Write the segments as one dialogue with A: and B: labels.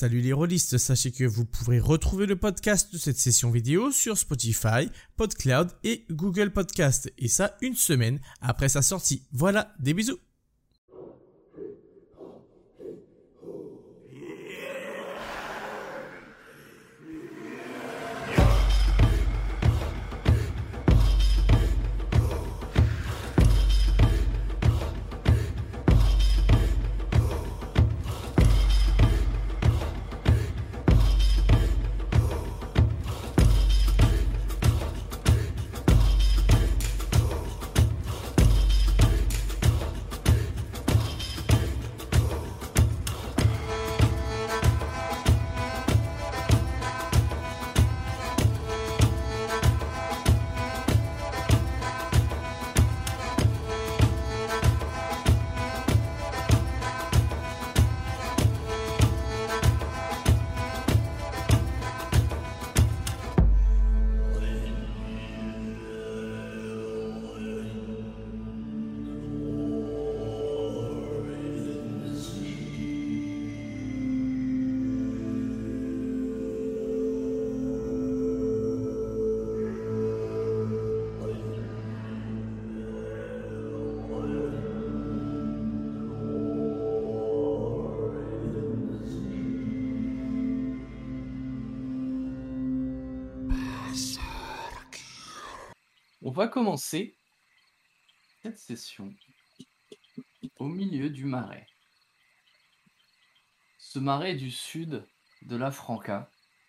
A: Salut les rôlistes, sachez que vous pourrez retrouver le podcast de cette session vidéo sur Spotify, PodCloud et Google Podcast. Et ça, une semaine après sa sortie. Voilà, des bisous.
B: On va commencer cette session au milieu du marais. Ce marais du sud de la Franca,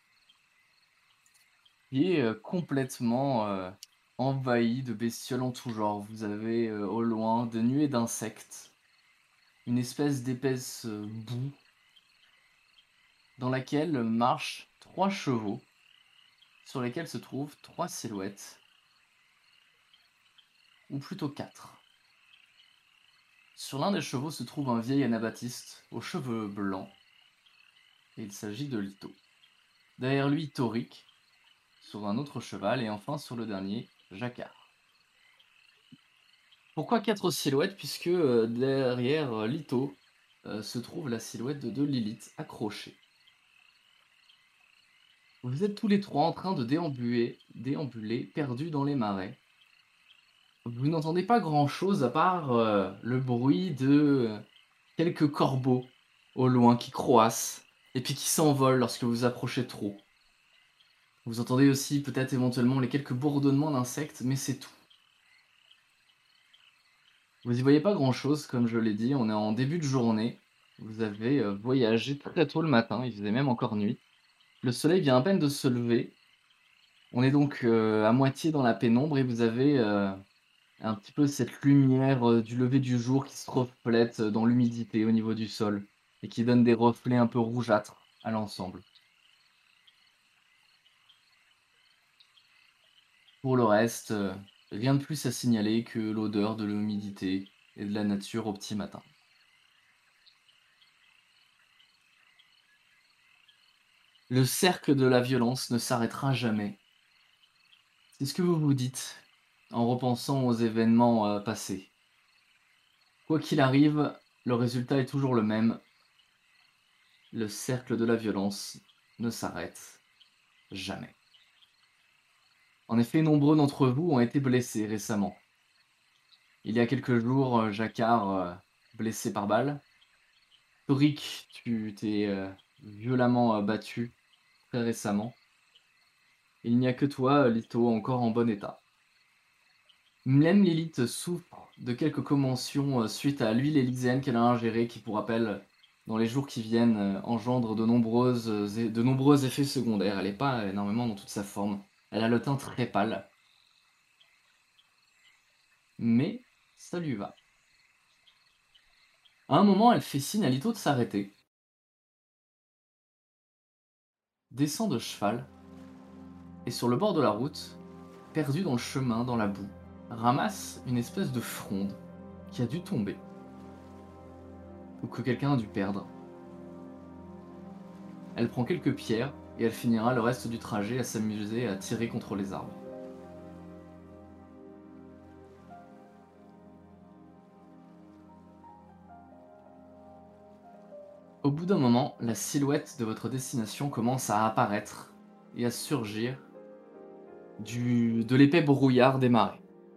B: qui est complètement envahi de bestioles en tout genre. Vous avez au loin des nuées d'insectes, une espèce d'épaisse boue dans laquelle marchent 3 chevaux, sur lesquels se trouvent 3 silhouettes, ou plutôt 4. Sur l'un des chevaux se trouve un vieil anabaptiste aux cheveux blancs, et il s'agit de Lito. Derrière lui, Toric, sur un autre cheval, et enfin sur le dernier, Jacquard. Pourquoi 4 silhouettes? Puisque derrière Lito se trouve la silhouette de Lilith accrochée. Vous êtes tous les 3 en train de déambuler perdus dans les marais. Vous n'entendez pas grand-chose à part le bruit de quelques corbeaux au loin qui croassent et puis qui s'envolent lorsque vous approchez trop. Vous entendez aussi peut-être éventuellement les quelques bourdonnements d'insectes, mais c'est tout. Vous y voyez pas grand-chose, comme je l'ai dit, on est en début de journée. Vous avez voyagé très tôt le matin, il faisait même encore nuit. Le soleil vient à peine de se lever. On est donc à moitié dans la pénombre et vous avez un petit peu cette lumière du lever du jour qui se reflète dans l'humidité au niveau du sol et qui donne des reflets un peu rougeâtres à l'ensemble. Pour le reste, rien de plus à signaler que l'odeur de l'humidité et de la nature au petit matin. Le cercle de la violence ne s'arrêtera jamais. C'est ce que vous vous dites en repensant aux événements passés. Quoi qu'il arrive, le résultat est toujours le même. Le cercle de la violence ne s'arrête jamais. En effet, nombreux d'entre vous ont été blessés récemment. Il y a quelques jours, Jacquard, blessé par balle. Toric, tu t'es violemment battu très récemment. Il n'y a que toi, Lito, encore en bon état. Même Lilith souffre de quelques commotions suite à l'huile élyséenne qu'elle a ingérée, qui, pour rappel, dans les jours qui viennent, engendre de nombreux effets secondaires. Elle n'est pas énormément dans toute sa forme. Elle a le teint très pâle. Mais ça lui va. À un moment, elle fait signe à Lito de s'arrêter. Descend de cheval, et sur le bord de la route, perdu dans le chemin, dans la boue, ramasse une espèce de fronde qui a dû tomber, ou que quelqu'un a dû perdre. Elle prend quelques pierres, et elle finira le reste du trajet à s'amuser à tirer contre les arbres. Au bout d'un moment, la silhouette de votre destination commence à apparaître et à surgir de l'épais brouillard des marées.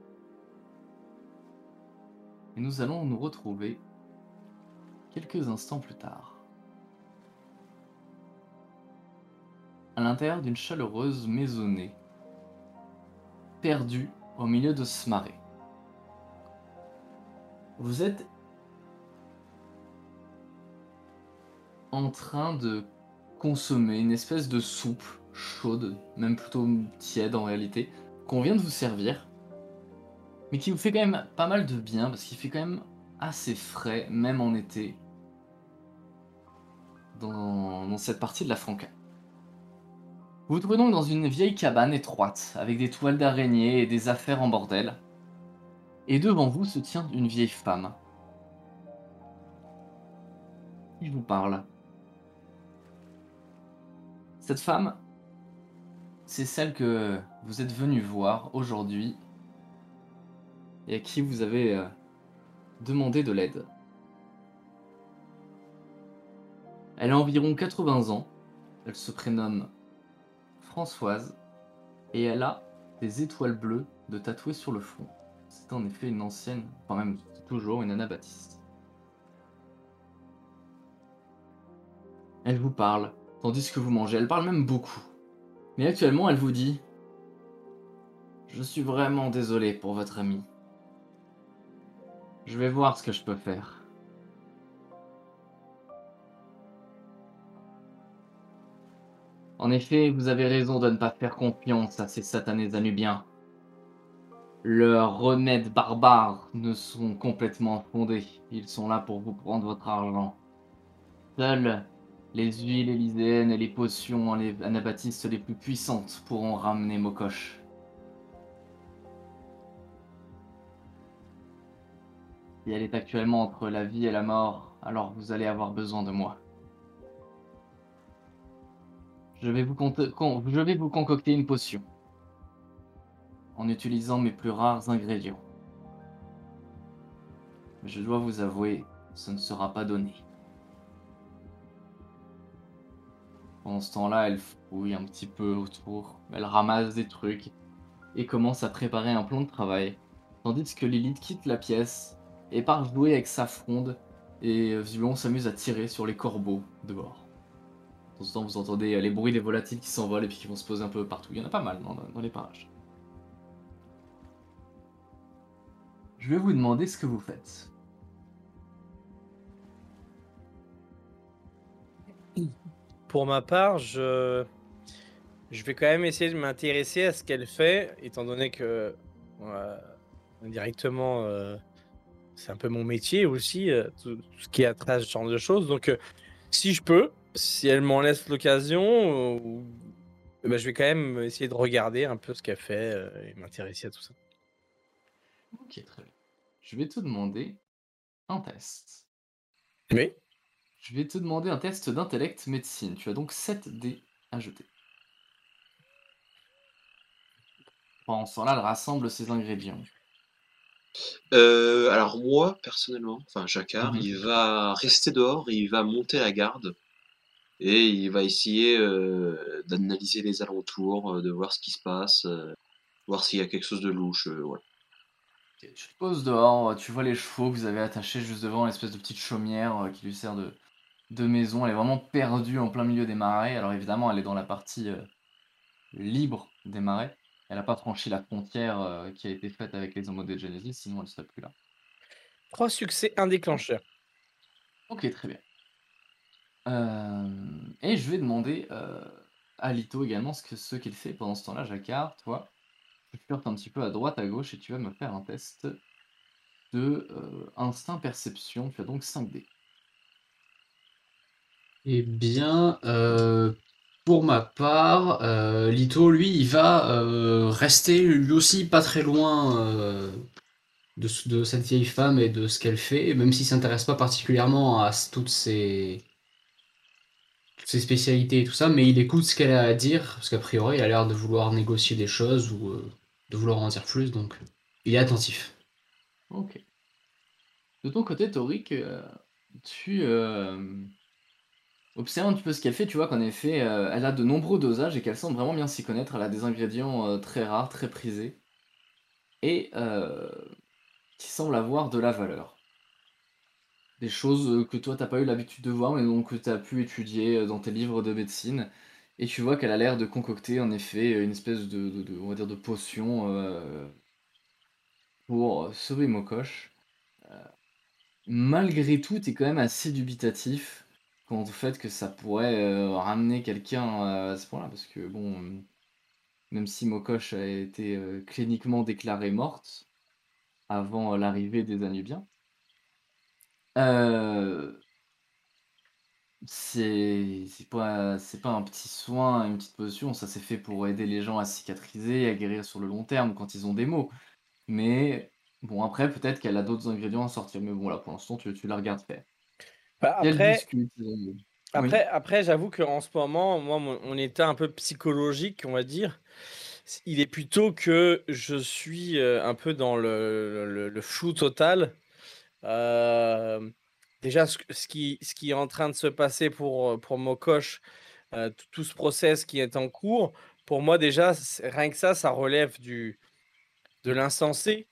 B: Et nous allons nous retrouver quelques instants plus tard, à l'intérieur d'une chaleureuse maisonnée, perdue au milieu de ce marais. Vous êtes en train de consommer une espèce de soupe chaude, même plutôt tiède en réalité, qu'on vient de vous servir, mais qui vous fait quand même pas mal de bien, parce qu'il fait quand même assez frais, même en été, dans cette partie de la Franca. Vous vous trouvez donc dans une vieille cabane étroite, avec des toiles d'araignée et des affaires en bordel, et devant vous se tient une vieille femme. Qui vous parle. Cette femme, c'est celle que vous êtes venu voir aujourd'hui, et à qui vous avez demandé de l'aide. Elle a environ 80 ans, elle se prénomme Françoise, et elle a des étoiles bleues de tatouées sur le front. C'est en effet une ancienne, enfin même toujours une anabaptiste. Elle vous parle, tandis que vous mangez, elle parle même beaucoup. Mais actuellement, elle vous dit « Je suis vraiment désolé pour votre ami. Je vais voir ce que je peux faire. » En effet, vous avez raison de ne pas faire confiance à ces satanés anubiens. Leurs remèdes barbares ne sont complètement fondés. Ils sont là pour vous prendre votre argent. Seules les huiles élyséennes et les potions anabaptistes les plus puissantes pourront ramener Mokosh. Si elle est actuellement entre la vie et la mort, alors vous allez avoir besoin de moi. Je vais vous concocter une potion, en utilisant mes plus rares ingrédients. Mais je dois vous avouer, ce ne sera pas donné. Pendant ce temps-là, elle fouille un petit peu autour, elle ramasse des trucs, et commence à préparer un plan de travail, tandis que Lilith quitte la pièce et part jouer avec sa fronde, et visiblement s'amuse à tirer sur les corbeaux dehors. De temps en temps, vous entendez les bruits des volatiles qui s'envolent et puis qui vont se poser un peu partout. Il y en a pas mal dans les parages. Je vais vous demander ce que vous faites.
C: Pour ma part, je vais quand même essayer de m'intéresser à ce qu'elle fait, étant donné que indirectement, c'est un peu mon métier aussi, tout ce qui est trait à ce genre de choses. Donc, si je peux, si elle m'en laisse l'occasion, ben, je vais quand même essayer de regarder un peu ce qu'elle fait et m'intéresser à tout ça.
B: Ok, très bien. Je vais te demander un test.
C: Oui.
B: Je vais te demander un test d'intellect médecine. Tu as donc 7 dés à jeter. Pendant ce temps-là, elle rassemble ses ingrédients.
D: Alors moi, personnellement, enfin Jacquard,
B: Mhm.
D: il va rester dehors, il va monter la garde et il va essayer d'analyser les alentours, de voir ce qui se passe, voir s'il y a quelque chose de louche, voilà.
B: Ok, tu te poses dehors, tu vois les chevaux que vous avez attachés juste devant l'espèce de petite chaumière qui lui sert de maison. Elle est vraiment perdue en plein milieu des marais. Alors évidemment, elle est dans la partie libre des marais. Elle n'a pas franchi la frontière qui a été faite avec les homos de Genesis, sinon elle serait plus là.
C: 3 succès, 1 déclencheur.
B: Ok, très bien. Et je vais demander à Lito également ce qu'il fait pendant ce temps-là. Jacquard, toi, tu flirtes un petit peu à droite, à gauche, et tu vas me faire un test de instinct perception. Tu as donc 5 dés.
E: Eh bien, pour ma part, Lito, lui, il va rester lui aussi pas très loin de cette vieille femme et de ce qu'elle fait, même s'il s'intéresse pas particulièrement à toutes ses spécialités et tout ça, mais il écoute ce qu'elle a à dire, parce qu'a priori, il a l'air de vouloir négocier des choses ou de vouloir en dire plus, donc il est attentif.
B: Ok. De ton côté, Toric, tu, Observe un petit peu ce qu'elle fait, tu vois qu'en effet, elle a de nombreux dosages et qu'elle semble vraiment bien s'y connaître. Elle a des ingrédients, très rares, très prisés et qui semblent avoir de la valeur. Des choses, que toi t'as pas eu l'habitude de voir, mais donc que tu as pu étudier, dans tes livres de médecine et tu vois qu'elle a l'air de concocter en effet, une espèce de on va dire de potion, pour sauver Mokosh. Malgré tout, tu es quand même assez dubitatif quant au fait que ça pourrait, ramener quelqu'un, à ce point-là. Parce que bon, même si Mokosh a été, cliniquement déclarée morte avant, l'arrivée des Anubiens, heu, c'est pas un petit soin, une petite potion, ça c'est fait pour aider les gens à cicatriser, à guérir sur le long terme quand ils ont des maux. Mais bon, après peut-être qu'elle a d'autres ingrédients à sortir, mais bon là pour l'instant tu la regardes faire.
C: Bah,
B: Et elle
C: après,
B: discute, oui?
C: après, j'avoue qu'en ce moment, moi, mon état un peu psychologique, on va dire, il est plutôt que je suis un peu dans le flou total. Euh, Déjà, ce qui est en train de se passer pour Mokosh, tout ce process qui est en cours, pour moi, déjà, rien que ça relève de l'insensé,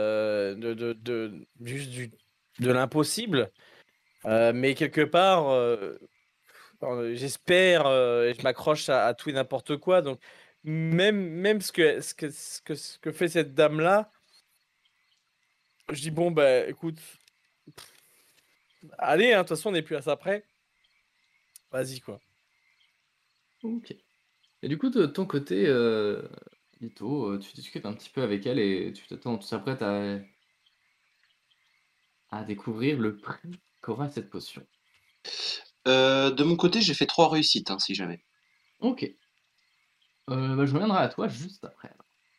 C: juste de l'impossible. Mais quelque part, j'espère, et je m'accroche à tout et n'importe quoi. Donc, même ce que fait cette dame-là, je dis, bon, bah, écoute, allez, hein, de toute façon, on n'est plus à ça près. Vas-y, quoi.
B: OK. Et du coup, de ton côté, Ito, tu discutes un petit peu avec elle et tu t'apprêtes à découvrir le prix qu'aura cette potion.
D: De mon côté, j'ai fait 3 réussites, hein, si jamais.
B: OK. Bah, je reviendrai à toi juste après.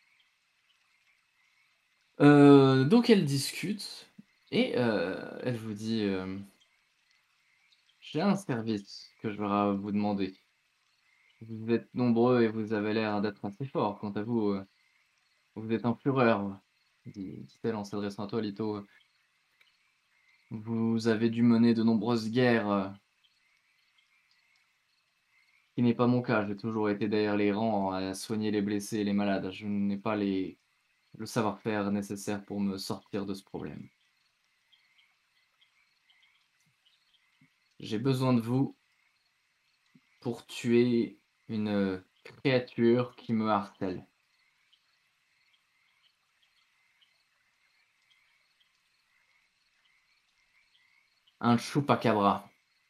B: Donc elle discute et elle vous dit, «J'ai un service que je voudrais vous demander. Vous êtes nombreux et vous avez l'air d'être assez forts. Quant à vous, vous êtes en fureur», dit-elle en s'adressant à toi, Lito. «Vous avez dû mener de nombreuses guerres, qui n'est pas mon cas. J'ai toujours été derrière les rangs à soigner les blessés et les malades. Je n'ai pas le savoir-faire nécessaire pour me sortir de ce problème. J'ai besoin de vous pour tuer une créature qui me harcèle. Un chupacabra.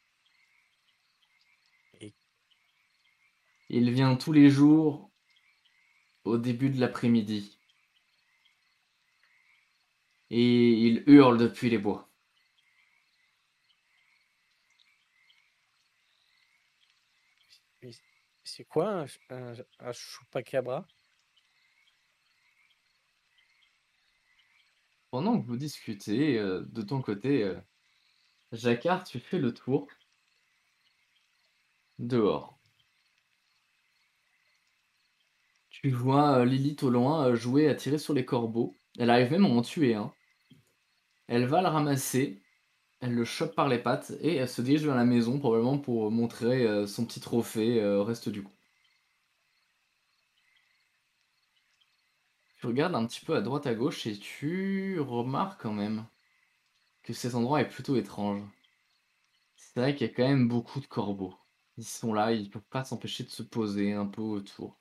C: Et
B: Il vient tous les jours au début de l'après-midi et il hurle depuis les bois.
C: mais c'est quoi un chupacabra?
B: Pendant que vous discutez, de ton côté, Jacquard, tu fais le tour dehors. Tu vois, Lilith au loin, jouer à tirer sur les corbeaux. Elle arrive même à en tuer un. Elle va le ramasser, elle le chope par les pattes et elle se dirige vers la maison, probablement pour montrer, son petit trophée, au reste du groupe. Tu regardes un petit peu à droite à gauche et tu remarques quand même que cet endroit est plutôt étrange. C'est vrai qu'il y a quand même beaucoup de corbeaux. Ils sont là, ils peuvent pas s'empêcher de se poser un peu autour.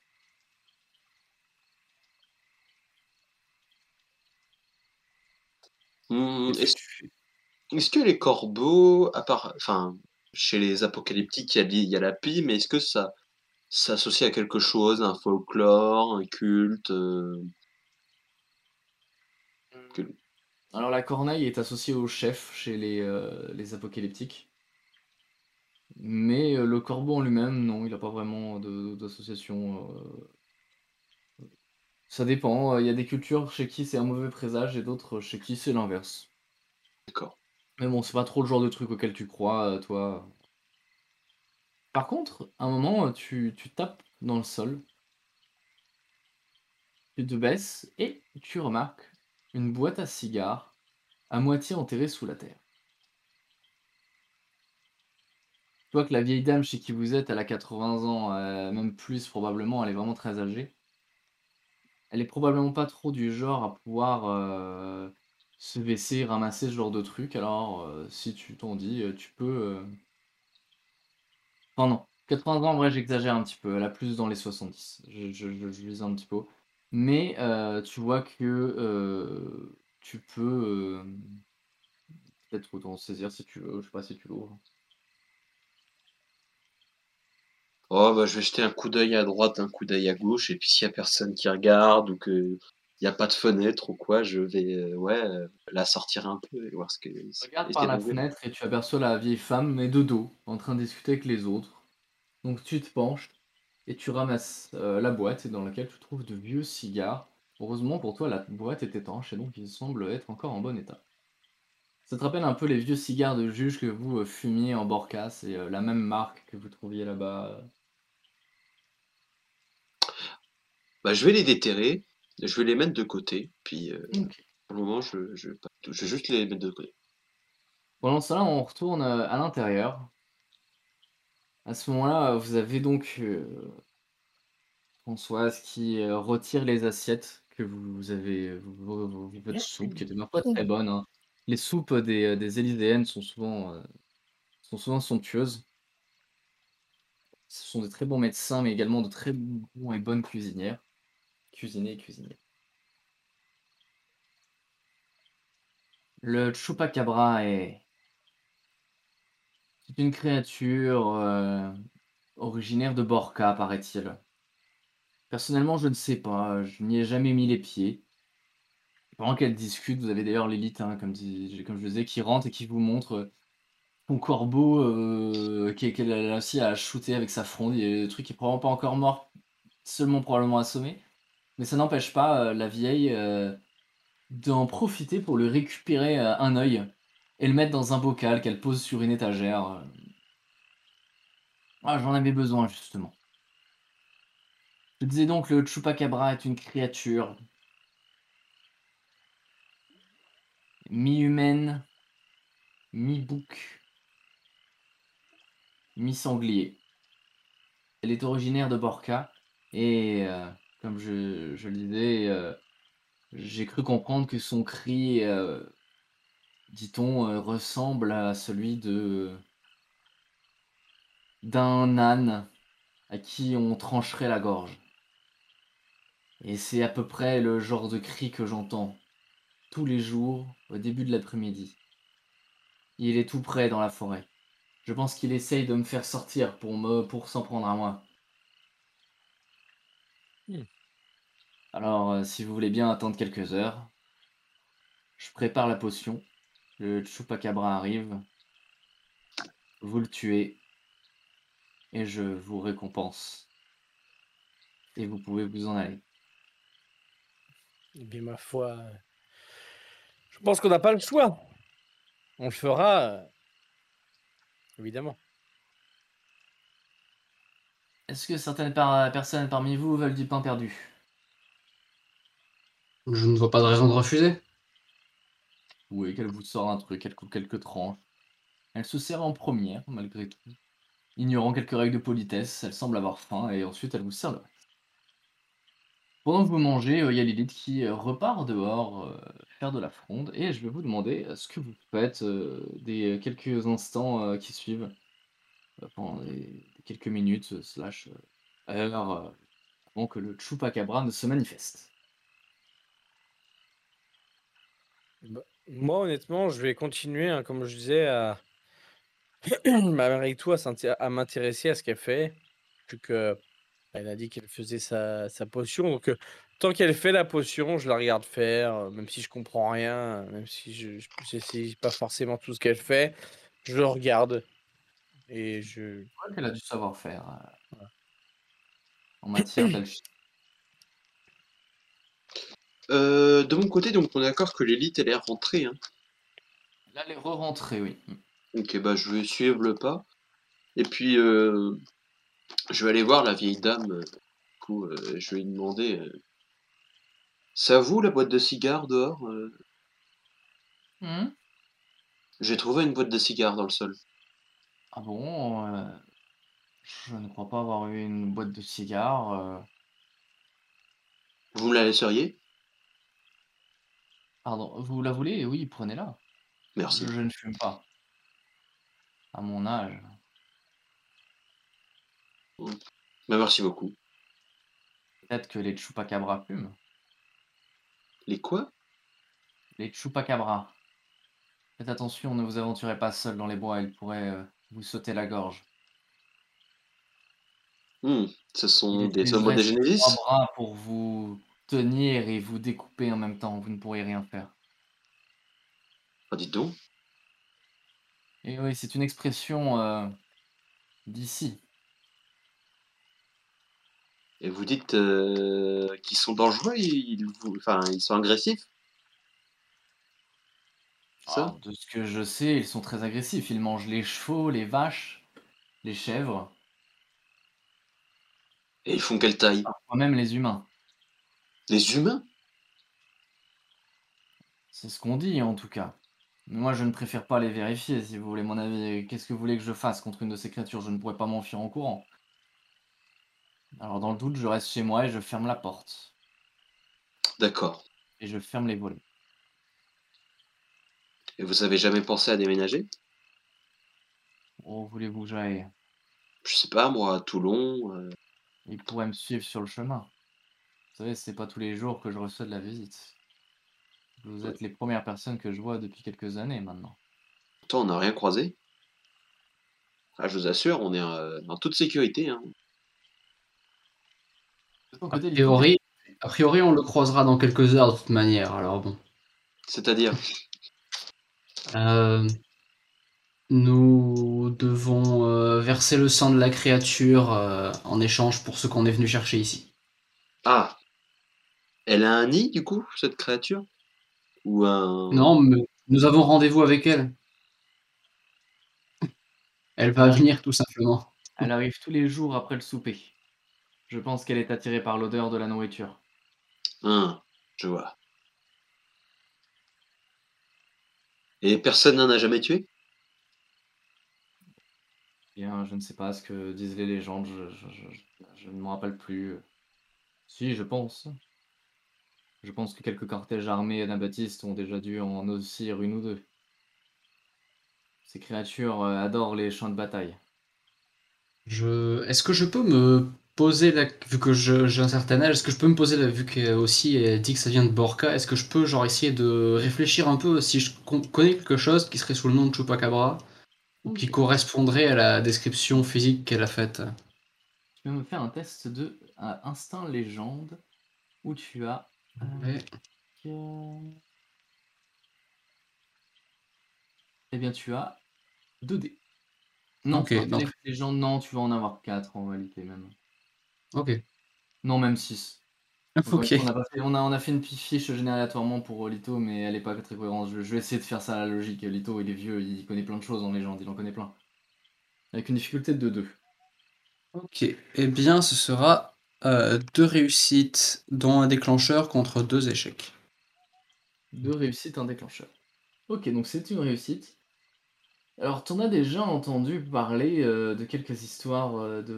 D: Mmh,
B: Qu'est-ce que tu fais?
D: est-ce que les corbeaux, à part enfin, chez les apocalyptiques, il y a la pie, mais est-ce que ça s'associe à quelque chose, un folklore, un culte, que
B: Alors la corneille est associée au chef chez les apocalyptiques. Mais le corbeau en lui-même, non, il a pas vraiment d'association. Ça dépend. Il y a des cultures chez qui c'est un mauvais présage et d'autres chez qui c'est l'inverse.
D: d'accord.
B: Mais bon, c'est pas trop le genre de truc auquel tu crois, toi. Par contre, à un moment, tu tapes dans le sol, tu te baisses et tu remarques une boîte à cigares à moitié enterrée sous la terre. vois que la vieille dame chez qui vous êtes, elle a 80 ans, même plus probablement, elle est vraiment très âgée. Elle est probablement pas trop du genre à pouvoir, se baisser, ramasser ce genre de truc. Alors, si tu t'en dis, tu peux, enfin non, 80 ans en vrai j'exagère un petit peu, elle a plus dans les 70. Je vise un petit peu. Mais, tu vois que, tu peux, peut-être t'en saisir si tu veux, je sais pas si tu l'ouvres?
D: Oh, bah, je vais jeter un coup d'œil à droite, un coup d'œil à gauche, et puis s'il y a personne qui regarde ou que il y a pas de fenêtre ou quoi, je vais, la sortir un peu et voir
B: Regarde par
D: essayer
B: la
D: d'ouvrir.
B: fenêtre et tu aperçois la vieille femme, mais de dos, en train de discuter avec les autres. Donc tu te penches et tu ramasses la boîte dans laquelle tu trouves de vieux cigares. Heureusement pour toi, la boîte est étanche et donc il semble être encore en bon état. Ça te rappelle un peu les vieux cigares de juge que vous fumiez en Borcasse et la même marque que vous trouviez là-bas.
D: Bah, je vais les déterrer, je vais les mettre de côté, puis
B: Ok.
D: pour le moment, je vais juste les mettre de côté.
B: Pendant cela, on retourne à l'intérieur. À ce moment-là, vous avez donc Françoise qui retire les assiettes que vous avez, votre soupe qui était ma foi très bonne, hein. Les soupes des Élyséennes sont souvent somptueuses. Ce sont de très bons médecins, mais également de très bons et bonnes cuisinières. Cuisiniers et cuisinières. Le Chupacabra c'est une créature originaire de Borca, paraît-il. Personnellement, je ne sais pas, je n'y ai jamais mis les pieds. Pendant qu'elle discute, vous avez d'ailleurs l'élite, hein, comme je le disais, qui rentre et qui vous montre son corbeau qu'elle a réussi à shooter avec sa fronde. Il y a le truc qui est probablement pas encore mort, seulement probablement assommé. Mais ça n'empêche pas la vieille d'en profiter pour lui récupérer un œil et le mettre dans un bocal qu'elle pose sur une étagère. Ah, j'en avais besoin justement. Je disais donc, le Chupacabra est une créature mi-humaine, mi-bouc, mi-sanglier. Elle est originaire de Borca et comme je le disais, j'ai cru comprendre que son cri, dit-on, ressemble à celui de d'un âne à qui on trancherait la gorge. Et c'est à peu près le genre de cri que j'entends tous les jours au début de l'après-midi. Il est tout près dans la forêt. Je pense qu'il essaye de me faire sortir pour s'en prendre à moi.
C: Hmm.
B: Alors, si vous voulez bien attendre quelques heures, je prépare la potion. Le Chupacabra arrive, vous le tuez, et je vous récompense. Et vous pouvez vous en aller.
C: Eh bien, ma foi, je pense qu'on n'a pas le choix. On le fera, évidemment.
B: Est-ce que certaines personnes parmi vous veulent du pain perdu?
E: Je ne vois pas de raison de refuser.
B: Oui, qu'elle vous sort un truc, quelques tranches. Elle se sert en première, malgré tout. Ignorant quelques règles de politesse, elle semble avoir faim, et ensuite elle vous sert le reste. Pendant que vous mangez, il y a Lilith qui repart dehors faire de la fronde, et je vais vous demander ce que vous faites des quelques instants qui suivent, pendant des quelques minutes, slash heures, avant que le Chupacabra ne se manifeste.
C: Bah, moi, honnêtement, je vais continuer, hein, comme je disais, avec toi, à m'intéresser à ce qu'elle fait. Vu que elle a dit qu'elle faisait sa potion. Donc, tant qu'elle fait la potion, je la regarde faire, même si je comprends rien, même si je sais pas forcément tout ce qu'elle fait, je le regarde. Et je.
B: Je crois qu'elle a du savoir-faire
C: Voilà.
B: en matière d'alchimie.
D: De mon côté, donc on est d'accord que l'élite elle est rentrée, hein.
B: Là, elle est re-rentrée, oui.
D: Ok, bah je vais suivre le pas. Et puis je vais aller voir la vieille dame. Du coup, je vais lui demander. C'est à vous la boîte de cigares dehors?
B: Mhm.
D: J'ai trouvé une boîte de cigares dans le sol.
B: Ah bon, je ne crois pas avoir eu une boîte de cigares.
D: Vous me la laisseriez?
B: Pardon, vous la voulez? Oui, prenez-la. Je
D: Merci.
B: ne fume pas, à mon âge.
D: Bah, merci beaucoup.
B: Peut-être que les chupacabras fument.
D: Les quoi?
B: Les chupacabras. Faites attention, ne vous aventurez pas seul dans les bois, ils pourraient vous sauter la gorge.
D: Ce
B: Ils
D: sont des Homo
B: utiliseraient ces 3
D: degenesis?
B: bras pour vous tenir et vous découper en même temps, vous ne pourriez rien faire.
D: Ah, dites donc.
B: Et oui, c'est une expression d'ici.
D: Et vous dites qu'ils sont dangereux, enfin, ils sont agressifs, c'est ça?
B: Alors, de ce que je sais, ils sont très agressifs. Ils mangent les chevaux, les vaches, les chèvres,
D: Et ils font quelle taille?
B: parfois même les humains.
D: Les humains?
B: C'est ce qu'on dit en tout cas. Mais moi, je ne préfère pas les vérifier, si vous voulez mon avis. Qu'est-ce que vous voulez que je fasse contre une de ces créatures? Je ne pourrais pas m'enfuir en courant. Alors, dans le doute, je reste chez moi et je ferme la porte.
D: D'accord.
B: Et je ferme les volets.
D: Et vous avez jamais pensé à déménager?
B: Où voulez-vous que j'aille?
D: Je sais pas moi, à Toulon,
B: Ils pourraient me suivre sur le chemin. Vous savez, c'est pas tous les jours que je reçois de la visite. Vous êtes les premières personnes que je vois depuis quelques années maintenant.
D: pourtant on n'a rien croisé. Ah, je vous assure, on est en toute sécurité, hein.
B: De ton
E: A
B: côté, Lito,
E: priori, a priori, on le croisera dans quelques heures de toute manière, alors bon.
D: C'est-à-dire,
E: Euh, Nous devons verser le sang de la créature en échange pour ce qu'on est venu chercher ici.
D: ah, elle a un nid du coup, cette créature? Ou un...
E: Non, mais nous avons rendez-vous avec elle. Elle va
B: elle arrive,
E: venir tout simplement.
B: elle arrive tous les jours après le souper. Je pense qu'elle est attirée par l'odeur de la nourriture.
D: Je vois. Et personne n'en a jamais tué?
B: Bien, je ne sais pas ce que disent les légendes, je ne me rappelle plus. Si, je pense. Je pense que quelques cortèges armés anabaptistes ont déjà dû en ossir une ou deux. Ces créatures adorent les champs de bataille.
E: Est-ce que je peux me poser la... Vu que j'ai un certain âge, est-ce que je peux me poser la... Vu qu'elle aussi elle dit que ça vient de Borca, est-ce que je peux genre essayer de réfléchir un peu si je connais quelque chose qui serait sous le nom de Chupacabra ou qui
B: Ok.
E: correspondrait à la description physique qu'elle a faite?
B: Tu vas me faire un test de instinct légende où tu as...
E: Ouais.
B: Eh bien, tu as 2 dés. Non,
E: Ok, donc,
B: intellect légende, non, tu vas en avoir 4 en réalité même.
E: ok.
B: Non, même 6. Encore une
E: Ok.
B: fois, on a fait une fiche générée aléatoirement pour Lito, mais elle est pas très cohérente. Je vais essayer de faire ça à la logique. Lito, il est vieux, il connaît plein de choses en légende, il en connaît plein. Avec une difficulté de 2.
E: Ok. Eh bien, ce sera 2 réussites, dont un déclencheur contre 2 échecs.
B: 2 réussites, un déclencheur. Ok, donc c'est une réussite. Alors, t'en as déjà entendu parler de quelques histoires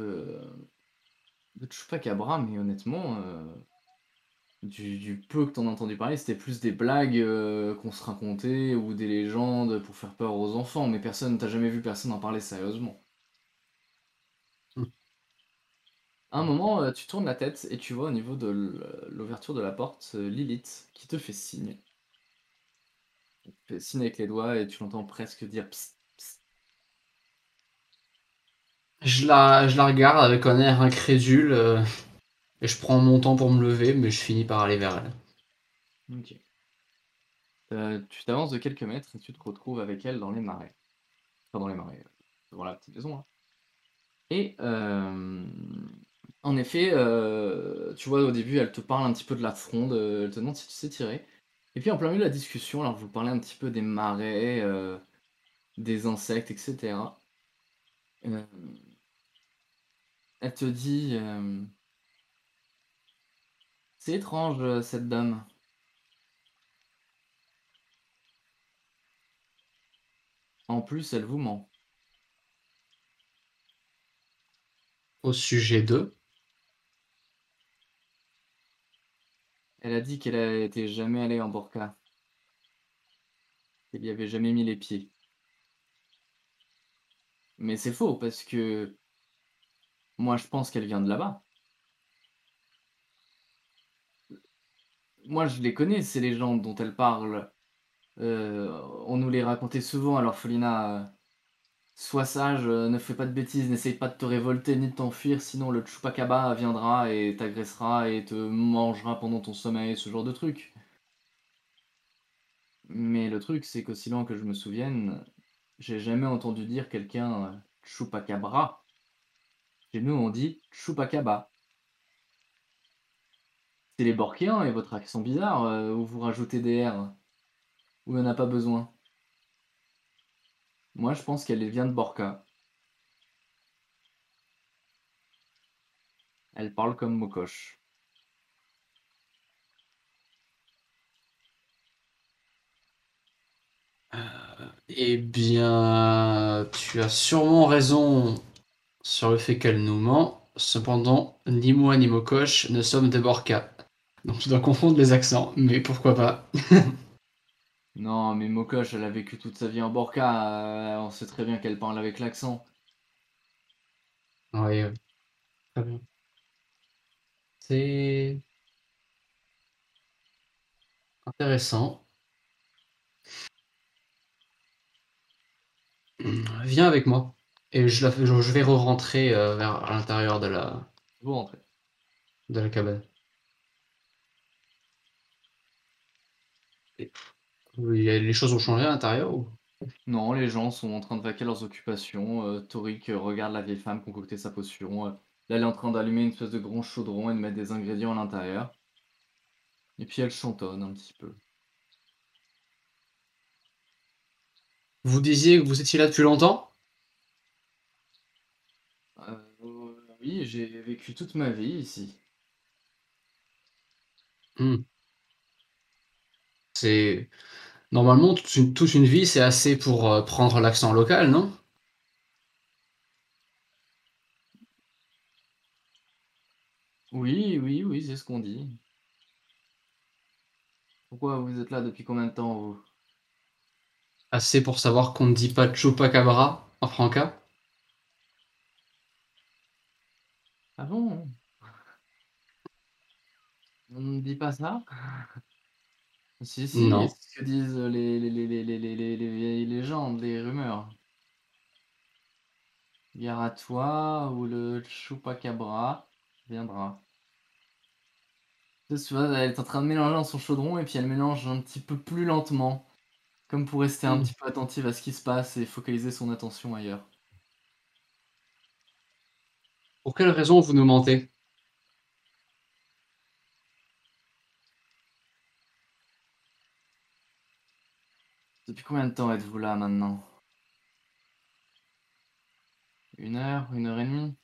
B: de Chupacabra, mais honnêtement, du peu que t'en as entendu parler, c'était plus des blagues qu'on se racontait ou des légendes pour faire peur aux enfants, mais t'as jamais vu personne en parler sérieusement.
E: Hmm.
B: À un moment, tu tournes la tête et tu vois au niveau de l'ouverture de la porte Lilith qui te fait signe. Elle te fait signe avec les doigts et tu l'entends presque dire psst, psst.
E: Je la regarde avec un air incrédule et je prends mon temps pour me lever, mais je finis par aller vers elle.
B: Ok. Tu t'avances de quelques mètres et tu te retrouves avec elle dans les marais. Enfin, dans les marais, devant la petite maison, hein. Et en effet, tu vois, au début, elle te parle un petit peu de la fronde, elle te demande si tu sais tirer. Et puis en plein milieu de la discussion, alors vous parlez un petit peu des marais, des insectes, etc. Euh, Elle te dit, c'est étrange, cette dame. En plus, elle vous ment.
E: au sujet d'eux.
B: Elle a dit qu'elle était jamais allée en Borca. Qu'elle y avait jamais mis les pieds. Mais c'est faux, parce que moi je pense qu'elle vient de là-bas. Moi je les connais, ces légendes dont elle parle. On nous les racontait souvent à l'orphelinat. Sois sage, ne fais pas de bêtises, n'essaye pas de te révolter ni de t'enfuir, sinon le Chupacabra viendra et t'agressera et te mangera pendant ton sommeil, ce genre de truc. Mais le truc, c'est qu'aussi loin que je me souvienne, j'ai jamais entendu dire quelqu'un Chupacabra. Chez nous, on dit Chupacaba. C'est les Borkéens et votre accent bizarre, où vous rajoutez des R, où il n'y en a pas besoin. Moi, je pense qu'elle vient de Borca. Elle parle comme Mokosh.
E: Eh bien, tu as sûrement raison sur le fait qu'elle nous ment. Cependant, ni moi ni Mokosh ne sommes des Borca. Donc tu dois confondre les accents, mais pourquoi pas.
B: Non, mais Mokosh, elle a vécu toute sa vie en Borca, on sait très bien qu'elle parle avec l'accent.
E: Oui, très bien. C'est intéressant. Viens avec moi. Et je vais re-rentrer à l'intérieur
B: Vous rentrez.
E: de la cabane. Et- oui, les choses ont changé à l'intérieur ou...
B: Non, les gens sont en train de vaquer leurs occupations. Torik regarde la vieille femme concocter sa potion. Là, elle est en train d'allumer une espèce de grand chaudron et de mettre des ingrédients à l'intérieur. Et puis elle chantonne un petit peu.
E: Vous disiez que vous étiez là depuis longtemps?
B: Oui, j'ai vécu toute ma vie ici.
E: Hmm. C'est... Normalement, toute une vie, c'est assez pour prendre l'accent local, non?
B: Oui, oui, oui, c'est ce qu'on dit. Pourquoi vous êtes là depuis combien de temps, vous?
E: Assez pour savoir qu'on ne dit pas Chupacabra en franca?
B: Ah bon? On ne dit pas ça? Si, si,
E: Non.
B: c'est ce que disent les vieilles légendes, les rumeurs. Gare à toi ou le Chupacabra viendra. Tu vois, elle est en train de mélanger dans son chaudron et puis elle mélange un petit peu plus lentement, comme pour rester un
E: Hmm.
B: petit peu attentive à ce qui se passe et focaliser son attention ailleurs.
E: Pour quelle raison vous nous mentez?
B: Depuis combien de temps êtes-vous là maintenant? 1 heure, 1 heure et demie?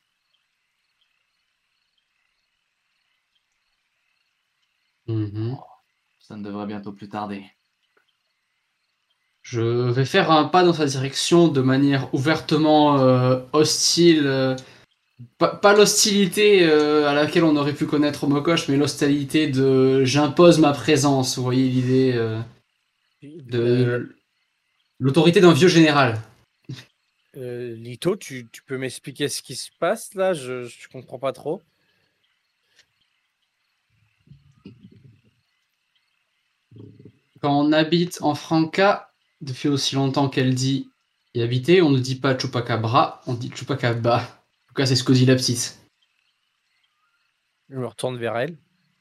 E: Mhm.
B: Ça ne devrait bientôt plus tarder.
E: Je vais faire un pas dans sa direction de manière ouvertement hostile. Pas l'hostilité à laquelle on aurait pu connaître Mokosh, mais l'hostilité de j'impose ma présence. Vous voyez l'idée de l'autorité d'un vieux général.
C: Lito, tu peux m'expliquer ce qui se passe là? Je comprends pas trop.
E: Quand on habite en Franca, depuis aussi longtemps qu'elle dit y habiter, on ne dit pas Chupacabra, on dit Chupacabra. En tout cas, c'est ce que dit la petite.
C: Je me retourne vers elle.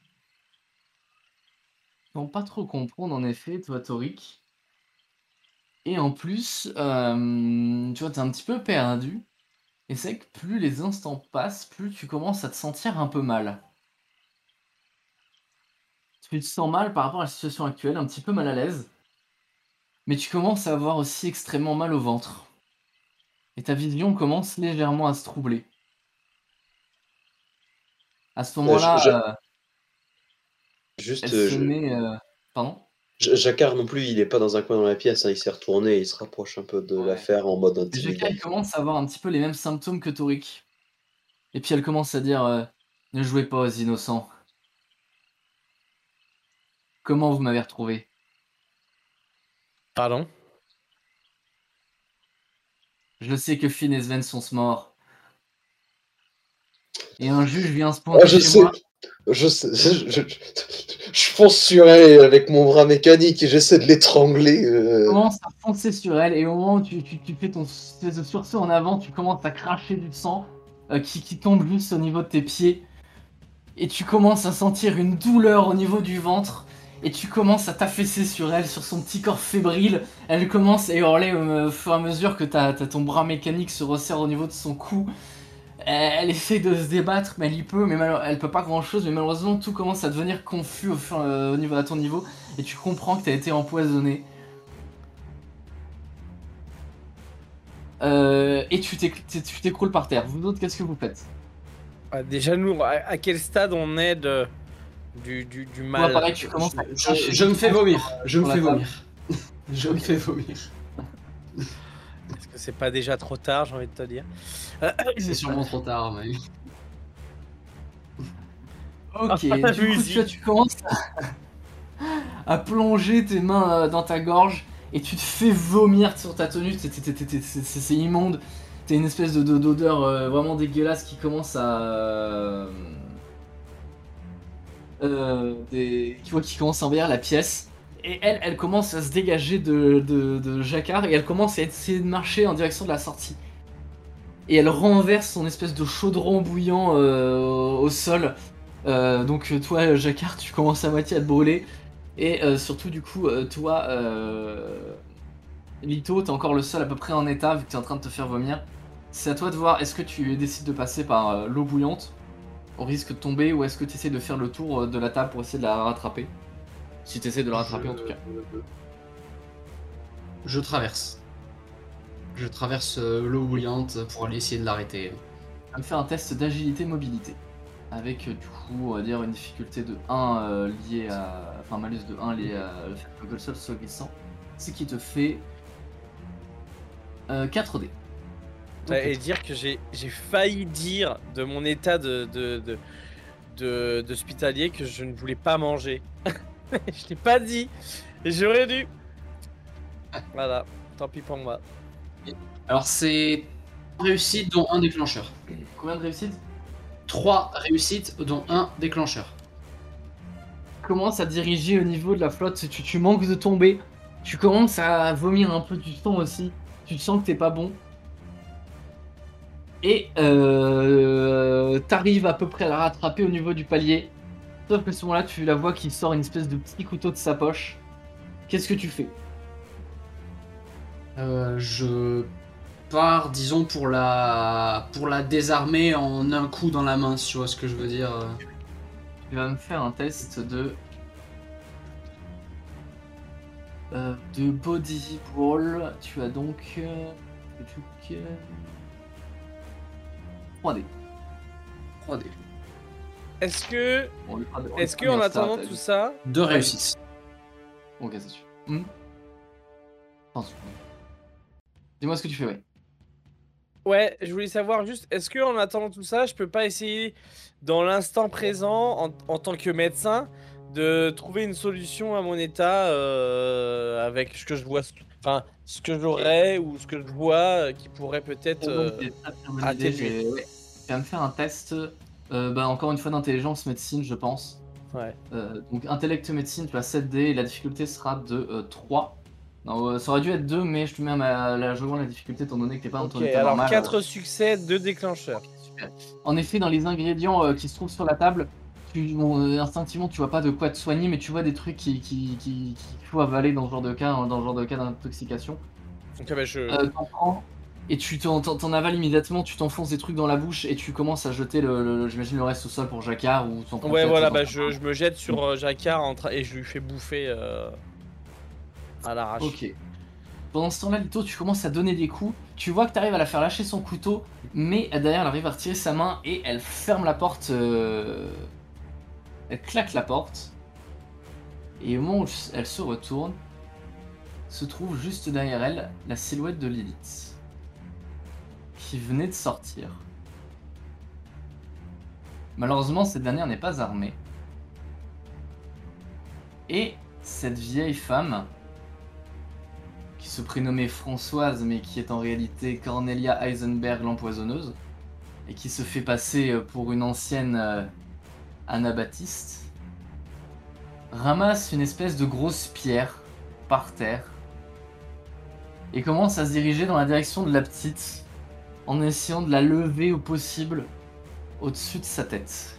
B: Sans pas trop comprendre en effet, toi, Torik. Et en plus, tu vois, t'es un petit peu perdu. Et c'est que plus les instants passent, plus tu commences à te sentir un peu mal. Tu te sens mal par rapport à la situation actuelle, un petit peu mal à l'aise. Mais tu commences à avoir aussi extrêmement mal au ventre. Et ta vision commence légèrement à se troubler. À ce moment-là, elle
D: Juste,
B: se met... Pardon?
D: Jacquard non plus, il est pas dans un coin dans la pièce, hein, il s'est retourné, il se rapproche un peu de
B: Ouais.
D: l'affaire en mode
B: Jeka,
D: intimidant.
B: il commence à avoir un petit peu les mêmes symptômes que Torik. Et puis elle commence à dire ne jouez pas aux innocents. Comment vous m'avez retrouvé?
C: Pardon?
B: Je sais que Finn et Sven sont morts. Et un juge vient se
D: Ah,
B: pointer
D: je
B: chez
D: sais.
B: moi.
D: Je sais. Je fonce sur elle avec mon bras mécanique et j'essaie de l'étrangler.
B: Commence à foncer sur elle et au moment où tu fais ton espèce de sursaut en avant, tu commences à cracher du sang qui tombe juste au niveau de tes pieds. Et tu commences à sentir une douleur au niveau du ventre. Et tu commences à t'affaisser sur elle, sur son petit corps fébrile. Elle commence à hurler au fur et à mesure que t'as ton bras mécanique se resserre au niveau de son cou. Elle essaie de se débattre, mais elle y peut, mais elle peut pas grand chose. Mais malheureusement, tout commence à devenir confus au niveau, à ton niveau. Et tu comprends que t'as été empoisonné. Et tu t'écroules par terre. Vous autres, qu'est-ce que vous faites?
C: Déjà, nous, à quel stade on est du
B: Toi,
C: mal?
B: pareil, tu commences à cracher
E: Je me
B: du
E: fais
B: sang
E: vomir. Je me
B: sur la
E: fais
B: table.
E: vomir. Je me fais vomir.
C: Est-ce que c'est pas déjà trop tard, j'ai envie de te dire?
E: C'est sûrement trop tard, mais.
B: Ok, du coup, tu commences à plonger tes mains dans ta gorge et tu te fais vomir sur ta tenue. C'est immonde. T'as une espèce d'odeur vraiment dégueulasse qui commence à. qui commence à envahir la pièce. Et elle commence à se dégager de Jacquard et elle commence à essayer de marcher en direction de la sortie. Et elle renverse son espèce de chaudron bouillant au sol. Donc toi, Jacquard, tu commences à moitié à te brûler. Et surtout, du coup, toi, Lito, t'es encore le seul à peu près en état vu que t'es en train de te faire vomir. C'est à toi de voir, est-ce que tu décides de passer par l'eau bouillante au risque de tomber ou est-ce que tu essaies de faire le tour de la table pour essayer de la rattraper? Si tu essaies de la rattraper en tout cas.
E: Je traverse. Je traverse l'eau bouillante pour aller essayer de l'arrêter.
B: On va me faire un test d'agilité-mobilité. Avec du coup, on va dire une difficulté de 1 liée à. Enfin, malus de 1 lié à le fait que le sol soit glissant. Ce qui te fait 4 dés.
C: Et dire que j'ai failli dire de mon état d'hospitalier que je ne voulais pas manger. Je l'ai pas dit. Et j'aurais dû. Voilà, tant pis pour moi.
E: Alors c'est 3 réussites dont un déclencheur.
B: Combien de réussites?
E: 3 réussites dont un déclencheur.
B: Commence à diriger au niveau de la flotte, tu manques de tomber. Tu commences à vomir un peu du sang aussi. Tu sens que t'es pas bon. Et t'arrives à peu près à la rattraper au niveau du palier. Sauf que à ce moment-là, tu la vois qui sort une espèce de petit couteau de sa poche. Qu'est-ce que tu fais?
E: Je pars, disons, pour la désarmer en un coup dans la main, si tu vois ce que je veux dire.
B: Tu vas me faire un test de body roll. Tu as donc 3D.
E: 3D.
C: Est-ce que,
B: Bon,
C: en attendant tout ça,
E: 2 réussites.
B: Ok, c'est sûr. Attention. Dis-moi ce que tu fais, ouais.
C: ouais, je voulais savoir juste, est-ce que en attendant tout ça, je peux pas essayer dans l'instant présent, en tant que médecin, de trouver une solution à mon état avec ce que je vois, enfin, ce que j'aurais ou ce que je vois qui pourrait peut-être atténuer.
B: Ouais. Tu vas me faire un test, encore une fois d'intelligence médecine, je pense.
C: Ouais.
B: Donc intellect médecine, tu as 7D et la difficulté sera de 3. Non, ça aurait dû être 2, mais je te mets la difficulté étant donné que t'es pas dans ton
C: Ok,
B: état
C: alors
B: normal.
C: 4 succès, 2 déclencheurs.
B: Super. En effet, dans les ingrédients qui se trouvent sur la table, instinctivement tu vois pas de quoi te soigner, mais tu vois des trucs qu'il faut avaler dans ce genre de cas, d'intoxication.
C: Ok, bah je...
B: T'en prends et tu t'en avales immédiatement, tu t'enfonces des trucs dans la bouche et tu commences à jeter j'imagine le reste au sol pour Jacquard ou t'en
C: Ouais,
B: prends
C: voilà,
B: peut-être
C: bah
B: dans-
C: je me jette sur Jacquard et je lui fais bouffer à l'arrache.
B: Ok. Pendant ce temps-là, Lito, tu commences à donner des coups. Tu vois que tu arrives à la faire lâcher son couteau, mais derrière, elle arrive à retirer sa main et elle ferme la porte. Elle claque la porte. Et au moment où elle se retourne, se trouve juste derrière elle la silhouette de Lilith, qui venait de sortir. Malheureusement, cette dernière n'est pas armée. Et cette vieille femme, qui se prénommait Françoise, mais qui est en réalité Cornelia Heisenberg l'empoisonneuse, et qui se fait passer pour une ancienne anabaptiste, ramasse une espèce de grosse pierre par terre et commence à se diriger dans la direction de la petite en essayant de la lever au possible au-dessus de sa tête.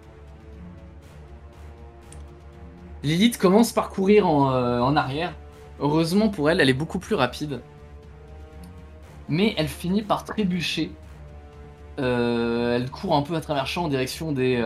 B: Lilith commence par courir en arrière. Heureusement pour elle, elle est beaucoup plus rapide. Mais elle finit par trébucher. Elle court un peu à travers champs en direction des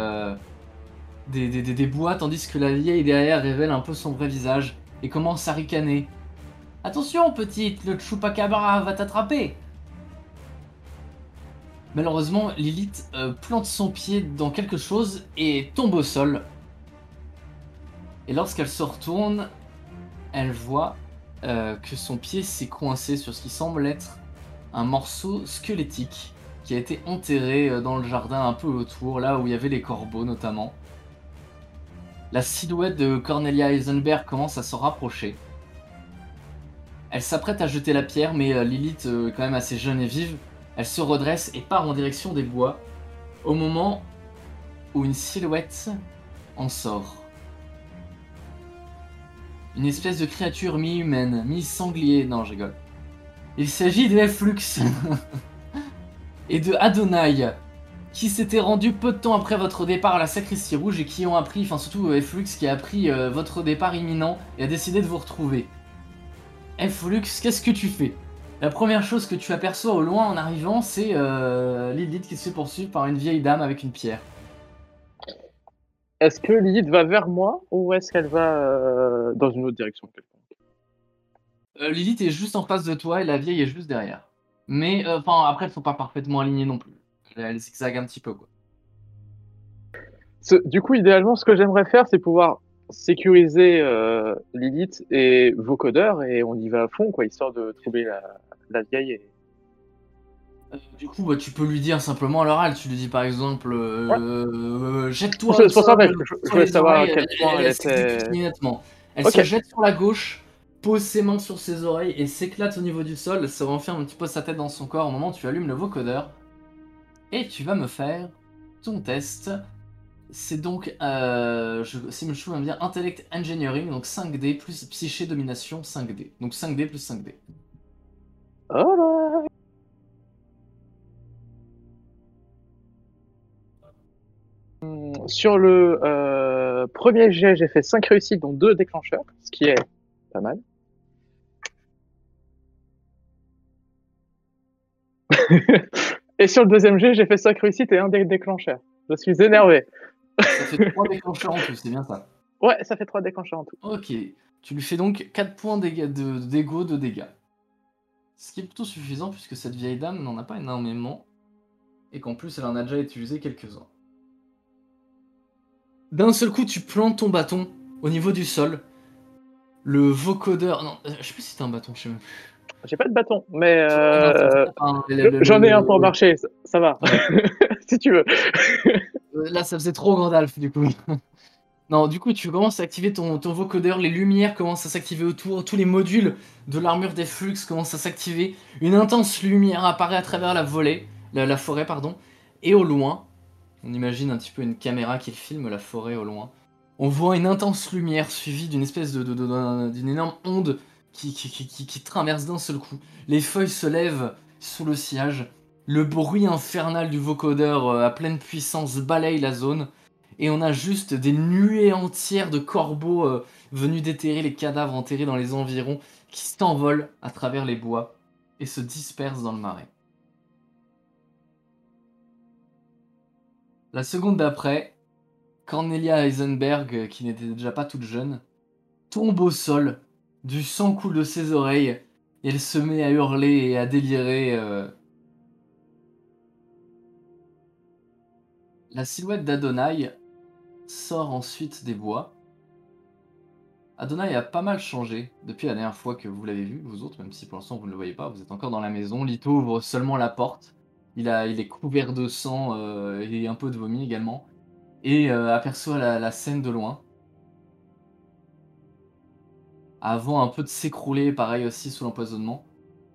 B: bois, tandis que la vieille derrière révèle un peu son vrai visage et commence à ricaner. « Attention petite, le chupacabra va t'attraper !» Malheureusement, Lilith plante son pied dans quelque chose et tombe au sol. Et lorsqu'elle se retourne, elle voit que son pied s'est coincé sur ce qui semble être un morceau squelettique qui a été enterré dans le jardin un peu autour, là où il y avait les corbeaux notamment. La silhouette de Cornelia Heisenberg commence à se rapprocher. Elle s'apprête à jeter la pierre, mais Lilith, quand même assez jeune et vive, elle se redresse et part en direction des bois, au moment où une silhouette en sort. Une espèce de créature mi-humaine, mi-sanglier, non je rigole. Il s'agit de Flux et de Adonai, qui s'étaient rendus peu de temps après votre départ à la Sacristie Rouge et qui ont appris, enfin surtout Flux qui a appris votre départ imminent et a décidé de vous retrouver. Flux, qu'est-ce que tu fais? La première chose que tu aperçois au loin en arrivant, c'est Lilith qui se fait poursuivre par une vieille dame avec une pierre.
F: Est-ce que Lilith va vers moi ou est-ce qu'elle va dans une autre direction?
B: Lilith est juste en face de toi et la vieille est juste derrière. Mais après, elles sont pas parfaitement alignées non plus. Elle zigzague un petit peu, quoi.
F: Du coup, idéalement, ce que j'aimerais faire, c'est pouvoir sécuriser Lilith et vocodeur et on y va à fond, quoi, histoire de trouver la vieille.
B: Du coup, bah, tu peux lui dire simplement à l'oral. Tu lui dis par exemple, jette-toi.
F: C'est pour ça que je voulais savoir à quel point elle était.
B: Nettement. Elle se jette sur la gauche, pose ses mains sur ses oreilles et s'éclate au niveau du sol. Se renferme un petit peu sa tête dans son corps au moment où tu allumes le vocodeur. Et tu vas me faire ton test. C'est donc, si je me souviens bien, Intellect Engineering, donc 5D plus Psyché Domination 5D. Donc 5D plus 5D.
F: Oh là. Sur le premier jet, j'ai fait 5 réussites, dont 2 déclencheurs, ce qui est pas mal. Et sur le deuxième jet, j'ai fait 5 réussites et 1 déclencheur. Je suis énervé.
B: Ça fait 3 déclencheurs en tout, c'est bien ça?
F: Ouais, ça fait 3 déclencheurs en tout.
B: Ok, tu lui fais donc 4 points d'ego de dégâts. Ce qui est plutôt suffisant puisque cette vieille dame n'en a pas énormément. Et qu'en plus elle en a déjà utilisé quelques-uns. D'un seul coup, tu plantes ton bâton au niveau du sol. Le vocodeur... Non, je sais plus si t'as un bâton, je sais même plus.
F: J'ai pas de bâton, mais
B: j'en
F: ai un pour marcher, ça va. Si tu veux.
B: Là, ça faisait trop Gandalf, du coup. Non, du coup, tu commences à activer ton vocodeur, les lumières commencent à s'activer autour, tous les modules de l'armure des flux commencent à s'activer. Une intense lumière apparaît à travers la forêt, pardon. Et au loin, on imagine un petit peu une caméra qui filme la forêt au loin. On voit une intense lumière suivie d'une espèce d'une énorme onde qui traverse d'un seul coup. Les feuilles se lèvent sous le sillage. Le bruit infernal du vocodeur à pleine puissance balaye la zone. Et on a juste des nuées entières de corbeaux venus déterrer les cadavres enterrés dans les environs qui s'envolent à travers les bois et se dispersent dans le marais. La seconde d'après, Cornelia Heisenberg, qui n'était déjà pas toute jeune, tombe au sol, du sang coule de ses oreilles, et elle se met à hurler et à délirer. La silhouette d'Adonai sort ensuite des bois. Adonai a pas mal changé depuis la dernière fois que vous l'avez vu, vous autres, même si pour l'instant vous ne le voyez pas, vous êtes encore dans la maison. Lito ouvre seulement la porte. Il est couvert de sang et un peu de vomi également. et aperçoit la scène de loin. Avant un peu de s'écrouler, pareil aussi sous l'empoisonnement.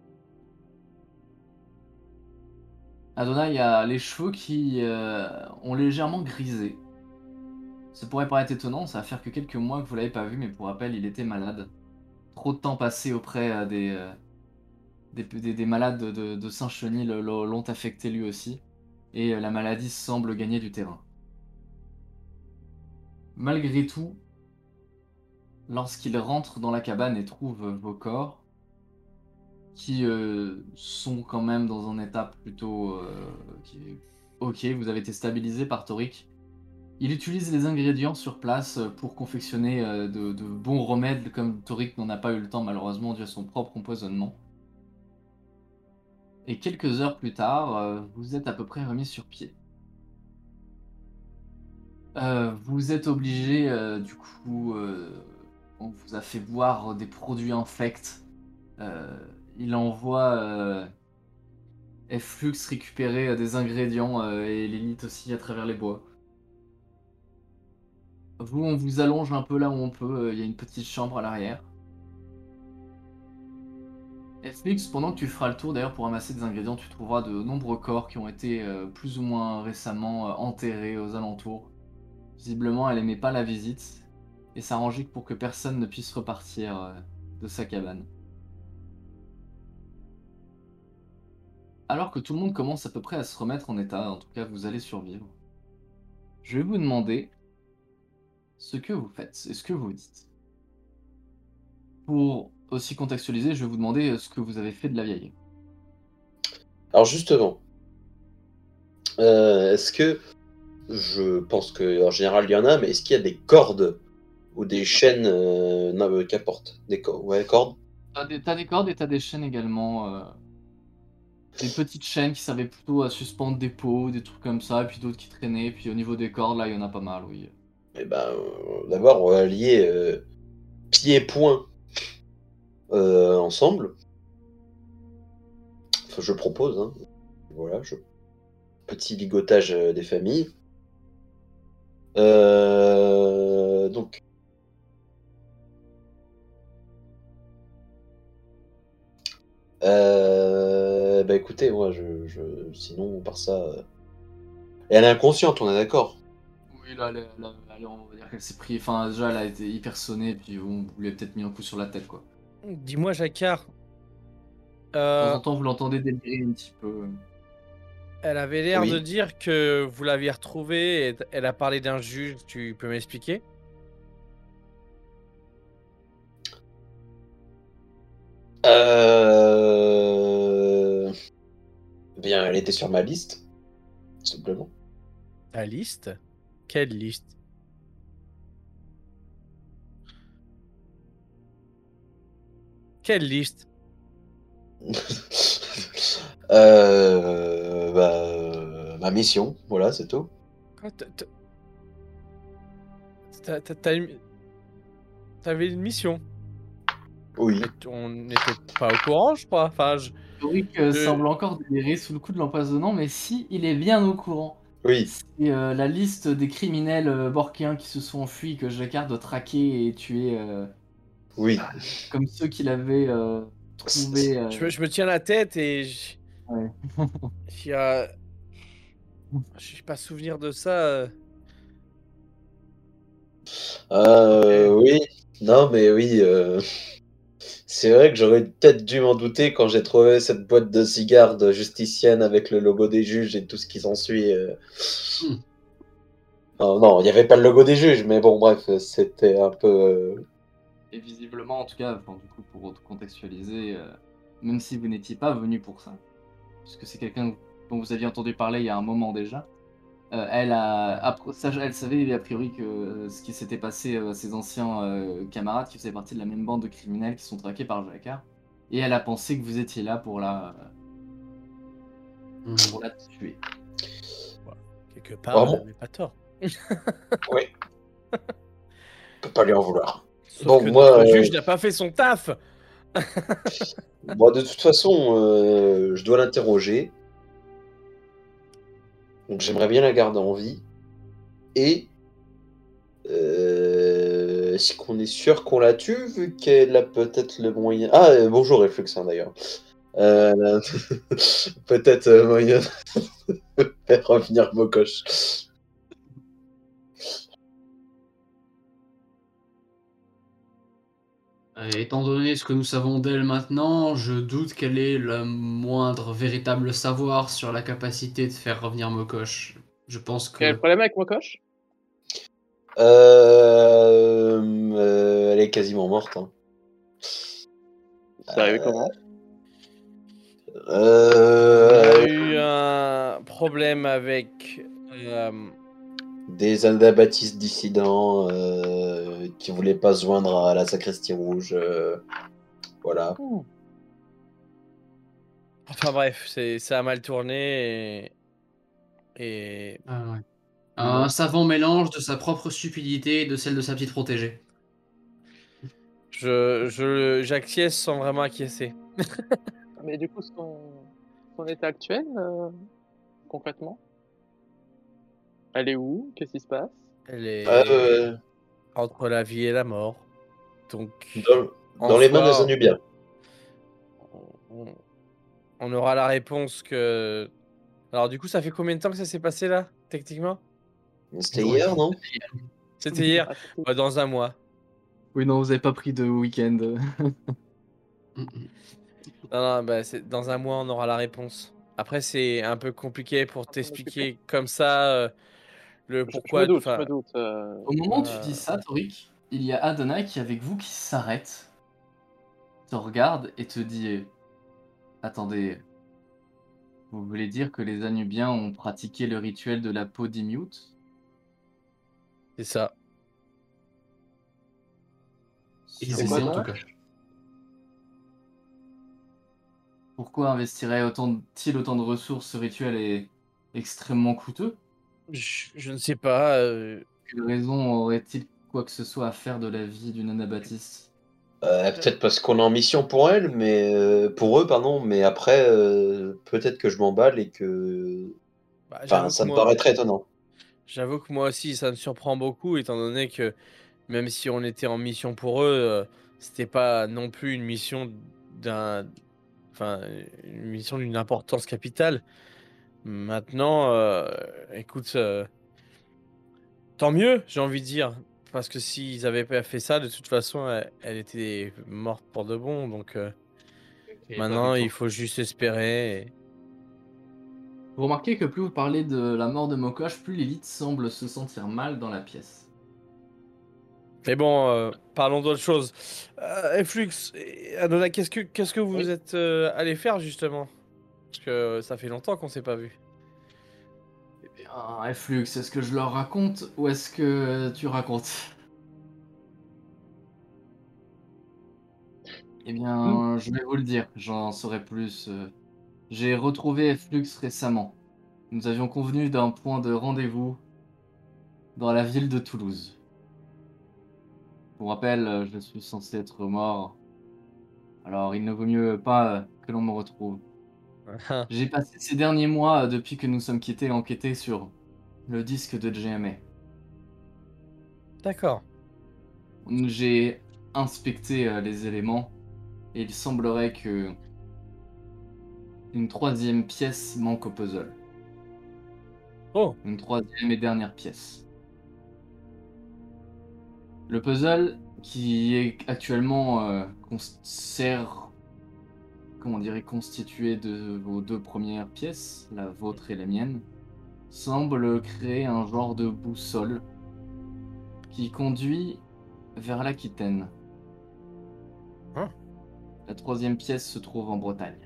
B: Adonai a les cheveux qui ont légèrement grisé. Ça pourrait paraître étonnant, ça va faire que quelques mois que vous l'avez pas vu, mais pour rappel, il était malade. Trop de temps passé auprès des malades de Saint-Cheny l'ont affecté lui aussi, et la maladie semble gagner du terrain. Malgré tout, lorsqu'il rentre dans la cabane et trouve vos corps, qui sont quand même dans un état plutôt qui est ok, vous avez été stabilisé par Torik. Il utilise les ingrédients sur place pour confectionner de bons remèdes, comme Torik n'en a pas eu le temps malheureusement dû à son propre empoisonnement. Et quelques heures plus tard, vous êtes à peu près remis sur pied. Vous êtes obligé, du coup, on vous a fait boire des produits infects. Il envoie Flux récupérer des ingrédients et l'élite aussi à travers les bois. Vous, on vous allonge un peu là où on peut. Il y a une petite chambre à l'arrière. Flux, pendant que tu feras le tour d'ailleurs pour ramasser des ingrédients, tu trouveras de nombreux corps qui ont été plus ou moins récemment enterrés aux alentours. Visiblement, elle aimait pas la visite et s'arrangeait pour que personne ne puisse repartir de sa cabane. Alors que tout le monde commence à peu près à se remettre en état, en tout cas vous allez survivre, je vais vous demander ce que vous faites et ce que vous dites. Pour aussi contextualiser, je vais vous demander ce que vous avez fait de la vieille.
D: Alors justement, est-ce que, je pense qu'en général il y en a, mais est-ce qu'il y a des cordes ou des chaînes qu'importe, ouais, cordes?
B: T'as des cordes et t'as des chaînes également. Des petites chaînes qui servaient plutôt à suspendre des pots, des trucs comme ça, et puis d'autres qui traînaient. Puis au niveau des cordes, là, il y en a pas mal, oui.
D: Eh ben, d'abord on va lier pieds et poings ensemble. Enfin, je propose, hein. Voilà, petit ligotage des familles. Donc. Bah écoutez, moi, sinon, par ça. Et elle est inconsciente, on est d'accord?
B: Oui, là, on va dire qu'elle s'est pris. Enfin, déjà, elle a été hyper sonnée, puis on lui a peut-être mis un coup sur la tête, quoi.
C: Dis-moi, Jacquard,
B: De temps en temps, vous l'entendez délirer un petit peu.
C: elle avait l'air
D: Oui.
C: de dire que vous l'aviez retrouvée et elle a parlé d'un juge, tu peux m'expliquer?
D: Bien, elle était sur ma liste, simplement.
C: Ta liste? Quelle liste? Quelle liste?
D: Ma mission, voilà, c'est tout.
C: Quoi, t'avais une mission?
D: Oui.
C: Mais on n'était pas au courant, je crois. Enfin,
B: Torik semble encore délirer sous le coup de l'empoisonnement, mais si, il est bien au courant.
D: Oui.
B: C'est la liste des criminels borkiens qui se sont enfuis que Jacquard doit traquer et tuer,
D: Oui.
B: comme ceux qu'il avait trouvés.
C: je me tiens la tête et
B: Ouais.
C: j'ai pas souvenir de ça.
D: Oui. Non, mais oui. C'est vrai que j'aurais peut-être dû m'en douter quand j'ai trouvé cette boîte de cigares de justicienne avec le logo des juges et tout ce qui s'ensuit. Non, il n'y avait pas le logo des juges, mais bon, bref, c'était un peu.
B: Et visiblement, en tout cas, enfin, du coup, pour contextualiser, même si vous n'étiez pas venu pour ça, puisque c'est quelqu'un dont vous aviez entendu parler il y a un moment déjà, elle savait a priori que ce qui s'était passé à ses anciens camarades qui faisaient partie de la même bande de criminels qui sont traqués par Jacquard, et elle a pensé que vous étiez là pour la tuer.
C: Quelque part,
D: Vraiment.
C: elle avait pas tort.
D: Oui. On peut pas lui en vouloir.
C: Sauf
D: Bon,
C: que
D: moi,
C: notre juge n'a pas fait son taf.
D: Bon, de toute façon, je dois l'interroger. Donc j'aimerais bien la garder en vie. Et est-ce qu'on est sûr qu'on la tue vu qu'elle a peut-être le moyen... Ah, bonjour Reflux hein, d'ailleurs. Euh, peut-être moyen de faire revenir Mokosh.
E: Étant donné ce que nous savons d'elle maintenant, je doute qu'elle ait le moindre véritable savoir sur la capacité de faire revenir Mokosh. Je pense
F: Quel est le
E: que...
F: problème avec Mokosh?
D: Elle est quasiment morte. Hein.
F: C'est arrivé comment?
C: On a eu
D: Euh,
C: un problème avec
D: Des anabaptistes dissidents qui voulaient pas se joindre à la sacristie rouge. Voilà.
C: enfin bref, ça a mal tourné et
E: Ah ouais.
C: Bon.
E: Un savant mélange de sa propre stupidité et de celle de sa petite protégée.
C: j'acquiesce sans vraiment acquiescer.
F: Mais du coup, son état actuel, concrètement? Elle est où? Qu'est-ce qui se passe?
C: Elle est
D: Euh,
C: entre la vie et la mort. Donc
D: dans
C: en
D: les mains des
C: soi,
D: Anubiens.
C: on aura la réponse que... Alors du coup, ça fait combien de temps que ça s'est passé là, techniquement?
D: C'était hier, non?
C: C'était hier.
F: Ah, c'est tout.
C: Bah, dans un mois.
B: Oui, non, vous avez pas pris de week-end.
C: Non, bah, dans un mois, on aura la réponse. Après, c'est un peu compliqué pour
F: On s'en
C: t'expliquer comme ça le
F: Je
C: pourquoi.
F: me doute, je
C: Enfin,
F: me doute.
B: Au moment où tu
C: voilà.
B: dis ça, Torik, il y a Adonai qui est avec vous qui s'arrête, te regarde et te dit attendez, vous voulez dire que les Anubiens ont pratiqué le rituel de la peau d'Imute?
C: C'est ça.
E: Ils
F: C'est
E: ont
F: quoi,
E: en
F: ça
E: tout cas.
B: Pourquoi investirait-il autant de ressources? Ce rituel est extrêmement coûteux.
C: Je ne sais pas.
B: Quelle raison aurait-il quoi que ce soit à faire de la vie d'une anabaptiste?
D: Peut-être parce qu'on est en mission pour elle, mais pour eux, pardon. Mais après, peut-être que je m'emballe et que,
C: Bah,
D: enfin, ça me paraît très étonnant.
C: j'avoue que moi aussi, ça me surprend beaucoup, étant donné que même si on était en mission pour eux, c'était pas non plus une mission d'un, enfin, une mission d'une importance capitale. Maintenant, écoute, tant mieux, j'ai envie de dire, parce que s'ils avaient pas fait ça, de toute façon, elle était morte pour de bon. Donc maintenant, il faut juste espérer.
B: Vous remarquez que plus vous parlez de la mort de Mokosh, plus Lilith semble se sentir mal dans la pièce.
C: Mais bon, parlons d'autre chose. Flux, Adona, qu'est-ce que vous
F: Oui.
C: êtes allé faire justement? Parce que ça fait longtemps qu'on s'est pas vu.
B: Eh bien, Flux, est-ce que je leur raconte ou est-ce que tu racontes? Eh bien, je vais vous le dire, j'en saurai plus. J'ai retrouvé Flux récemment. Nous avions convenu d'un point de rendez-vous dans la ville de Toulouse. Pour rappel, je suis censé être mort, alors il ne vaut mieux pas que l'on me retrouve. J'ai passé ces derniers mois, depuis que nous sommes quittés, à enquêter sur le disque de JMA.
C: D'accord.
B: J'ai inspecté les éléments et il semblerait que une troisième pièce manque au puzzle.
C: Oh,
B: Une troisième et dernière pièce. Le puzzle qui est actuellement constitué de vos deux premières pièces, la vôtre et la mienne, semble créer un genre de boussole qui conduit vers l'Aquitaine.
C: Hein?
B: La troisième pièce se trouve en Bretagne.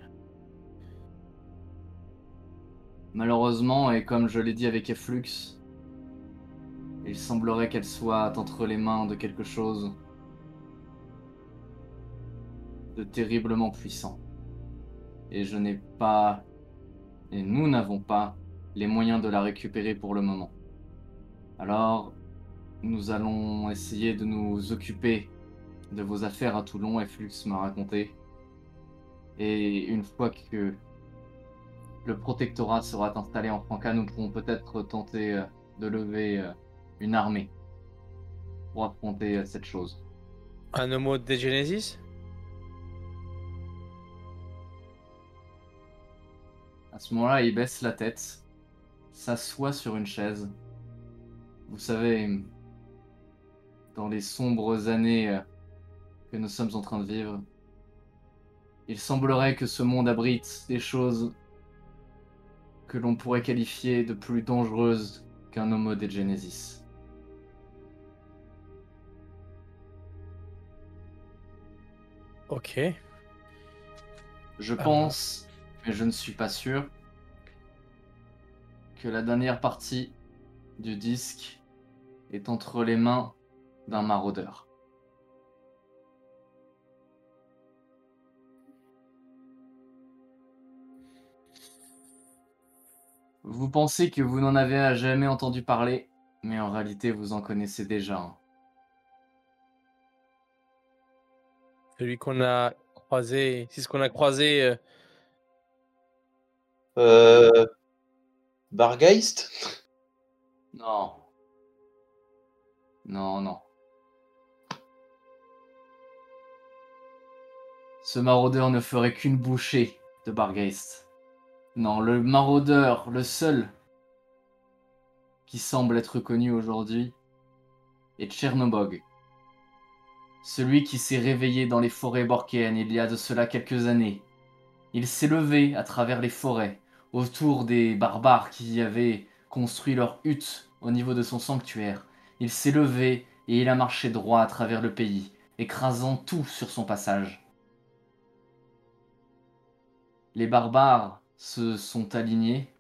B: Malheureusement, et comme je l'ai dit avec Efflux, il semblerait qu'elle soit entre les mains de quelque chose de terriblement puissant. Et je n'ai pas, et nous n'avons pas, les moyens de la récupérer pour le moment. Alors, nous allons essayer de nous occuper de vos affaires à Toulon, Efflux m'a raconté. Et une fois que le protectorat sera installé en Franca, nous pourrons peut-être tenter de lever une armée pour affronter cette chose.
C: Un Homo de Genesis?
B: À ce moment-là, il baisse la tête, s'assoit sur une chaise. Vous savez, dans les sombres années que nous sommes en train de vivre, il semblerait que ce monde abrite des choses que l'on pourrait qualifier de plus dangereuses qu'un Homo de Genesis.
C: Ok.
B: Je pense, mais je ne suis pas sûr, que la dernière partie du disque est entre les mains d'un maraudeur. Vous pensez que vous n'en avez jamais entendu parler, mais en réalité vous en connaissez déjà un.
C: Celui qu'on a croisé. C'est ce qu'on a croisé.
D: Bargeist?
B: Non. Non, non. Ce maraudeur ne ferait qu'une bouchée de Bargeist. Non, le maraudeur, le seul qui semble être connu aujourd'hui, est Tchernobog. Celui qui s'est réveillé dans les forêts borkéennes il y a de cela quelques années. Il s'est levé à travers les forêts, autour des barbares qui avaient construit leur hutte au niveau de son sanctuaire. Il s'est levé et il a marché droit à travers le pays, écrasant tout sur son passage. Les barbares se sont alignés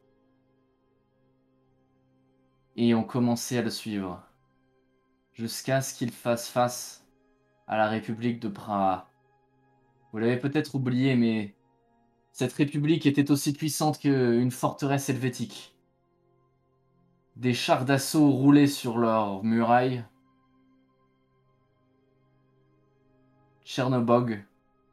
B: et ont commencé à le suivre, jusqu'à ce qu'il fasse face à la République de Praha. Vous l'avez peut-être oublié, mais cette république était aussi puissante qu'une forteresse helvétique. Des chars d'assaut roulaient sur leurs murailles. Tchernobog,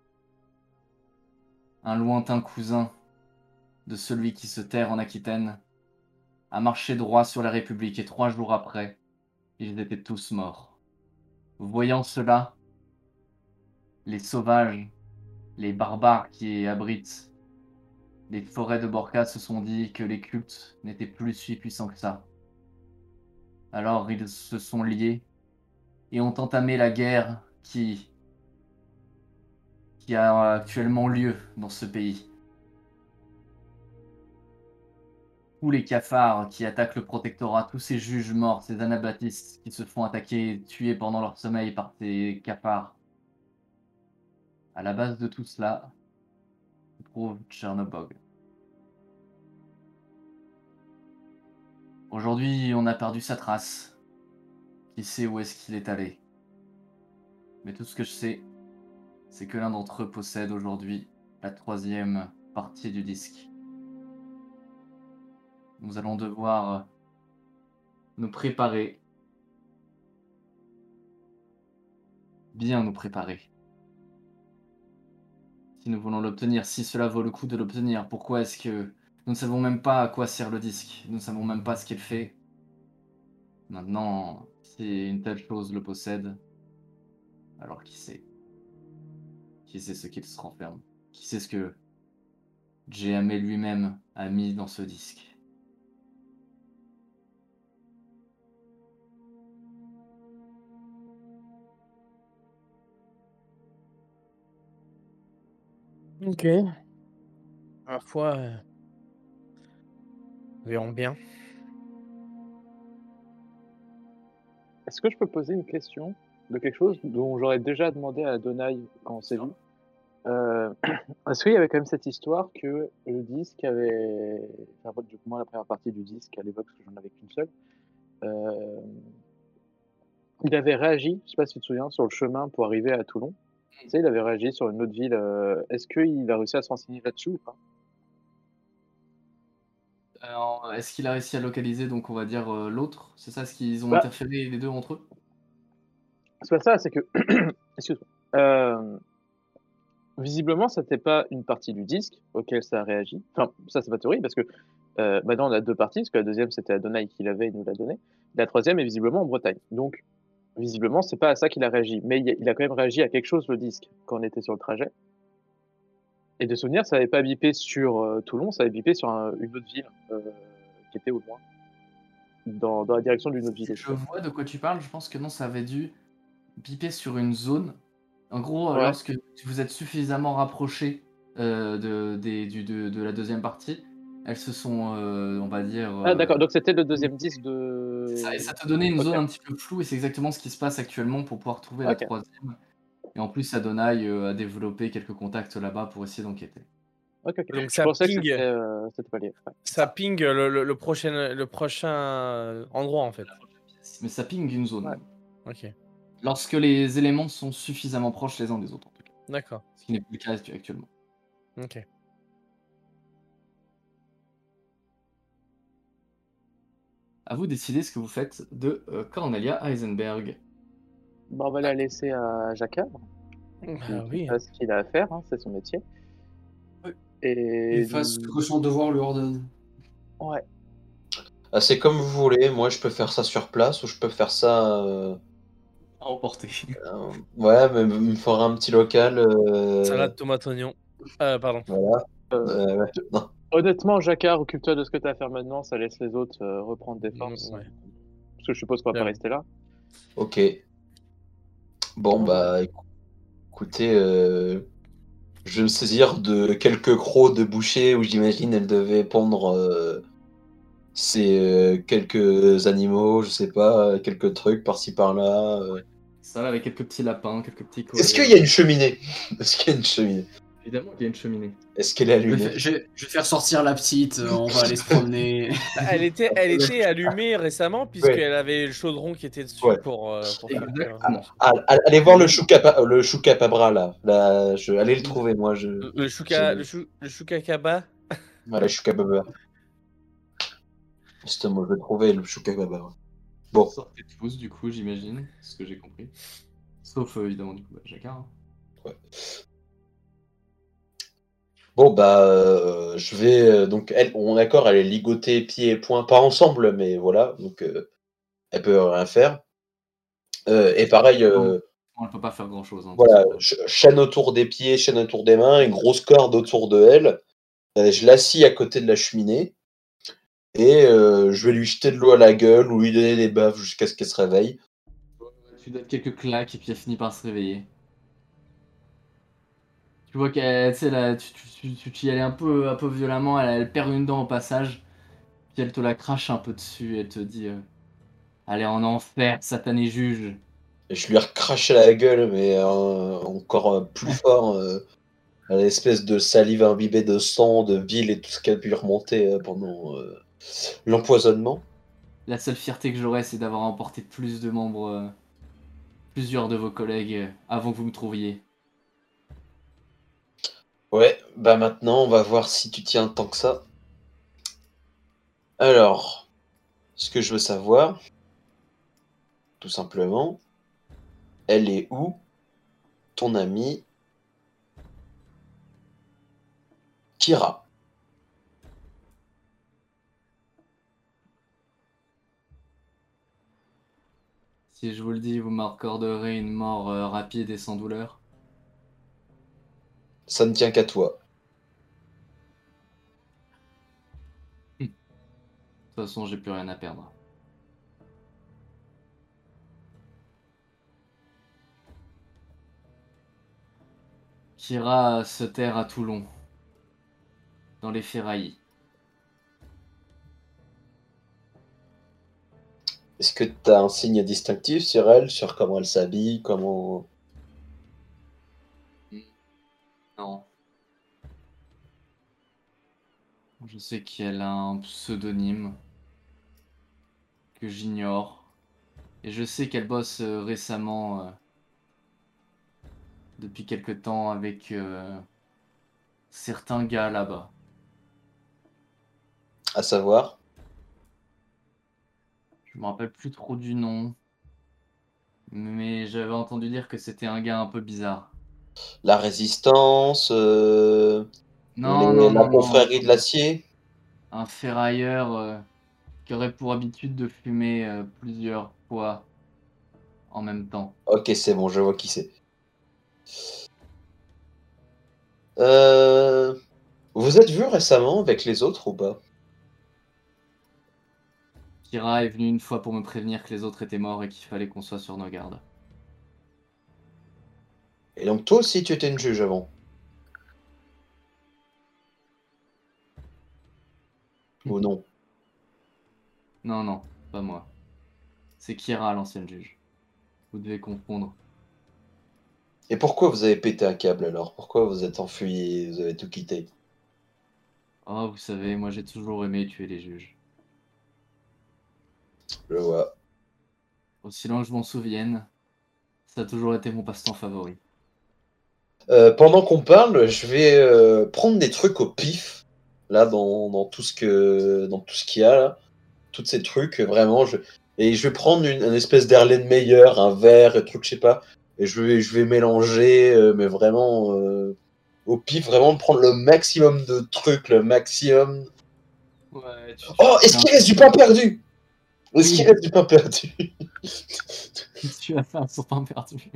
B: un lointain cousin de celui qui se terre en Aquitaine, a marché droit sur la République et 3 jours après, ils étaient tous morts. Voyant cela, les sauvages, les barbares qui abritent les forêts de Borca se sont dit que les cultes n'étaient plus si puissants que ça. Alors ils se sont liés et ont entamé la guerre qui a actuellement lieu dans ce pays. Tous les cafards qui attaquent le protectorat, tous ces juges morts, ces anabaptistes qui se font attaquer, tuer pendant leur sommeil par ces cafards. À la base de tout cela se trouve Tchernobog. Aujourd'hui, on a perdu sa trace. Qui sait où est-ce qu'il est allé? Mais tout ce que je sais, c'est que l'un d'entre eux possède aujourd'hui la 3e partie du disque. Nous allons devoir nous préparer, bien nous préparer. Si nous voulons l'obtenir, si cela vaut le coup de l'obtenir, pourquoi est-ce que nous ne savons même pas à quoi sert le disque? Nous ne savons même pas ce qu'il fait. Maintenant, si une telle chose le possède, alors qui sait? Qui sait ce qu'il se renferme? Qui sait ce que J.M. lui-même a mis dans ce disque?
C: Ok. À la fois, verrons bien.
F: Est-ce que je peux poser une question de quelque chose dont j'aurais déjà demandé à Adonai quand on s'est vu? Est-ce qu'il y avait quand même cette histoire que le disque avait... Enfin, du coup, moi, la première partie du disque, à l'époque, parce que j'en avais qu'une seule, il avait réagi, je sais pas si tu te souviens, sur le chemin pour arriver à Toulon. Tu sais, il avait réagi sur une autre ville. Est-ce qu'il a réussi à se renseigner là-dessus ou pas?
B: Alors, est-ce qu'il a réussi à localiser, donc on va dire, l'autre? C'est ça, ce qu'ils ont
F: Bah.
B: interféré les deux entre eux?
F: C'est pas ça, c'est que... Excuse-moi. Visiblement, c'était pas une partie du disque auquel ça a réagi. Enfin, ça, c'est pas théorie, parce que Maintenant, on a 2 parties, parce que la deuxième, c'était Adonai qui l'avait, il nous l'a donné. La troisième est visiblement en Bretagne. Donc, visiblement, c'est pas à ça qu'il a réagi. Mais il a quand même réagi à quelque chose, le disque, quand on était sur le trajet. Et de souvenir, ça avait pas bipé sur Toulon, ça avait bipé sur une autre ville qui était au loin, dans la direction d'une autre ville.
B: Je vois de quoi tu parles, je pense que non, ça avait dû biper sur une zone. En gros,
F: Ouais.
B: lorsque vous êtes suffisamment rapproché de la deuxième partie, elles se sont, on va dire.
F: Ah, d'accord, donc c'était le deuxième disque de.
B: C'est ça, et ça te donnait une
F: Ok.
B: zone un petit peu floue, et c'est exactement ce qui se passe actuellement pour pouvoir trouver la
F: Ok.
B: troisième. Et en plus, Adonai a développé quelques contacts là-bas pour essayer d'enquêter.
F: Ok.
C: Donc
F: Je
C: ça
F: pensais que
C: ping,
F: c'était pas lié. Ouais.
C: ça ping le prochain endroit en fait.
B: Mais ça ping une zone.
F: Ouais.
C: Ok,
B: Lorsque les éléments sont suffisamment proches les uns des autres, en tout cas.
C: d'accord.
B: Ce qui n'est plus le cas actuellement.
C: Ok.
B: À vous de décider ce que vous faites de Cornelia Heisenberg.
F: Bon, on va la laisser à Jacquard, qui
C: Oui.
F: fasse ce qu'il a à faire, hein, c'est son métier.
E: Ouais.
F: Et
E: Il fasse ce que son devoir lui ordonne.
F: ouais.
D: Ah, c'est comme vous voulez, moi je peux faire ça sur place ou je peux faire ça.
B: À emporter.
D: Ouais, mais il me faudra un petit local.
C: Salade, tomate, oignon. Pardon.
D: Voilà. Ouais, non.
F: Honnêtement, Jacquard, occupe-toi de ce que tu as à faire maintenant, ça laisse les autres reprendre des forces.
C: Ouais.
F: Parce que je suppose qu'on va pas
C: J'avoue.
F: rester là.
D: Ok. Bon, bah écoutez, je vais me saisir de quelques crocs de boucher où j'imagine elle devait pondre ces quelques animaux, je sais pas, quelques trucs par-ci par-là.
B: Ça, là, avec quelques petits lapins, quelques petits
D: Est-ce
B: koalas.
D: qu'il y a une cheminée? Est-ce qu'il y a une cheminée?
B: Évidemment qu'il y a une cheminée.
D: Est-ce qu'elle est
E: Je vais,
D: allumée?
E: fa- je vais- je vais faire sortir la petite, on va aller se promener.
C: Elle était allumée récemment
D: Ouais.
C: puisqu'elle avait le chaudron qui était dessus
D: Ouais.
C: pour faire
B: Exactement.
D: Allez voir le choucapabra là. Allez le trouver, moi.
C: le chukakaba.
D: Voilà, le choucapabra. C'est moi, je vais trouver le choucapabra. Bon.
B: Sortez tous, du coup, j'imagine. C'est ce que j'ai compris. Sauf, évidemment, du coup, Jacquard. Hein.
D: Ouais. Bon, bah, je vais. Donc, on est d'accord, elle est ligotée pieds et poings, pas ensemble, mais voilà. Donc, elle peut rien faire. Et pareil,
B: On ne peut pas faire grand-chose. Hein,
D: voilà, chaîne autour des pieds, chaîne autour des mains, une grosse corde autour de elle. Je l'assis à côté de la cheminée. Et je vais lui jeter de l'eau à la gueule ou lui donner des baffes jusqu'à ce qu'elle se réveille.
B: Tu donnes quelques claques et puis elle finit par se réveiller. Tu vois qu'elle, tu sais, là, tu y allais un peu violemment, elle perd une dent au passage, puis elle te la crache un peu dessus, et elle te dit allez en enfer, satané juge.
D: Et je lui ai recraché la gueule, mais encore plus fort, à l'espèce de salive imbibée de sang, de bile et tout ce qui a pu remonter pendant l'empoisonnement.
B: La seule fierté que j'aurais, c'est d'avoir emporté plus de membres, plusieurs de vos collègues, avant que vous me trouviez.
D: Ouais, bah maintenant, on va voir si tu tiens tant que ça. Alors, ce que je veux savoir, tout simplement, elle est où, ton amie Kira?
B: Si je vous le dis, vous m'accorderez une mort rapide et sans douleur.
D: Ça ne tient qu'à toi.
B: De toute façon, j'ai plus rien à perdre. Kira se terre à Toulon, dans les ferrailles.
D: Est-ce que tu as un signe distinctif sur elle, sur comment elle s'habille, comment...
B: Non. Je sais qu'elle a un pseudonyme que j'ignore. Et je sais qu'elle bosse récemment, depuis quelque temps, avec certains gars là-bas.
D: À savoir?
B: Je me rappelle plus trop du nom. Mais j'avais entendu dire que c'était un gars un peu bizarre.
D: La résistance,
B: Non, non,
D: la
B: non, non.
D: confrérie de l'acier?
B: un ferrailleur qui aurait pour habitude de fumer plusieurs fois en même temps.
D: Ok, c'est bon, je vois qui c'est. Vous êtes vu récemment avec les autres ou pas?
B: Kira est venu une fois pour me prévenir que les autres étaient morts et qu'il fallait qu'on soit sur nos gardes.
D: Et donc toi aussi tu étais une juge avant? Ou non?
B: Non, non, pas moi. C'est Kira, l'ancienne juge. Vous devez confondre.
D: Et pourquoi vous avez pété un câble alors? Pourquoi vous êtes enfui et vous avez tout quitté?
B: Oh, vous savez, moi j'ai toujours aimé tuer les juges.
D: Je vois.
B: Aussi loin que je m'en souvienne, ça a toujours été mon passe-temps favori.
D: Pendant qu'on parle, je vais prendre des trucs au pif, là, dans tout ce qu'il y a, là. Tous ces trucs, vraiment. Et je vais prendre une espèce d'Erlenmeyer, un verre, un truc, je sais pas. Et je vais mélanger, mais vraiment au pif, vraiment prendre le maximum de trucs, le maximum.
B: Ouais,
D: Oh, est-ce qu'il reste du pain perdu? Est-ce qu'il reste du pain perdu?
B: Tu as fait un pain perdu.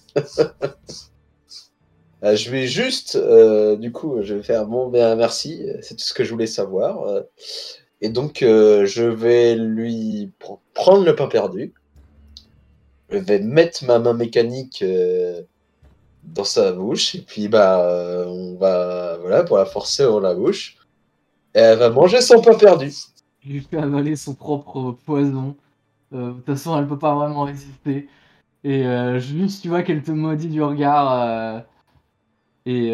D: Je vais juste, du coup, je vais faire bon, ben, merci, c'est tout ce que je voulais savoir. Et donc, je vais lui prendre le pain perdu. Je vais mettre ma main mécanique dans sa bouche. Et puis, on va, voilà, pour la forcer dans la bouche. Et elle va manger son pain perdu.
B: Je lui fais avaler son propre poison. De toute façon, elle peut pas vraiment résister. Et juste, tu vois qu'elle te maudit du regard. Et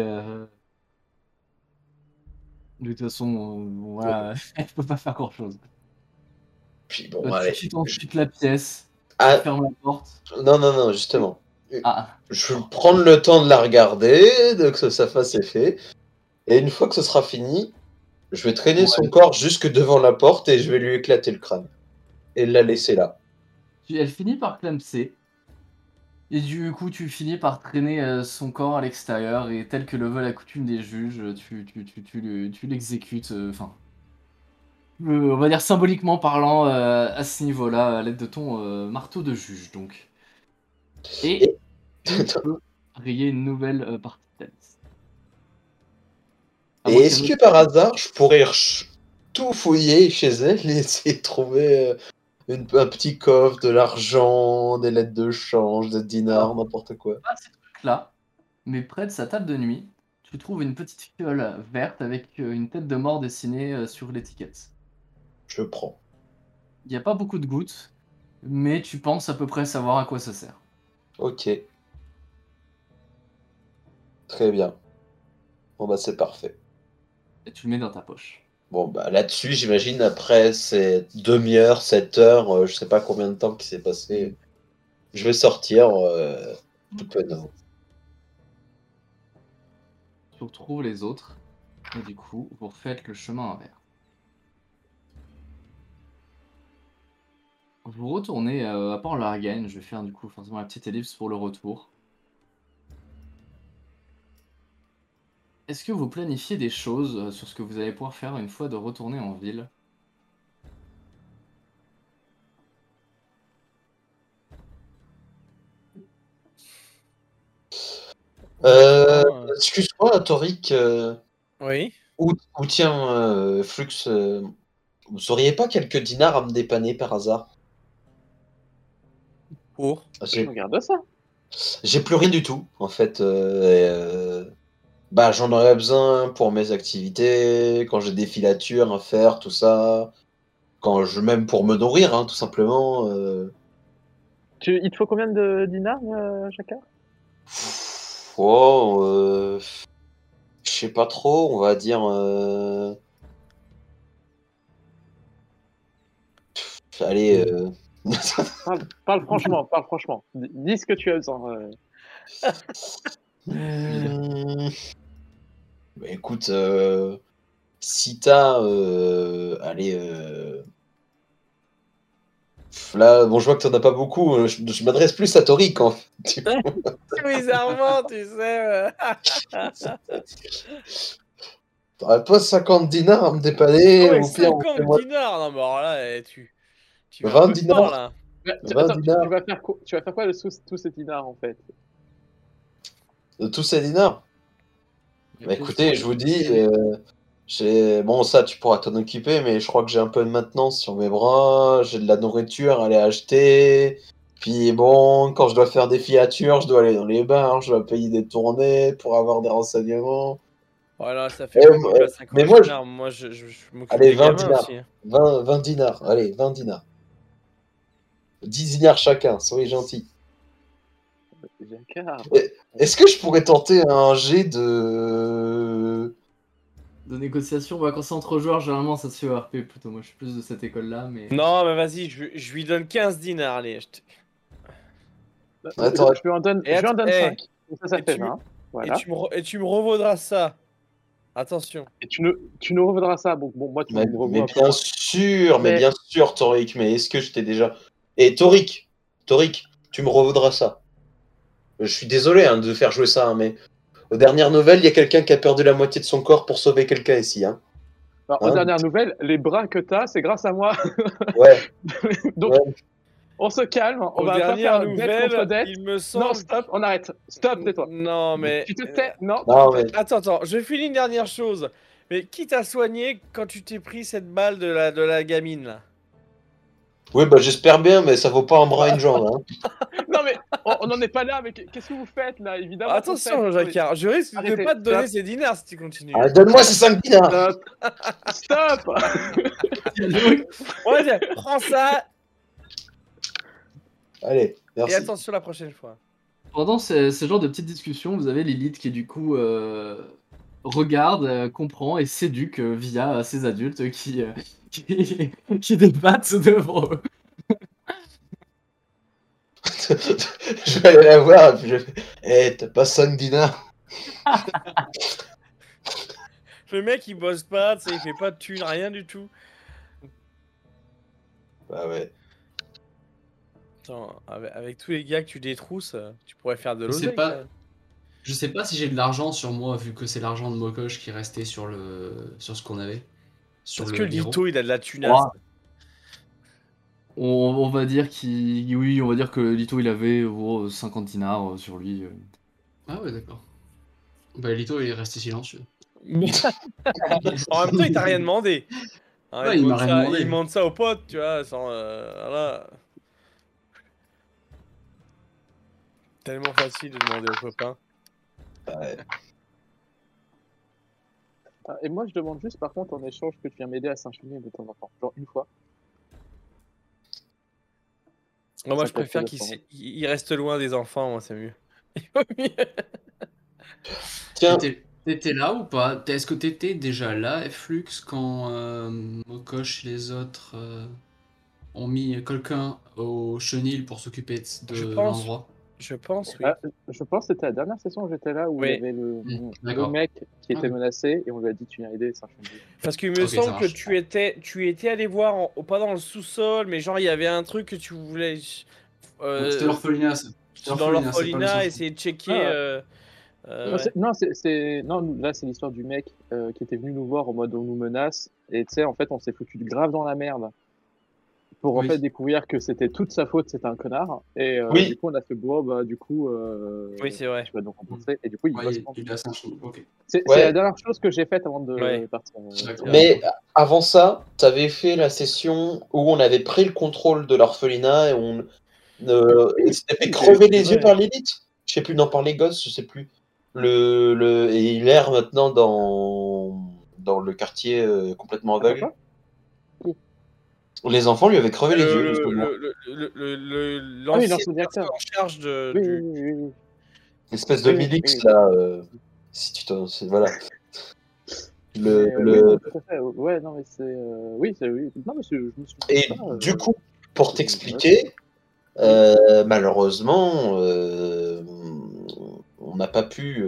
B: de toute façon, voilà, elle peut pas faire grand-chose.
D: Puis bon,
B: Tu
D: allez.
B: quittes ensuite la pièce,
D: Ah,
B: tu fermes la porte.
D: non, justement.
B: Ah,
D: Je vais prendre le temps de la regarder, de que ça fasse effet. Et une fois que ce sera fini, je vais traîner son corps jusque devant la porte et je vais lui éclater le crâne. Et la laisser là.
B: elle finit par clamser. Et du coup, tu finis par traîner son corps à l'extérieur. Et tel que le veut la coutume des juges, tu l'exécutes. Enfin, on va dire symboliquement parlant, à ce niveau-là, à l'aide de ton marteau de juge. Donc. Et tu peux rayer une nouvelle partie de tennis. À
D: Et
B: moins qu'il y
D: est-ce
B: ait
D: que
B: d'autres-
D: par hasard, je pourrais tout fouiller chez elle et essayer de trouver un petit coffre, de l'argent, des lettres de change, des dinars,
B: Alors,
D: n'importe quoi?
B: pas ces trucs-là, mais près de sa table de nuit, tu trouves une petite fiole verte avec une tête de mort dessinée sur l'étiquette.
D: Je prends.
B: Il n'y a pas beaucoup de gouttes, mais tu penses à peu près savoir à quoi ça sert.
D: Ok. Très bien. Bon bah c'est parfait.
B: Et tu le mets dans ta poche.
D: Bon bah là-dessus, j'imagine, après ces demi-heure, 7 heures, je sais pas combien de temps qui s'est passé, je vais sortir tout penaud.
B: Tu retrouves les autres, et du coup, vous refaites le chemin inverse. Vous retournez à Port-Largaine, je vais faire du coup forcément la petite ellipse pour le retour. Est-ce que vous planifiez des choses sur ce que vous allez pouvoir faire une fois de retourner en ville?
D: Excuse-moi, Toric,
C: Oui.
D: ou tiens, Flux, vous auriez pas quelques dinars à me dépanner par hasard?
C: Pour.
F: Je me garde ça.
D: J'ai plus rien du tout, en fait. Bah, j'en aurais besoin pour mes activités, quand j'ai des filatures à faire, tout ça. Même pour me nourrir, hein, tout simplement.
F: Il te faut combien de dinars chacun?
D: Oh, je sais pas trop, on va dire. Allez.
F: Parle franchement, parle franchement. Dis ce que tu as besoin.
D: Bah, écoute, si t'as. Allez. Là, bon, je vois que t'en as pas beaucoup. Je m'adresse plus à Toric, en fait.
C: Bizarrement, tu sais.
D: T'aurais pas 50 dinars à me dépanner,
C: Ouais,
D: au pire, on fait
C: 50
D: moi
C: dinars. Non, mais alors là, tu vas
D: 20
C: un peu
D: dinars.
C: fort, là.
F: Mais
D: 20
F: attends,
D: dinars.
F: tu vas faire quoi de tous ces dinars en fait?
D: De tous ces dinars.
B: Et
D: Bah
B: après,
D: écoutez, je vous dis,
B: oui.
D: bon, ça, tu pourras t'en occuper, mais je crois que j'ai un peu de maintenance sur mes bras, j'ai de la nourriture à aller acheter. Puis bon, quand je dois faire des filatures, je dois aller dans les bars, je dois payer des tournées pour avoir des renseignements.
C: Voilà, ça fait
D: Eh,
C: beaucoup déjà
D: mais
C: 50
D: moi,
C: dinars. Moi, je m'occupe
D: allez,
C: des
D: 20
C: gamins
D: dinars.
C: aussi, hein.
D: 20 dinars. Allez, 20 dinars. 10 dinars chacun, soyez gentils.
F: Jacquard.
D: Est-ce que je pourrais tenter un jet de...
B: De négociation, bah, quand c'est entre joueurs, généralement ça se fait au RP plutôt. Moi je suis plus de cette école-là, mais.
C: Non, mais vas-y, je lui donne 15 dinars, allez.
D: Attends,
F: Je lui en donne,
C: Et
F: je lui en donne
C: eh,
F: 5. Ça
C: et
F: fait
C: tu,
F: 20. Voilà.
C: et tu me revaudras ça. Attention.
F: Et tu nous revaudras ça. Bon, moi, tu me
D: mais
F: revois.
D: mais bien sûr, Torik, mais est-ce que je t'ai déjà... Et Torik, tu me revaudras ça. Je suis désolé hein, de faire jouer ça, hein, mais aux dernières nouvelles, il y a quelqu'un qui a perdu la moitié de son corps pour sauver quelqu'un ici. Hein.
F: Alors, aux
D: Hein
F: dernières nouvelles, les bras que t'as, c'est grâce à moi.
D: Ouais,
F: Donc,
D: ouais.
F: on se calme. On
C: Aux
F: va pas
C: dernières
F: faire dette contre
C: nouvelles,
F: dette.
C: il me
F: Non,
C: semble.
F: stop, on arrête. Stop, tais-toi.
C: Non, mais.
F: Tu te tais. Non,
D: Non,
F: tu te
D: mais...
F: tais.
C: Attends, je finis une dernière chose. Mais qui t'a soigné quand tu t'es pris cette balle de la gamine là?
D: Oui, bah j'espère bien, mais ça vaut pas un bras et une jambe. Hein.
F: Non, mais on n'en est pas là. Mais qu'est-ce que vous faites là? Évidemment. qu'on
C: Attention,
F: fait.
C: Jacquard, je risque de
F: Arrêtez,
C: pas te donner
F: stop.
C: ces dinars si tu continues.
D: Ah, donne-moi ces 5 dinars.
F: Stop. Stop.
C: Ouais, tiens, prends ça
D: Allez,
C: et
D: merci.
C: attention la prochaine fois.
B: Pendant ce genre de petites discussions, vous avez Lilith qui du coup regarde, comprend et s'éduque via ces adultes qui débattent devant eux.
D: Je vais aller la voir et puis je fais... Eh, t'as pas 5 dinars?
C: Le mec il bosse pas, tu sais, il fait pas de thunes, rien du tout.
D: Bah ouais.
C: Attends, avec tous les gars que tu détrousses, tu pourrais faire de
E: Je sais
C: l'oseille.
E: pas.
C: quand même.
E: Je sais pas si j'ai de l'argent sur moi, vu que c'est l'argent de Mokosh qui restait sur ce qu'on avait. Sur
C: Parce
E: le
C: que
E: héros.
C: Lito il a de la thunasse.
B: Ouais. On va dire oui, on va dire que Lito il avait 50 dinars sur lui.
E: Ah ouais, d'accord. Bah, Lito, il est resté silencieux.
C: En même temps, il t'a rien demandé. Hein,
E: Ouais, il m'a rien demandé.
C: Il demande ça aux potes, tu vois, sans. Voilà. Tellement facile de demander aux copains.
D: Ouais.
F: Et moi, je demande juste, par contre, en échange, que tu viens m'aider à s'inchiner de temps en temps. Genre une fois.
C: Non, moi,
F: Ça
C: je
F: peut être
C: préfère
F: de
C: qu'il
F: temps en temps.
C: il reste loin des enfants, moi, c'est mieux.
D: Tiens,
E: T'étais là ou pas? Est-ce que t'étais déjà là, Flux, quand Mokosh et les autres ont mis quelqu'un au chenil pour s'occuper
C: Je
E: de
C: pense.
E: l'endroit?
C: Je pense, oui.
F: Ah, je pense que c'était la dernière session où j'étais là, où il y
C: Oui.
F: avait le
E: D'accord.
F: mec qui était
E: Ok.
F: menacé, et on lui a dit tu viens aider, s'enchaîner.
C: Parce qu'il me
E: Ok, ça
C: semble que
E: marche.
C: tu étais allé voir, pas dans le sous-sol, mais genre, il y avait un truc que tu voulais.
E: C'était l'orphelinat, ça. C'était
C: Dans
E: l'orphelinat, c'est pas le
C: l'orphelinat,
E: centre.
C: essayer de checker.
F: Non,
C: Ouais.
F: non, là c'est l'histoire du mec qui était venu nous voir en mode on nous menace, et tu sais, en fait, on s'est foutu de grave dans la merde pour en
E: Oui.
F: fait découvrir que c'était toute sa faute, c'était un connard, et
D: Oui.
F: du coup on a fait bon, bah du coup,
C: Oui, c'est vrai.
F: tu vas nous rembourser, et du coup il bosse
E: Ouais,
F: pas.
E: il a Saint-Chine. Ok.
F: C'est
D: Ouais.
F: la dernière chose que j'ai faite avant de
C: Ouais.
F: partir.
E: D'accord.
D: mais avant ça, t'avais fait la session où on avait pris le contrôle de l'orphelinat et on s'était fait
F: Oui,
D: crever les
F: ouais.
D: yeux par l'élite. Je sais plus, non, par les gosses, je sais plus. Et il erre maintenant dans le quartier complètement aveugle.
F: Quoi
D: Les enfants lui avaient crevé les yeux, justement.
F: Ah oui,
C: L'ancien
F: l'ancien directeur.
C: en charge
F: Oui,
C: du.
F: oui.
D: Espèce de
F: Oui,
D: Milix,
F: oui.
D: là. Si tu t'en. Voilà.
F: Oui, non, tout à fait. Ouais, non, mais c'est. Oui, c'est. Oui. Non, mais je me suis dit
D: Et
F: ça.
D: du coup, pour t'expliquer, malheureusement, on n'a pas pu.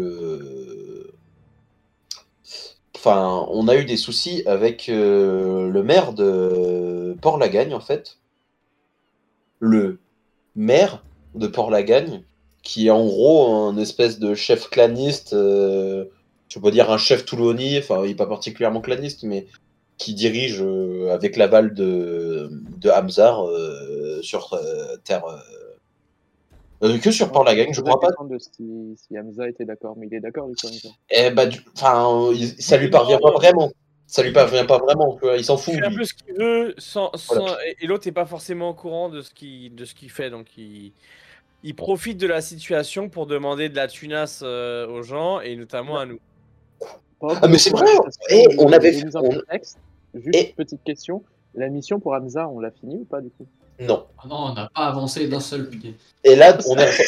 D: Enfin, on a eu des soucis avec le maire de Port-Lagagne, en fait. Le maire de Port-Lagagne, qui est en gros un espèce de chef claniste tu peux dire un chef touloni, enfin, il n'est pas particulièrement claniste, mais qui dirige avec l'aval de Hamzar sur terre. Que sur Port-la-Gagne, je crois pas.
F: De si Hamza était d'accord, mais il est d'accord, lui, Hamza.
D: Eh bah, ça lui parvient pas vraiment. Ça lui parvient pas vraiment, tu vois, il s'en fout,
C: Il fait un
D: lui.
C: peu ce qu'il veut,
D: Voilà.
C: et l'autre n'est pas forcément au courant de ce qu'il fait. Donc il profite de la situation pour demander de la tunasse aux gens, et notamment à nous.
D: Ah, mais c'est vrai, on avait fait.
F: Juste petite question. La mission pour Hamza, on l'a finie ou pas, du coup?
D: Non.
E: Ah non, on n'a pas avancé d'un seul pied.
D: Et là, on est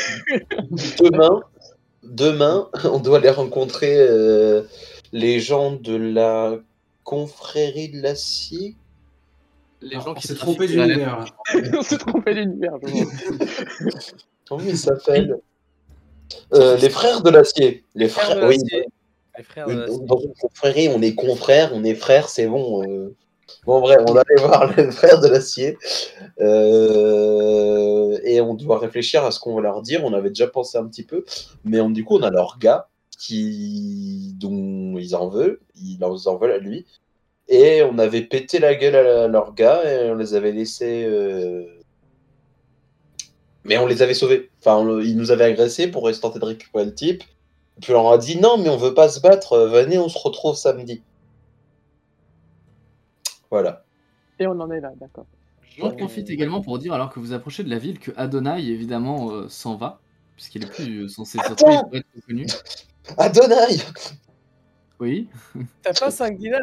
D: demain, on doit aller rencontrer les gens de la confrérie de l'acier.
A: Les gens
E: On
A: qui
E: s'est
A: trafiquent
E: trompé
A: la
E: d'univers là.
F: On s'est trompé d'univers, je vois.
D: Comment ils s'appellent les frères de l'acier. Les frères,
C: de
D: oui.
C: l'acier. Les frères de l'acier.
D: Dans une confrérie, on est confrères, on est frères, c'est bon. Bon, bref, on va aller voir les frères de l'acier. Et on doit réfléchir à ce qu'on va leur dire. On avait déjà pensé un petit peu. Mais du coup, on a leur gars dont ils en veulent. Ils en veulent à lui. Et on avait pété la gueule à leur gars et on les avait laissés. Mais on les avait sauvés. Enfin, ils nous avaient agressés pour tenter de récupérer le type. Puis on leur a dit non, mais on veut pas se battre. Venez, on se retrouve samedi. Voilà.
F: Et on en est là, d'accord.
B: J'en profite également pour dire, alors que vous approchez de la ville, que Adonai, évidemment, s'en va, puisqu'il est plus censé se retrouver pour être reconnu.
D: Adonai.
B: Oui.
C: T'as pas 5 dinars?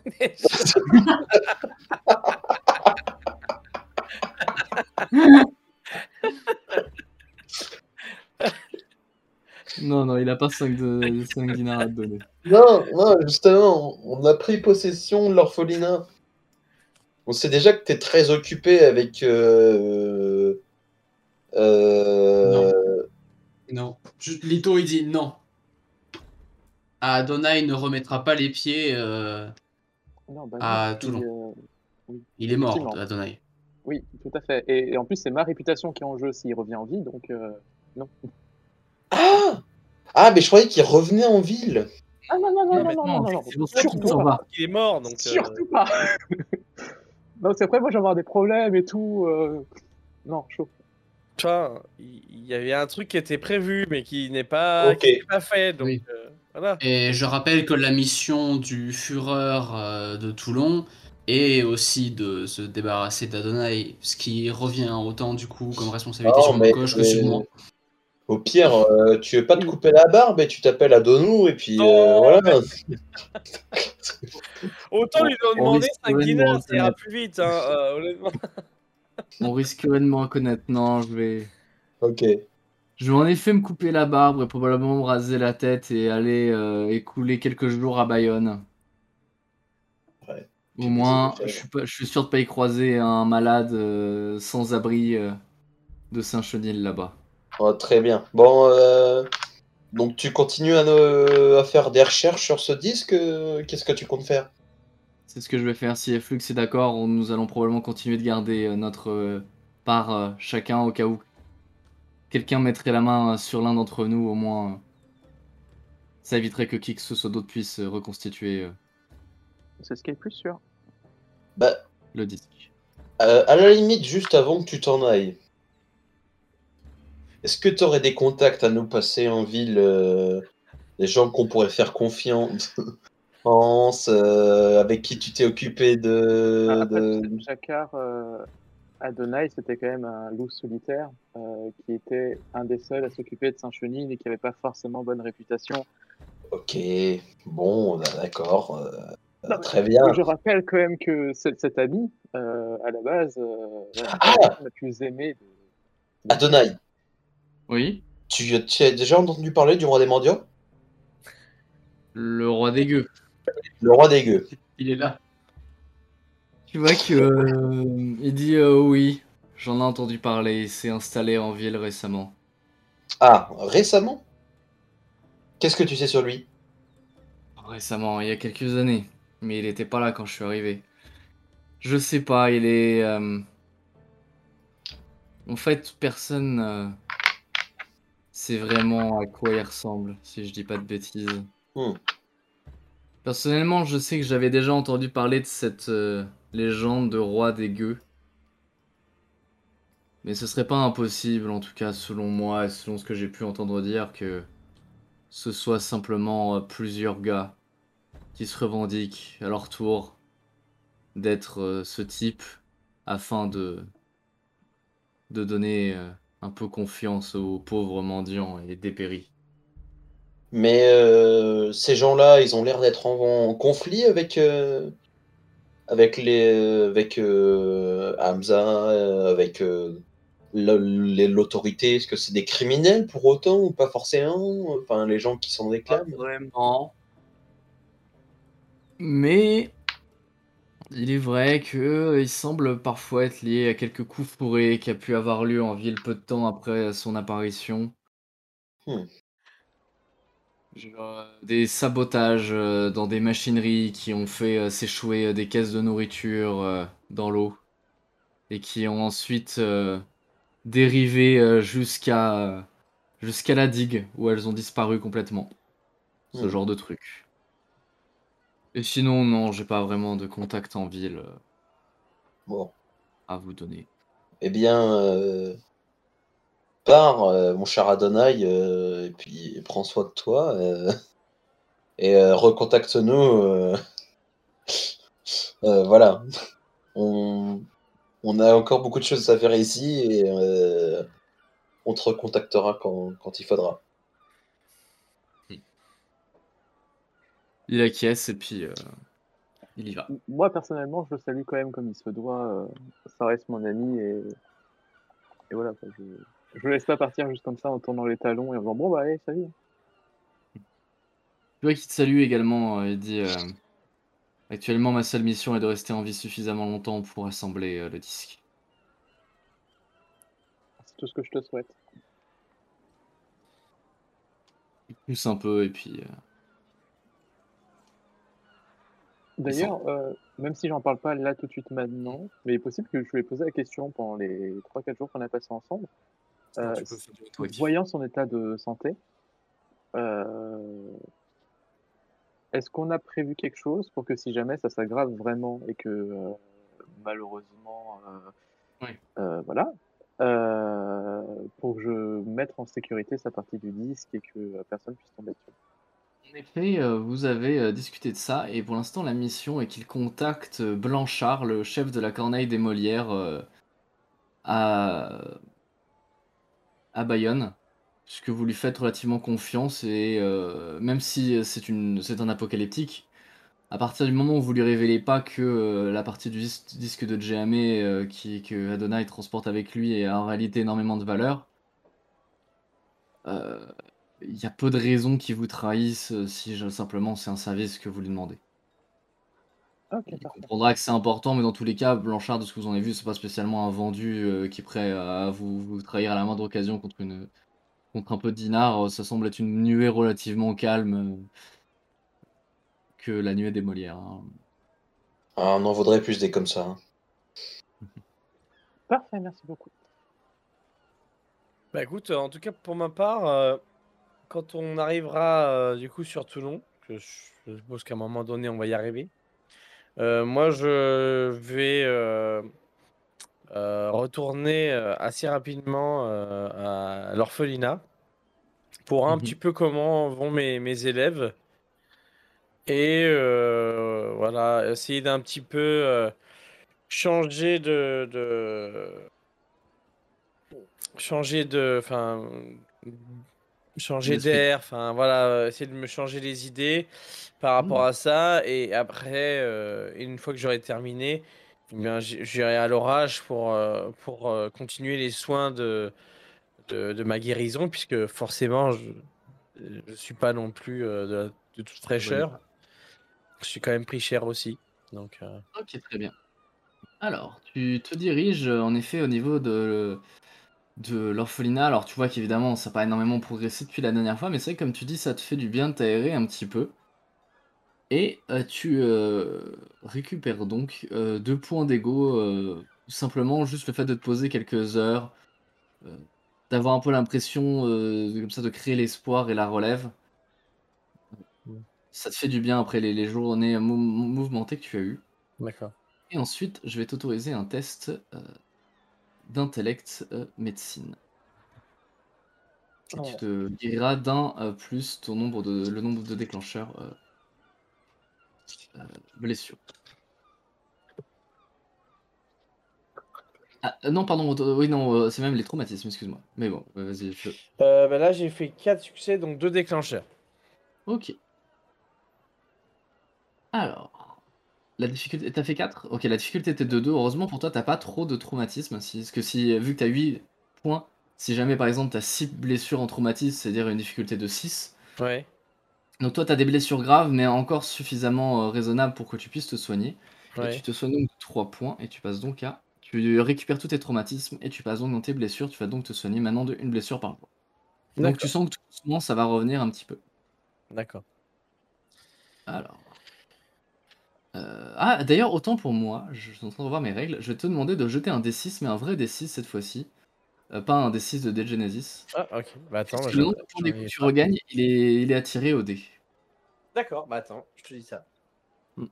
B: Non, il a pas 5 dinars à te donner.
D: Non, justement, on a pris possession de l'orphelinat. On sait déjà que tu es très occupé avec.
E: Non. Lito, il dit non. Adonai ne remettra pas les pieds
F: Non, bah
E: à
F: non,
E: Toulon.
F: oui,
E: Il est mort,
F: effectivement.
E: Adonai.
F: Oui, tout à fait. Et en plus, c'est ma réputation qui est en jeu s'il revient en vie, donc non.
D: Ah, mais je croyais qu'il revenait en ville.
F: Ah non,
B: C'est pour ça qu'il
F: surtout
B: s'en
F: pas.
B: va.
C: Il est mort, donc.
F: Surtout pas. Non, c'est après, moi, je vais avoir des problèmes et tout. Non, chaud.
C: Tu vois, il y avait un truc qui était prévu, mais qui n'est pas,
D: Ok.
C: qui n'est pas fait. Donc
E: Oui.
C: voilà.
E: Et je rappelle que la mission du Führer de Toulon est aussi de se débarrasser d'Adonai, ce qui revient autant du coup comme responsabilité sur Mokosh que sur moi.
D: Au pire, tu veux pas te couper la barbe et tu t'appelles Adonou et puis
C: Non,
D: voilà.
C: Autant lui
B: On
C: demander
B: risque
C: 5
B: de
C: dinars,
B: le
C: ça ira
B: connaître.
C: plus vite, hein, honnêtement.
B: On risquerait de me reconnaître. Non, je vais
D: Ok.
B: en effet me couper la barbe et probablement me raser la tête et aller écouler quelques jours à Bayonne.
D: Ouais.
B: Au moins, je suis sûr de pas y croiser un malade sans abri de Saint-Chenil là-bas.
D: Oh, très bien. Bon, donc tu continues à faire des recherches sur ce disque. Qu'est-ce que tu comptes faire?
B: C'est ce que je vais faire. Si Flux est d'accord, nous allons probablement continuer de garder notre part chacun au cas où quelqu'un mettrait la main sur l'un d'entre nous, au moins ça éviterait que qui que ce soit d'autre puisse reconstituer
F: C'est ce qui est le plus sûr.
D: Bah,
B: le disque.
D: à la limite, juste avant que tu t'en ailles, est-ce que tu aurais des contacts à nous passer en ville, des gens qu'on pourrait faire confiance, avec qui tu t'es occupé de...
F: Jakar Adonai, c'était quand même un loup solitaire qui était un des seuls à s'occuper de Saint-Chenil et qui n'avait pas forcément bonne réputation.
D: Ok, bon, d'accord,
F: Non,
D: très bien.
F: Je rappelle quand même que cet ami, à la base,
D: Ah,
F: la plus aimée
D: Adonai,
B: Oui.
D: tu as déjà entendu parler du roi des mendiants?
B: Le roi des gueux.
D: Le roi des gueux.
E: Il est là.
B: Tu vois que il dit oui, j'en ai entendu parler, il s'est installé en ville récemment.
D: Ah, récemment? Qu'est-ce que tu sais sur lui?
B: Récemment, il y a quelques années, mais il était pas là quand je suis arrivé. Je sais pas, il est en fait, personne sait vraiment à quoi il ressemble, si je dis pas de bêtises. Personnellement, je sais que j'avais déjà entendu parler de cette légende de roi des gueux. Mais ce serait pas impossible, en tout cas selon moi et selon ce que j'ai pu entendre dire, que ce soit simplement plusieurs gars qui se revendiquent à leur tour d'être ce type afin de donner un peu confiance aux pauvres mendiants et dépéris.
D: Mais ces gens-là, ils ont l'air d'être en conflit avec Hamza, avec l'autorité. Est-ce que c'est des criminels pour autant ou pas forcément? Enfin, les gens qui s'en
B: Pas
D: réclament.
B: vraiment. Mais il est vrai que il semble parfois être lié à quelques coups fourrés qui a pu avoir lieu en ville peu de temps après son apparition.
D: Hmm.
B: Genre, des sabotages dans des machineries qui ont fait s'échouer des caisses de nourriture dans l'eau et qui ont ensuite dérivé jusqu'à la digue où elles ont disparu complètement. Ce
D: Hmm.
B: genre de truc. Et sinon, non, j'ai pas vraiment de contact en ville
D: Bon.
B: à vous donner.
D: Eh bien, pars, mon cher Adonai, et puis prends soin de toi, et recontacte-nous. Voilà. On, on a encore beaucoup de choses à faire ici et on te recontactera quand il faudra.
B: Il acquiesce et puis il y va.
F: Moi, personnellement, je le salue quand même comme il se doit. Ça reste mon ami et voilà, quoi, je le laisse pas partir juste comme ça en tournant les talons et en disant bon, bah, allez, salut.
B: Tu vois qu'il te salue également, il dit actuellement ma seule mission est de rester en vie suffisamment longtemps pour assembler le disque.
F: C'est tout ce que je te souhaite.
B: Il pousse un peu et puis il s'en va.
F: D'ailleurs, même si j'en parle pas là tout de suite maintenant, mais il est possible que je lui ai posé la question pendant les 3-4 jours qu'on a passé ensemble.
B: Sinon, tu peux faire du rétroactif.
F: Voyant son état de santé, euh, est-ce qu'on a prévu quelque chose pour que si jamais ça s'aggrave vraiment et que malheureusement,
B: Ouais.
F: voilà, pour que je mette en sécurité sa partie du disque et que personne puisse tomber dessus.
B: En effet, vous avez discuté de ça et pour l'instant la mission est qu'il contacte Blanchard, le chef de la Corneille des Molières à, à Bayonne, puisque vous lui faites relativement confiance et même si c'est un apocalyptique, à partir du moment où vous lui révélez pas que la partie du disque de Djamé que Adonai transporte avec lui a en réalité énormément de valeur, euh, il y a peu de raisons qu'il vous trahisse si simplement c'est un service que vous lui demandez.
F: Ok,
B: Il
F: parfait.
B: comprendra que c'est important, mais dans tous les cas, Blanchard, de ce que vous en avez vu, c'est pas spécialement un vendu qui est prêt à vous trahir à la moindre occasion contre un peu de dinar. Ça semble être une nuée relativement calme que la nuée des Molières, hein.
D: Ah, on en vaudrait plus des comme ça, hein.
F: Parfait, merci beaucoup.
C: Bah écoute, en tout cas pour ma part, quand on arrivera du coup sur Toulon, je suppose qu'à un moment donné on va y arriver, moi je vais retourner assez rapidement à l'orphelinat pour voir un petit
B: Mhm.
C: peu comment vont mes élèves et voilà, essayer d'un petit peu changer changer de, enfin, changer
B: L'esprit.
C: d'air, enfin voilà, essayer de me changer les idées par rapport
B: Mhm.
C: à ça. Et après, une fois que j'aurai terminé, eh bien, j'irai à l'orage pour continuer les soins de ma guérison, puisque forcément, je suis pas non plus de toute
B: Bon
C: fraîcheur.
B: état.
C: Je suis quand même pris cher aussi. Donc,
B: Ok, très bien. Alors, tu te diriges en effet au niveau de l'orphelinat. Alors, tu vois qu'évidemment, ça n'a pas énormément progressé depuis la dernière fois, mais c'est vrai que comme tu dis, ça te fait du bien de t'aérer un petit peu. Et tu récupères donc 2 points d'ego, simplement juste le fait de te poser quelques heures, heu, d'avoir un peu l'impression, comme ça de créer l'espoir et la relève. Ça te fait du bien après les journées mouvementées que tu as eues.
C: D'accord.
B: Et ensuite, je vais t'autoriser un test d'intellect médecine. Et tu
C: Alors,
B: te guériras d'un plus le nombre de déclencheurs blessures. Ah, non, pardon, oui, non, c'est même les traumatismes, excuse-moi. Mais bon, vas-y,
C: bah là, j'ai fait 4 succès, donc 2 déclencheurs.
B: Ok. Alors, la difficulté, t'as fait 4? Ok, la difficulté était de 2. Heureusement pour toi, t'as pas trop de traumatisme. Parce que vu que t'as 8 points, si jamais par exemple t'as 6 blessures en traumatisme, c'est-à-dire une difficulté de 6.
C: Ouais.
B: Donc toi, t'as des blessures graves, mais encore suffisamment raisonnables pour que tu puisses te soigner. Et
C: Ouais.
B: tu te soignes donc de 3 points, et tu passes donc à... Tu récupères tous tes traumatismes, et tu passes donc dans tes blessures. Tu vas donc te soigner maintenant de une blessure par jour. Donc tu
C: D'accord.
B: sens que tout doucement, ça va revenir un petit peu.
C: D'accord.
B: Alors... Ah, d'ailleurs, autant pour moi, je suis en train de revoir mes règles, je vais te demander de jeter un D6, mais un vrai D6 cette fois-ci. Pas un D6 de Dead Genesis.
C: Ah, ok. Bah attends,
B: Puisque
C: bah,
B: le nombre de points
C: j'en
B: d'écho que
C: ai
B: tu
C: pas.
B: regagnes, il est attiré au dé.
C: D'accord, bah attends, je te dis ça.
B: Mm.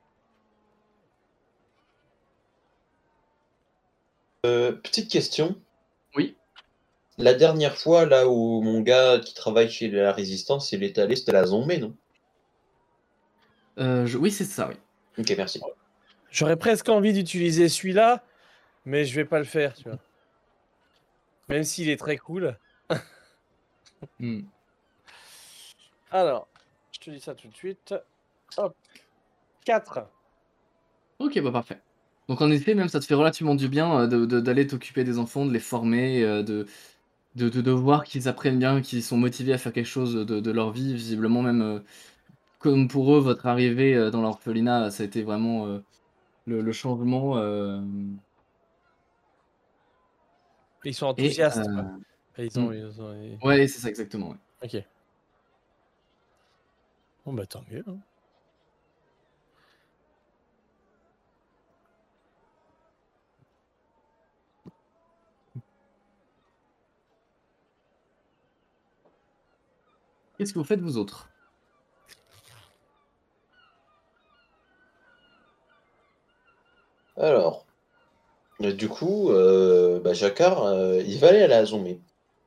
D: Petite question.
B: Oui.
D: La dernière fois, là où mon gars qui travaille chez la Résistance, il est allé, c'était la zombie, non?
B: Oui, c'est ça, oui.
D: Ok, merci.
C: J'aurais presque envie d'utiliser celui-là, mais je vais pas le faire, tu vois. Même s'il est très cool.
B: Mm.
C: Alors, je te dis ça tout de suite. Hop. 4.
B: Ok, bah parfait. Donc en effet, même ça te fait relativement du bien d'aller t'occuper des enfants, de les former, de voir qu'ils apprennent bien, qu'ils sont motivés à faire quelque chose de leur vie. Visiblement, même comme pour eux, votre arrivée dans l'orphelinat, ça a été vraiment le changement.
C: Ils sont
B: Et
C: enthousiastes, quoi.
B: mm.
C: Ils-
B: Ouais, c'est ça exactement. Ouais.
C: Ok. Bon, bah tant mieux. Hein.
B: Qu'est-ce que vous faites vous autres?
D: Alors, du coup, Jacquard, il va aller à la zombie.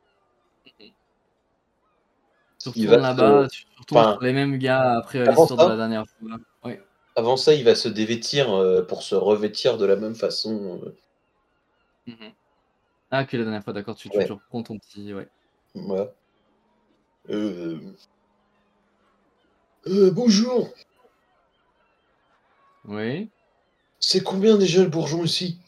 B: Tu
D: Il va
B: retournes là-bas,
D: se...
B: tu retombes sur
D: Enfin,
B: les mêmes gars après
D: avant
B: l'histoire de la
D: ça,
B: dernière fois. Ouais.
D: avant ça, il va se dévêtir pour se revêtir de la même façon.
B: Mhm. Ah, que la dernière fois, d'accord, tu
D: Ouais,
B: reprends ton petit. Ouais.
D: voilà. Euh, bonjour,
B: Oui.
D: c'est combien déjà le bourgeon ici?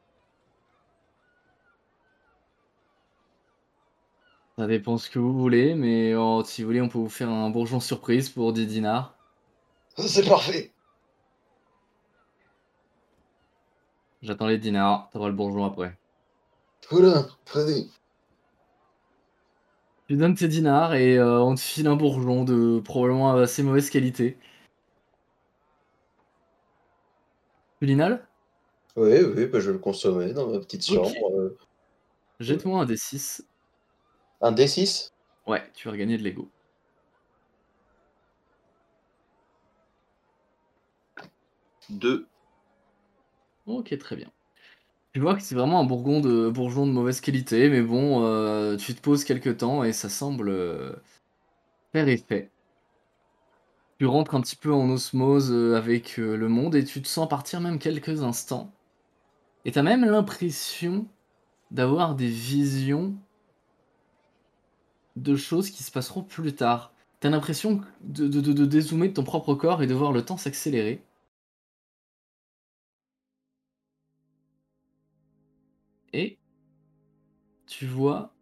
B: Ça dépend ce que vous voulez, mais si vous voulez, on peut vous faire un bourgeon surprise pour 10 dinars.
D: C'est parfait.
B: J'attends les dinars, t'auras le bourgeon après.
D: Voilà, prenez.
B: Tu donnes tes dinars et on te file un bourgeon de probablement assez mauvaise qualité. Culinal?
D: Oui, oui, bah, je vais le consommer dans ma petite
B: Ok.
D: chambre. Cool.
B: Jette-moi un D6.
D: Un D6?
B: Ouais, tu vas regagner de l'ego.
D: 2.
B: Ok, très bien. Tu vois que c'est vraiment un bourgeon de mauvaise qualité, mais bon, tu te poses quelque temps et ça semble faire effet. Tu rentres un petit peu en osmose avec le monde et tu te sens partir même quelques instants. Et t'as même l'impression d'avoir des visions de choses qui se passeront plus tard. T'as l'impression de dézoomer de ton propre corps et de voir le temps s'accélérer. Et tu vois,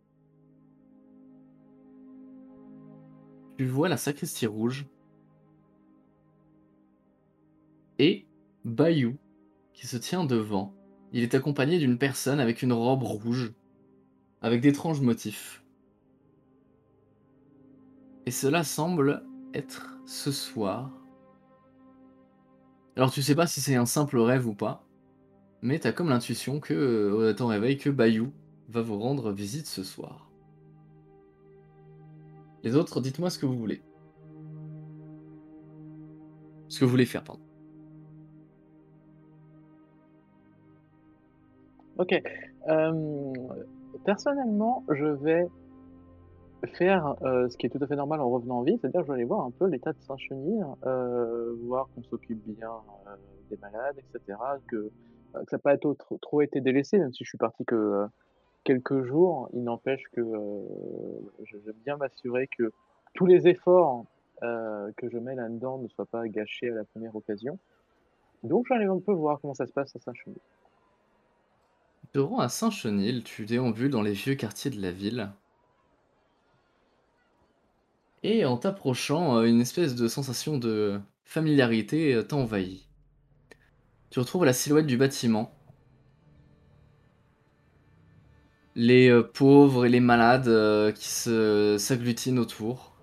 B: tu vois la sacristie rouge et Bayou qui se tient devant. Il est accompagné d'une personne avec une robe rouge, avec d'étranges motifs. Et cela semble être ce soir. Alors tu sais pas si c'est un simple rêve ou pas, mais t'as comme l'intuition que, à ton réveil, que Bayou va vous rendre visite ce soir. Les autres, dites-moi ce que vous voulez. Ce que vous voulez faire, pardon.
F: Ok. Personnellement, je vais faire ce qui est tout à fait normal en revenant en ville, c'est-à-dire que je vais aller voir un peu l'état de Saint-Chenir, voir qu'on s'occupe bien des malades, etc. Que ça n'a pas trop été délaissé, même si je suis parti que quelques jours. Il n'empêche que je vais bien m'assurer que tous les efforts que je mets là-dedans ne soient pas gâchés à la première occasion. Donc, je vais aller un peu voir comment ça se passe à Saint-Chenir.
B: Tu te rends à Saint-Chenil, tu déambules dans les vieux quartiers de la ville. Et en t'approchant, une espèce de sensation de familiarité t'envahit. Tu retrouves la silhouette du bâtiment. Les pauvres et les malades qui s'agglutinent autour.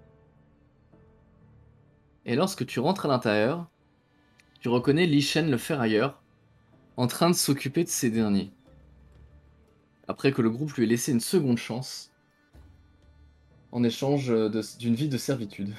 B: Et lorsque tu rentres à l'intérieur, tu reconnais Lichen le ferrailleur en train de s'occuper de ces derniers. Après que le groupe lui ait laissé une seconde chance en échange d'une vie de servitude.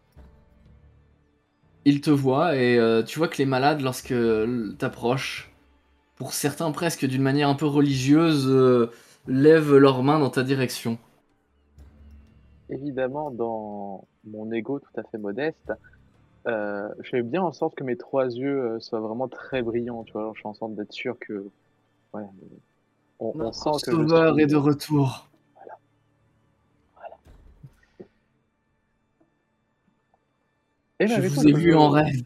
B: Il te voit et tu vois que les malades, lorsque t'approches, pour certains presque d'une manière un peu religieuse, lèvent leurs mains dans ta direction.
F: Évidemment, dans mon ego tout à fait modeste, je fais bien en sorte que mes 3 yeux soient vraiment très brillants, tu vois. Alors, je fais en sorte d'être sûr que, ouais, on sent
B: Notre
F: que je
B: sauveur
F: suis.
B: est de retour.
F: Eh
B: Je
F: ben,
B: vous
F: écoute,
B: ai vu en rêve.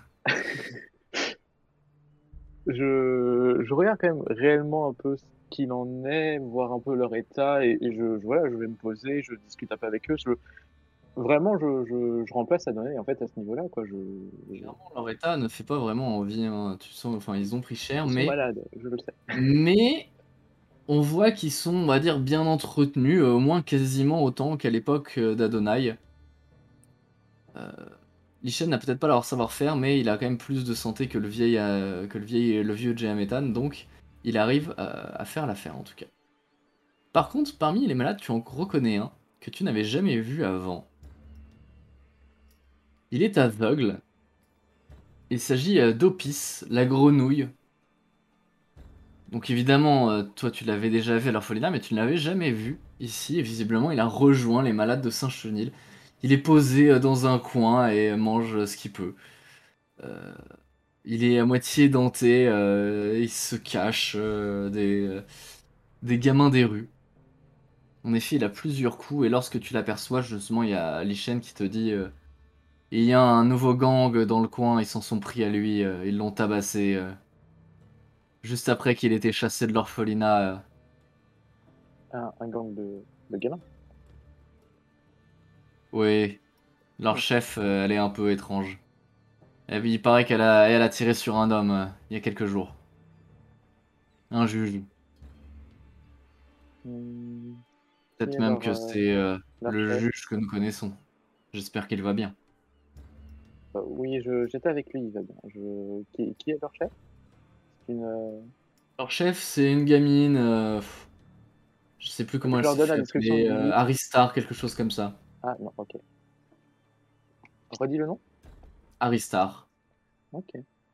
F: je regarde quand même réellement un peu ce qu'il en est, voir un peu leur état, et voilà, je vais me poser, je discute un peu avec eux. Vraiment, je remplace Adonai en fait à ce niveau-là, quoi.
B: Clairement, leur état ne fait pas vraiment envie, hein. Tu sens, enfin, ils ont pris cher,
F: Ils sont
B: mais
F: malades, je le sais.
B: on voit qu'ils sont, on va dire, bien entretenus, au moins quasiment autant qu'à l'époque d'Adonai. Lichen n'a peut-être pas leur savoir-faire, mais il a quand même plus de santé que le vieux Jametan, donc il arrive à faire l'affaire en tout cas. Par contre, parmi les malades, tu en reconnais un que tu n'avais jamais vu avant. Il est aveugle. Il s'agit d'Opis, la grenouille. Donc évidemment, toi tu l'avais déjà vu à l'orphelinat, mais tu ne l'avais jamais vu ici, et visiblement il a rejoint les malades de Saint-Chenil. Il est posé dans un coin et mange ce qu'il peut. Euh, il est à moitié denté, il se cache des gamins des rues. En effet, il a plusieurs coups, et lorsque tu l'aperçois, justement, il y a Lichen qui te dit il y a un nouveau gang dans le coin, ils s'en sont pris à lui, ils l'ont tabassé juste après qu'il ait été chassé de l'orphelinat.
F: Un gang de gamins.
B: Oui, leur chef, elle est un peu étrange. Et puis, il paraît elle a tiré sur un homme il y a quelques jours. Un juge.
F: Hmm, qui
B: Peut-être
F: est
B: même que c'est
F: leur
B: le
F: chef?
B: juge que nous connaissons. J'espère qu'il va bien.
F: Oui, j'étais avec lui, il va bien. Qui est leur chef? C'est une.
B: Leur chef, c'est une gamine. Je sais plus
F: Tu
B: comment elle
F: leur
B: se
F: donnes la
B: fait
F: description
B: appeler.
F: du.
B: Aristar, quelque chose comme ça.
F: Ah non, ok. Redis le nom?
B: Aristar.
F: Ok.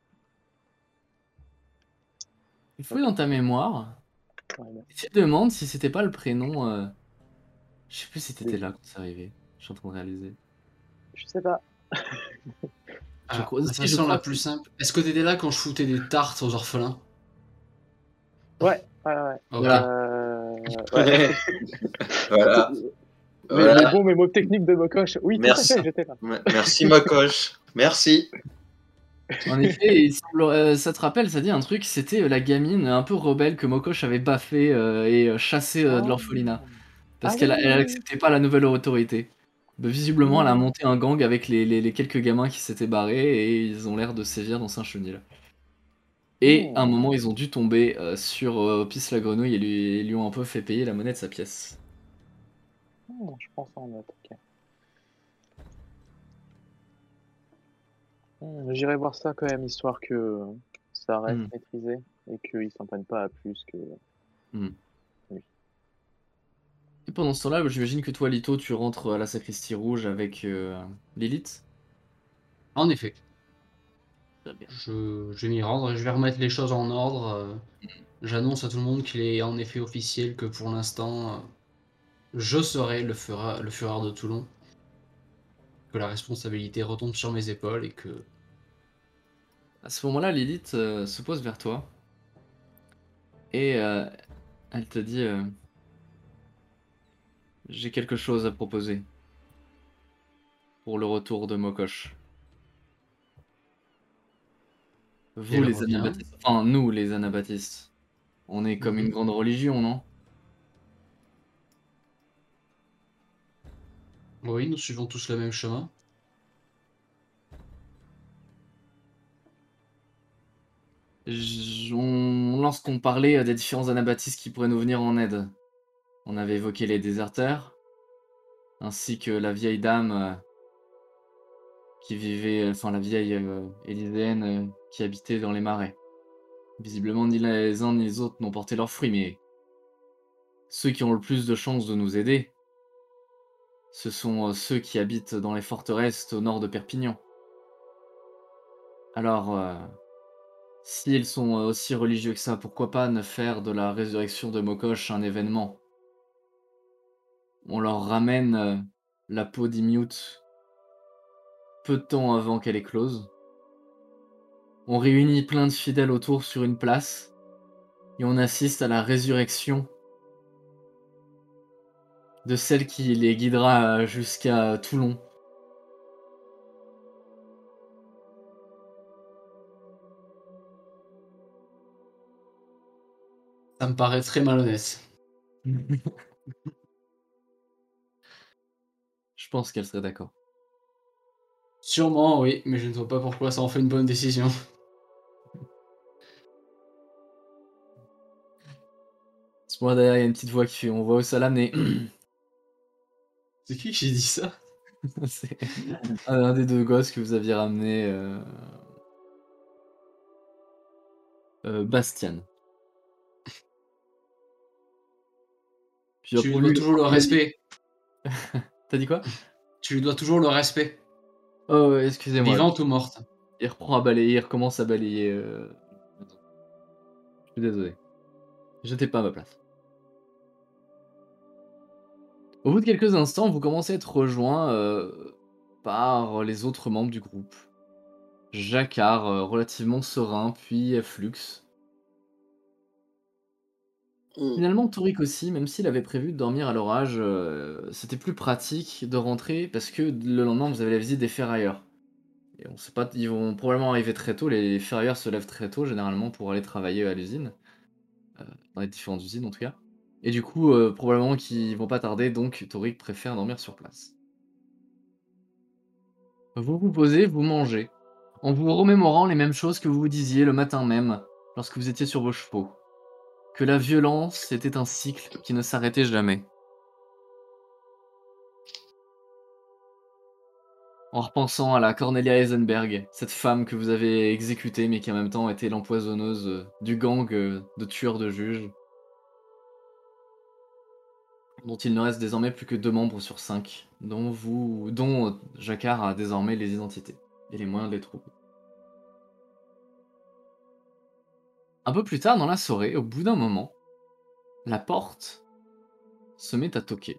B: Il fouille dans ta mémoire.
F: Ouais, merci.
B: Et tu te demandes si c'était pas le prénom. Je sais plus si t'étais
F: Oui.
B: là quand c'est arrivé. Je suis en train de réaliser.
F: Je sais pas.
E: Alors,
B: crois-
E: la
B: si, je
E: façon
B: crois
E: la
B: que-
E: plus simple. Est-ce que t'étais là quand je foutais des tartes aux orphelins?
F: Ouais.
E: Ok.
F: Ouais.
D: Voilà.
F: Les
D: Voilà.
F: bons mémos techniques de Mokoche. Oui, tout à
D: Merci.
F: fait, j'étais là.
D: Merci, Mokoche. Merci.
B: En effet, il semble, ça te rappelle, ça dit un truc, c'était la gamine un peu rebelle que Mokosh avait baffé et chassé de l'orphelinat. Parce
F: Ah
B: qu'elle
F: oui,
B: elle
F: oui, oui.
B: acceptait pas la nouvelle autorité. Visiblement, elle a
F: Hmm.
B: monté un gang avec les quelques gamins qui s'étaient barrés et ils ont l'air de sévir dans Saint-Chenil. Et à un moment, ils ont dû tomber sur Pisse la grenouille et lui ont un peu fait payer la monnaie de sa pièce.
F: Je pense en note, ok. J'irai voir ça quand même, histoire que ça reste
B: Hmm.
F: maîtrisé et qu'ils s'en prennent pas à plus que.
B: Hmm.
F: Oui.
B: Et pendant ce temps-là, j'imagine que toi, Lito, tu rentres à la sacristie rouge avec Lilith.
E: En effet.
B: Très bien.
E: Je vais m'y rendre et je vais remettre les choses en ordre. J'annonce à tout le monde qu'il est en effet officiel que pour l'instant, je serai le Führer de Toulon, que la responsabilité retombe sur mes épaules et que
B: À ce moment-là, Lilith se pose vers toi et elle te dit j'ai quelque chose à proposer pour le retour de Mokosh. Vous,
E: elle
B: les
E: revient.
B: Anabaptistes, enfin nous, les Anabaptistes, on est comme une grande religion, non?
E: Oui, nous suivons tous le même chemin.
B: Lorsqu'on parlait des différents Anabaptistes qui pourraient nous venir en aide, on avait évoqué les déserteurs, ainsi que la vieille dame qui vivait, enfin la vieille élyséenne qui habitait dans les marais. Visiblement, ni les uns ni les autres n'ont porté leurs fruits, mais ceux qui ont le plus de chances de nous aider, ce sont ceux qui habitent dans les forteresses au nord de Perpignan. Alors, s'ils sont aussi religieux que ça, pourquoi pas ne faire de la résurrection de Mokosh un événement? On leur ramène la peau d'Imyut peu de temps avant qu'elle éclose. On réunit plein de fidèles autour sur une place et on assiste à la résurrection de celle qui les guidera jusqu'à Toulon.
E: Ça me paraît très malhonnête.
B: Je pense qu'elle serait d'accord.
E: Sûrement, oui, mais je ne vois pas pourquoi ça en fait une bonne décision.
B: À ce moment derrière, il y a une petite voix qui fait on voit où ça l'amener.
E: C'est qui j'ai dit ça?
B: C'est un des deux gosses que vous aviez ramené, Bastian. Puis
E: Tu lui
B: pour
E: dois
B: lui,
E: toujours le respect.
B: T'as dit quoi?
E: Tu lui dois toujours le respect.
B: Oh, ouais, excusez-moi.
E: Vivante ou morte.
B: Il reprend à balayer, il recommence à balayer. Je suis désolé. J'étais pas à ma place. Au bout de quelques instants, vous commencez à être rejoint par les autres membres du groupe. Jacquard, relativement serein, puis Flux. Finalement, Torik aussi, même s'il avait prévu de dormir à l'orage, c'était plus pratique de rentrer parce que le lendemain, vous avez la visite des ferrailleurs. Et on sait pas, ils vont probablement arriver très tôt. Les ferrailleurs se lèvent très tôt, généralement, pour aller travailler à l'usine. Dans les différentes usines, en tout cas. Et du coup, probablement qu'ils vont pas tarder, donc Torik préfère dormir sur place. Vous vous posez, vous mangez, en vous remémorant les mêmes choses que vous vous disiez le matin même, lorsque vous étiez sur vos chevaux. Que la violence était un cycle qui ne s'arrêtait jamais. En repensant à la Cornelia Heisenberg, cette femme que vous avez exécutée mais qui en même temps était l'empoisonneuse du gang de tueurs de juges, dont il ne reste désormais plus que 2 membres sur 5, dont Jacquard a désormais les identités et les moyens de les trouver. Un peu plus tard dans la soirée, au bout d'un moment, la porte se met à toquer.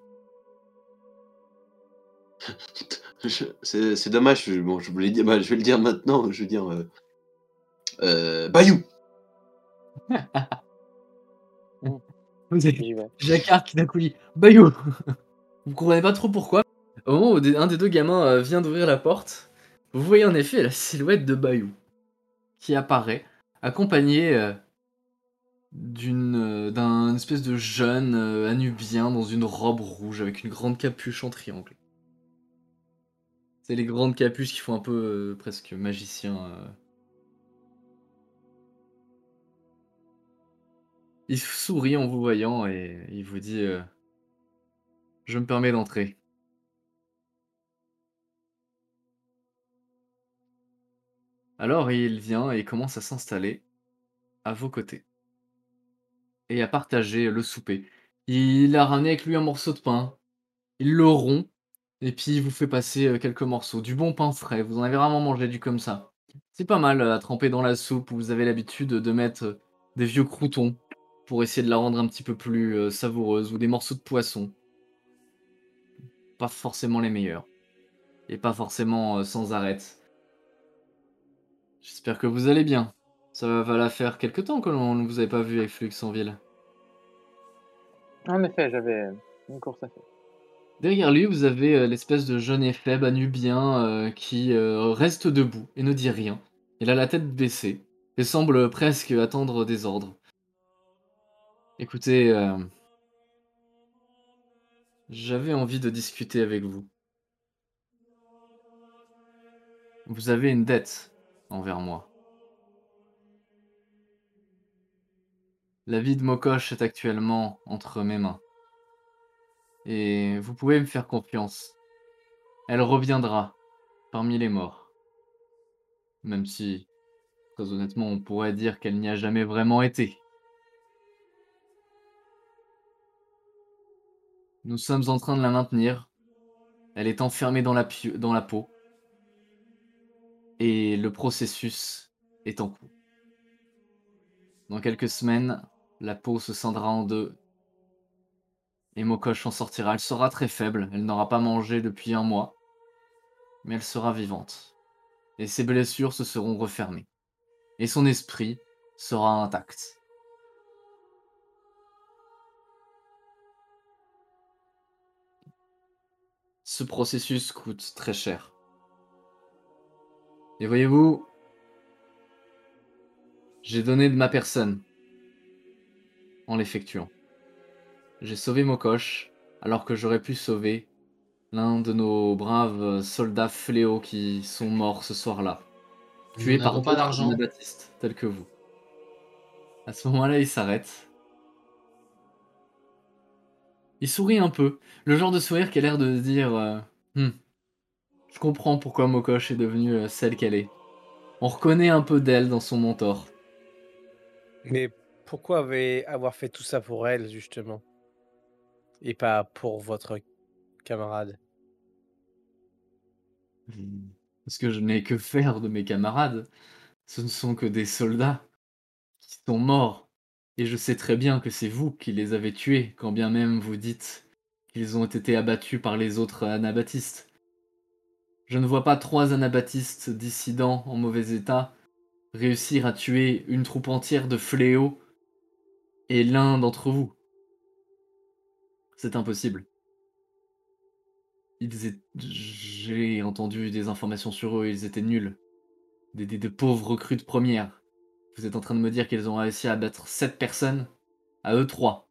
D: C'est dommage, bon, je voulais dire, bah, je vais le dire maintenant, je veux dire, Bayou.
B: Vous avez
F: J'y vais.
B: Jacquard qui d'un coup dit Bayou. Vous comprenez pas trop pourquoi. Au moment où un des deux gamins vient d'ouvrir la porte, vous voyez en effet la silhouette de Bayou qui apparaît, accompagné d'un espèce de jeune anubien dans une robe rouge avec une grande capuche en triangle. C'est les grandes capuches qui font un peu presque magicien. Il sourit en vous voyant et il vous dit je me permets d'entrer. Alors il vient et commence à s'installer à vos côtés et à partager le souper. Il a ramené avec lui un morceau de pain, il le rompt et puis il vous fait passer quelques morceaux. Du bon pain frais, vous en avez rarement mangé du comme ça. C'est pas mal à tremper dans la soupe. Vous avez l'habitude de mettre des vieux croûtons pour essayer de la rendre un petit peu plus savoureuse ou des morceaux de poisson. Pas forcément les meilleurs et pas forcément sans arrêt. J'espère que vous allez bien. Ça va la faire quelque temps que l'on ne vous avait pas vu avec Flux en ville.
F: En effet, j'avais une course à faire.
B: Derrière lui, vous avez l'espèce de jeune et faible Anubien qui reste debout et ne dit rien. Il a la tête baissée et semble presque attendre des ordres. Écoutez, j'avais envie de discuter avec vous. Vous avez une dette envers moi. La vie de Mokosh est actuellement entre mes mains. Et vous pouvez me faire confiance. Elle reviendra parmi les morts. Même si, très honnêtement, on pourrait dire qu'elle n'y a jamais vraiment été. Nous sommes en train de la maintenir. Elle est enfermée dans la peau. Et le processus est en cours. Dans quelques semaines, la peau se scindera en deux. Et Mokosh en sortira. Elle sera très faible. Elle n'aura pas mangé depuis 1 mois. Mais elle sera vivante. Et ses blessures se seront refermées. Et son esprit sera intact. Ce processus coûte très cher. Et voyez-vous, j'ai donné de ma personne en l'effectuant. J'ai sauvé Mokosh, alors que j'aurais pu sauver l'un de nos braves soldats fléaux qui sont morts ce soir-là,
E: Nous
B: tués par
E: n'avons pas
B: d'autres
E: d'argent.
B: anabaptistes tels que vous. À ce moment-là, il s'arrête. Il sourit un peu, le genre de sourire qui a l'air de dire je comprends pourquoi Mokosh est devenue celle qu'elle est. On reconnaît un peu d'elle dans son mentor.
C: Mais pourquoi avoir fait tout ça pour elle, justement? Et pas pour votre camarade?
B: Parce que je n'ai que faire de mes camarades. Ce ne sont que des soldats qui sont morts. Et je sais très bien que c'est vous qui les avez tués, quand bien même vous dites qu'ils ont été abattus par les autres anabaptistes. Je ne vois pas 3 anabaptistes dissidents en mauvais état réussir à tuer une troupe entière de fléaux et l'un d'entre vous. C'est impossible. J'ai entendu des informations sur eux, ils étaient nuls. Des pauvres recrues de première. Vous êtes en train de me dire qu'ils ont réussi à abattre 7 personnes, à eux 3.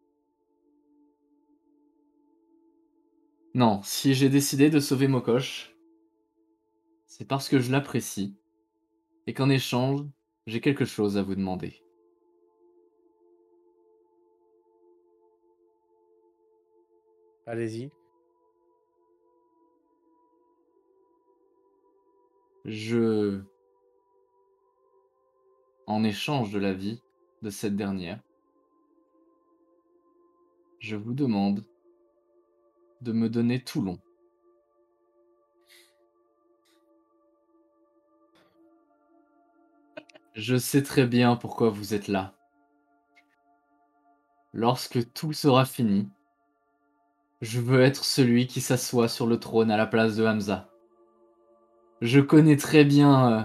B: Non, si j'ai décidé de sauver Mokosh, c'est parce que je l'apprécie, et qu'en échange, j'ai quelque chose à vous demander.
C: Allez-y.
B: En échange de la vie de cette dernière, je vous demande de me donner Toulon. Je sais très bien pourquoi vous êtes là. Lorsque tout sera fini, je veux être celui qui s'assoit sur le trône à la place de Hamza. Je connais très bien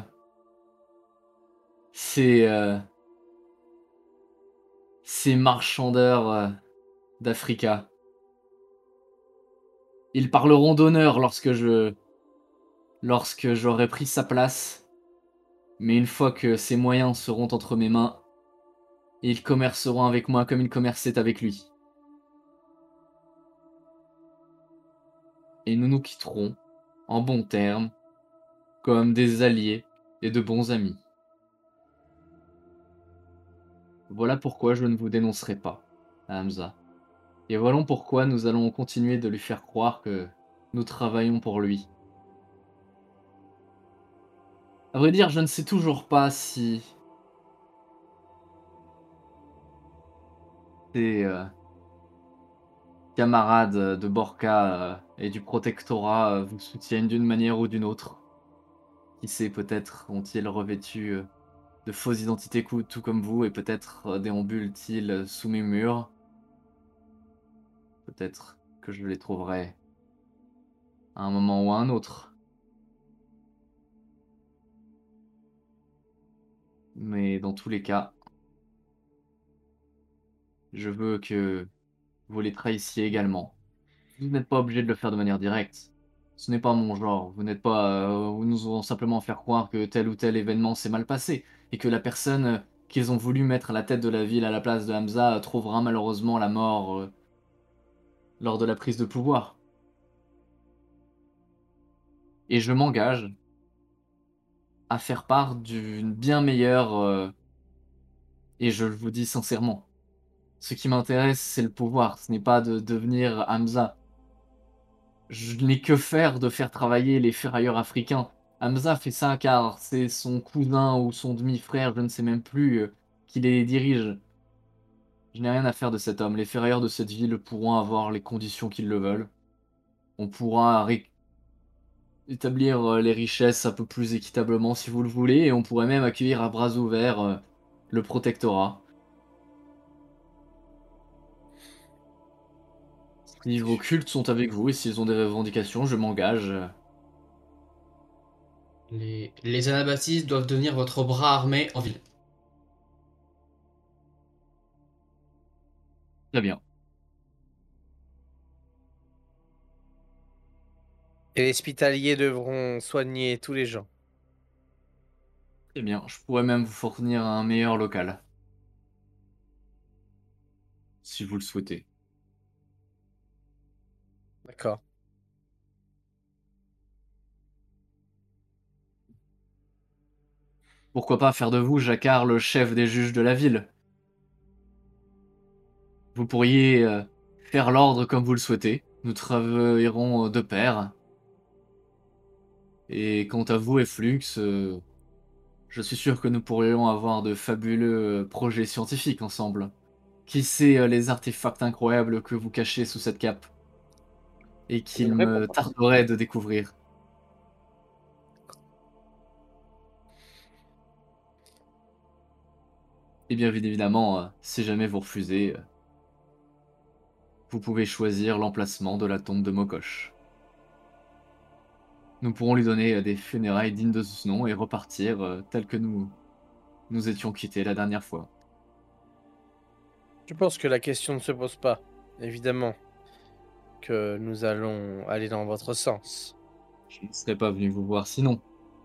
B: ces marchandeurs d'Africa. Ils parleront d'honneur lorsque j'aurai pris sa place, mais une fois que ses moyens seront entre mes mains, ils commerceront avec moi comme ils commerçaient avec lui. Et nous nous quitterons en bons termes, comme des alliés et de bons amis. Voilà pourquoi je ne vous dénoncerai pas, Hamza. Et voilà pourquoi nous allons continuer de lui faire croire que nous travaillons pour lui. À vrai dire, je ne sais toujours pas si ces camarades de Borca et du protectorat vous soutiennent d'une manière ou d'une autre. Qui sait, peut-être ont-ils revêtu de fausses identités tout comme vous, et peut-être déambulent-ils sous mes murs. Peut-être que je les trouverai à un moment ou à un autre. Mais dans tous les cas, je veux que vous les trahissiez également. Vous n'êtes pas obligé de le faire de manière directe. Ce n'est pas mon genre. Vous n'êtes pas. Vous nous allons simplement faire croire que tel ou tel événement s'est mal passé et que la personne qu'ils ont voulu mettre à la tête de la ville à la place de Hamza trouvera malheureusement la mort lors de la prise de pouvoir. Et je m'engage à faire part d'une bien meilleure. Et je vous dis sincèrement, ce qui m'intéresse, c'est le pouvoir. Ce n'est pas de devenir Hamza. Je n'ai que faire de faire travailler les ferrailleurs africains. Hamza fait ça car c'est son cousin ou son demi-frère, je ne sais même plus, qui les dirige. Je n'ai rien à faire de cet homme. Les ferrailleurs de cette ville pourront avoir les conditions qu'ils le veulent. On pourra établir les richesses un peu plus équitablement si vous le voulez, et on pourrait même accueillir à bras ouverts le protectorat. Si vos cultes sont avec vous et s'ils ont des revendications, je m'engage.
E: Les Anabaptistes doivent devenir votre bras armé en ville.
B: Très bien.
C: Et les hospitaliers devront soigner tous les gens.
B: Très bien. Je pourrais même vous fournir un meilleur local. Si vous le souhaitez.
C: D'accord.
B: Pourquoi pas faire de vous, Jacquard, le chef des juges de la ville? Vous pourriez faire l'ordre comme vous le souhaitez. Nous travaillerons de pair. Et quant à vous et Flux, je suis sûr que nous pourrions avoir de fabuleux projets scientifiques ensemble. Qui sait les artefacts incroyables que vous cachez sous cette cape? Et qu'il
F: J'aimerais
B: me
F: pas.
B: tarderait de découvrir. Et bien évidemment, si jamais vous refusez, vous pouvez choisir l'emplacement de la tombe de Mokosh. Nous pourrons lui donner des funérailles dignes de ce nom et repartir tel que nous étions quittés la dernière fois.
C: Je pense que la question ne se pose pas. Évidemment que nous allons aller dans votre sens.
B: Je ne serais pas venu vous voir sinon.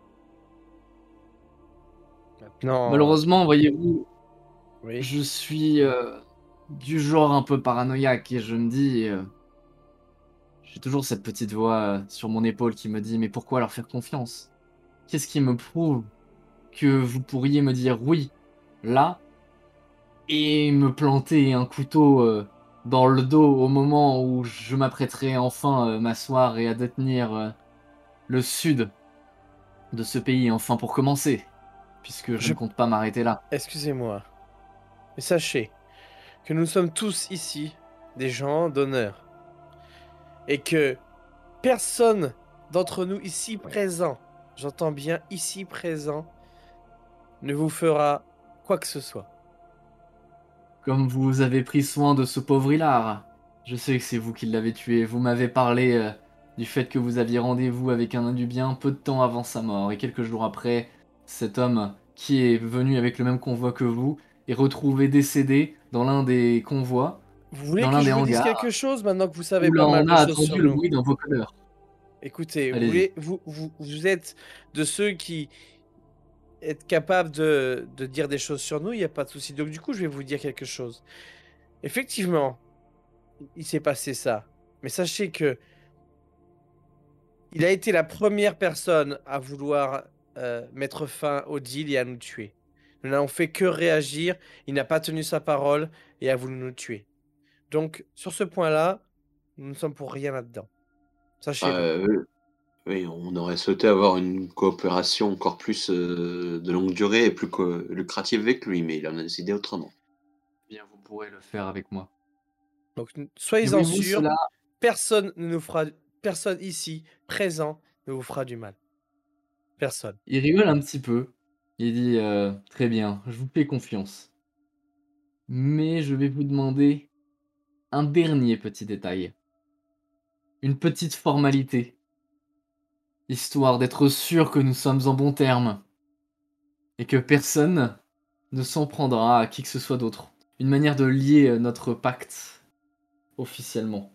C: Maintenant,
B: Malheureusement, voyez-vous,
C: oui.
B: je suis du genre un peu paranoïaque et je me dis... j'ai toujours cette petite voix sur mon épaule qui me dit « Mais pourquoi leur faire confiance? Qu'est-ce qui me prouve que vous pourriez me dire oui, là, et me planter un couteau dans le dos au moment où je m'apprêterai enfin m'asseoir et à détenir le sud de ce pays, enfin pour commencer, puisque je ne compte pas m'arrêter là.
C: Excusez-moi. Mais sachez que nous sommes tous ici des gens d'honneur. Et que personne d'entre nous ici présent, j'entends bien ici présent, ne vous fera quoi que ce soit.
B: Comme vous avez pris soin de ce pauvre Hilar, je sais que c'est vous qui l'avez tué. Vous m'avez parlé du fait que vous aviez rendez-vous avec un Indubien peu de temps avant sa mort. Et quelques jours après, cet homme qui est venu avec le même convoi que vous est retrouvé décédé dans l'un des convois,
C: Vous voulez
B: dans
C: que
B: l'un
C: je
B: des
C: vous dise
B: hangars,
C: quelque chose maintenant que vous savez
B: où
C: pas
B: l'on
C: mal de
B: a
C: choses sur
B: attendu le
C: nous?
B: bruit d'un vocodeur.
C: Écoutez,
B: Allez-y.
C: vous êtes de ceux qui êtes capables de dire des choses sur nous, il n'y a pas de souci. Donc du coup, je vais vous dire quelque chose. Effectivement, il s'est passé ça. Mais sachez que il a été la première personne à vouloir mettre fin au deal et à nous tuer. Nous n'avons fait que réagir, il n'a pas tenu sa parole et a voulu nous tuer. Donc, sur ce point-là, nous ne sommes pour rien là-dedans. Sachez-le.
D: Oui, oui, on aurait souhaité avoir une coopération encore plus de longue durée et plus lucrative avec lui, mais il en a décidé autrement.
B: Bien, vous pourrez le faire avec moi.
C: Donc,
B: Et
C: soyez-en
B: voyez-vous,
C: sûrs,
B: cela,
C: personne ici présent ne vous fera du mal. Personne.
B: Il rigole un petit peu. Il dit très bien, je vous fais confiance. Mais je vais vous demander un dernier petit détail. Une petite formalité. Histoire d'être sûr que nous sommes en bons termes. Et que personne ne s'en prendra à qui que ce soit d'autre. Une manière de lier notre pacte officiellement.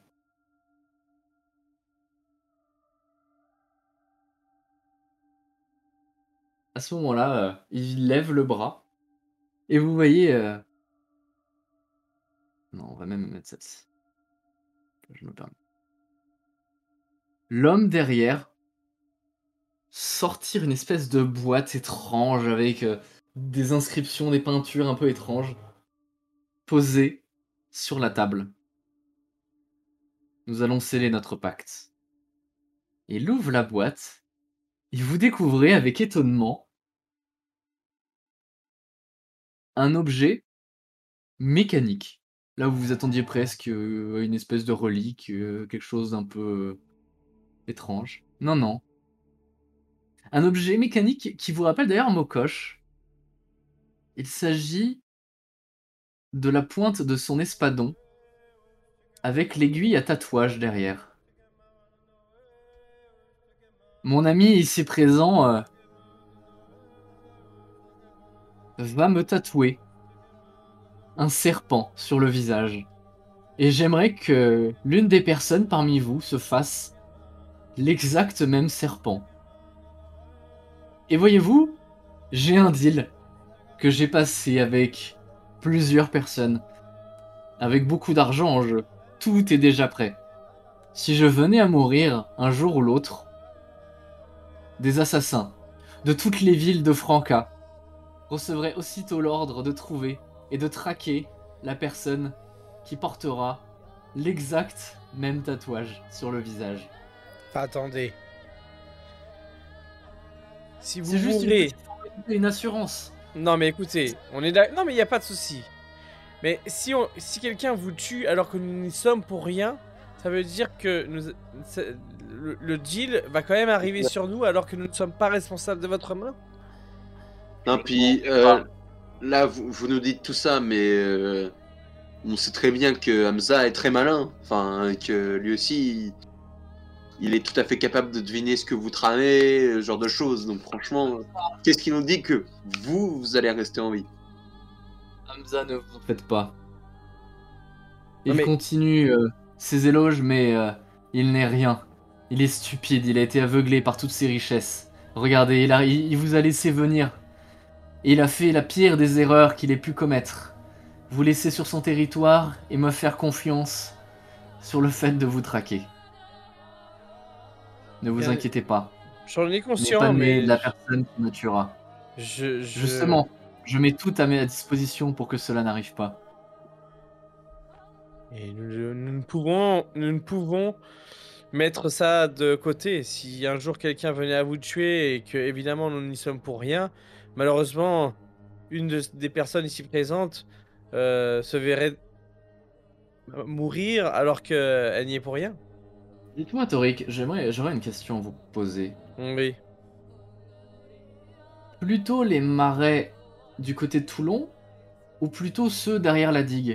B: À ce moment-là, il lève le bras. Et vous voyez... Non, on va même mettre celle-ci. Je me permets. L'homme derrière sortir une espèce de boîte étrange avec des inscriptions, des peintures un peu étranges, posées sur la table. Nous allons sceller notre pacte. Il ouvre la boîte et vous découvrez avec étonnement un objet mécanique. Là où vous attendiez presque une espèce de relique, quelque chose d'un peu étrange. Non, non. Un objet mécanique qui vous rappelle d'ailleurs Mokosh. Il s'agit de la pointe de son espadon avec l'aiguille à tatouage derrière. Mon ami ici présent va me tatouer un serpent sur le visage. Et j'aimerais que l'une des personnes parmi vous se fasse l'exact même serpent. Et voyez-vous, j'ai un deal que j'ai passé avec plusieurs personnes, avec beaucoup d'argent en jeu. Tout est déjà prêt. Si je venais à mourir un jour ou l'autre, des assassins de toutes les villes de Franca recevraient aussitôt l'ordre de trouver et de traquer la personne qui portera l'exact même tatouage sur le visage.
C: Attendez. Si vous
B: C'est juste
C: mourrez...
B: une assurance.
C: Non mais écoutez, on est d'accord. Non mais il n'y a pas de souci. Mais si quelqu'un vous tue alors que nous n'y sommes pour rien, ça veut dire que le deal va quand même arriver sur nous alors que nous ne sommes pas responsables de votre main.
D: Non, puis là, vous nous dites tout ça, mais on sait très bien que Hamza est très malin. Enfin, que lui aussi, il est tout à fait capable de deviner ce que vous tramez, ce genre de choses. Donc franchement, qu'est-ce qui nous dit que vous allez rester en vie?
B: Hamza, ne vous en faites pas.
C: Non,
B: Il
C: mais-
B: continue ses éloges, mais il n'est rien. Il est stupide, il a été aveuglé par toutes ses richesses. Regardez, il vous a laissé venir. Et il a fait la pire des erreurs qu'il ait pu commettre. Vous laisser sur son territoire et me faire confiance sur le fait de vous traquer. Ne vous
C: Bien-
B: inquiétez pas.
C: J'en ai
B: Il n'est
C: conscient,
B: pas né
C: mais
B: de la personne qui me tuera. Justement, je mets tout à ma disposition pour que cela n'arrive pas.
C: Et nous ne pouvons mettre ça de côté. Si un jour quelqu'un venait à vous tuer et que évidemment nous n'y sommes pour rien, malheureusement, des personnes ici présentes se verrait mourir alors qu'elle n'y est pour rien.
B: Dites-moi, Torik, j'aurais une question à vous poser.
C: Oui.
B: Plutôt les marais du côté de Toulon ou plutôt ceux derrière la digue?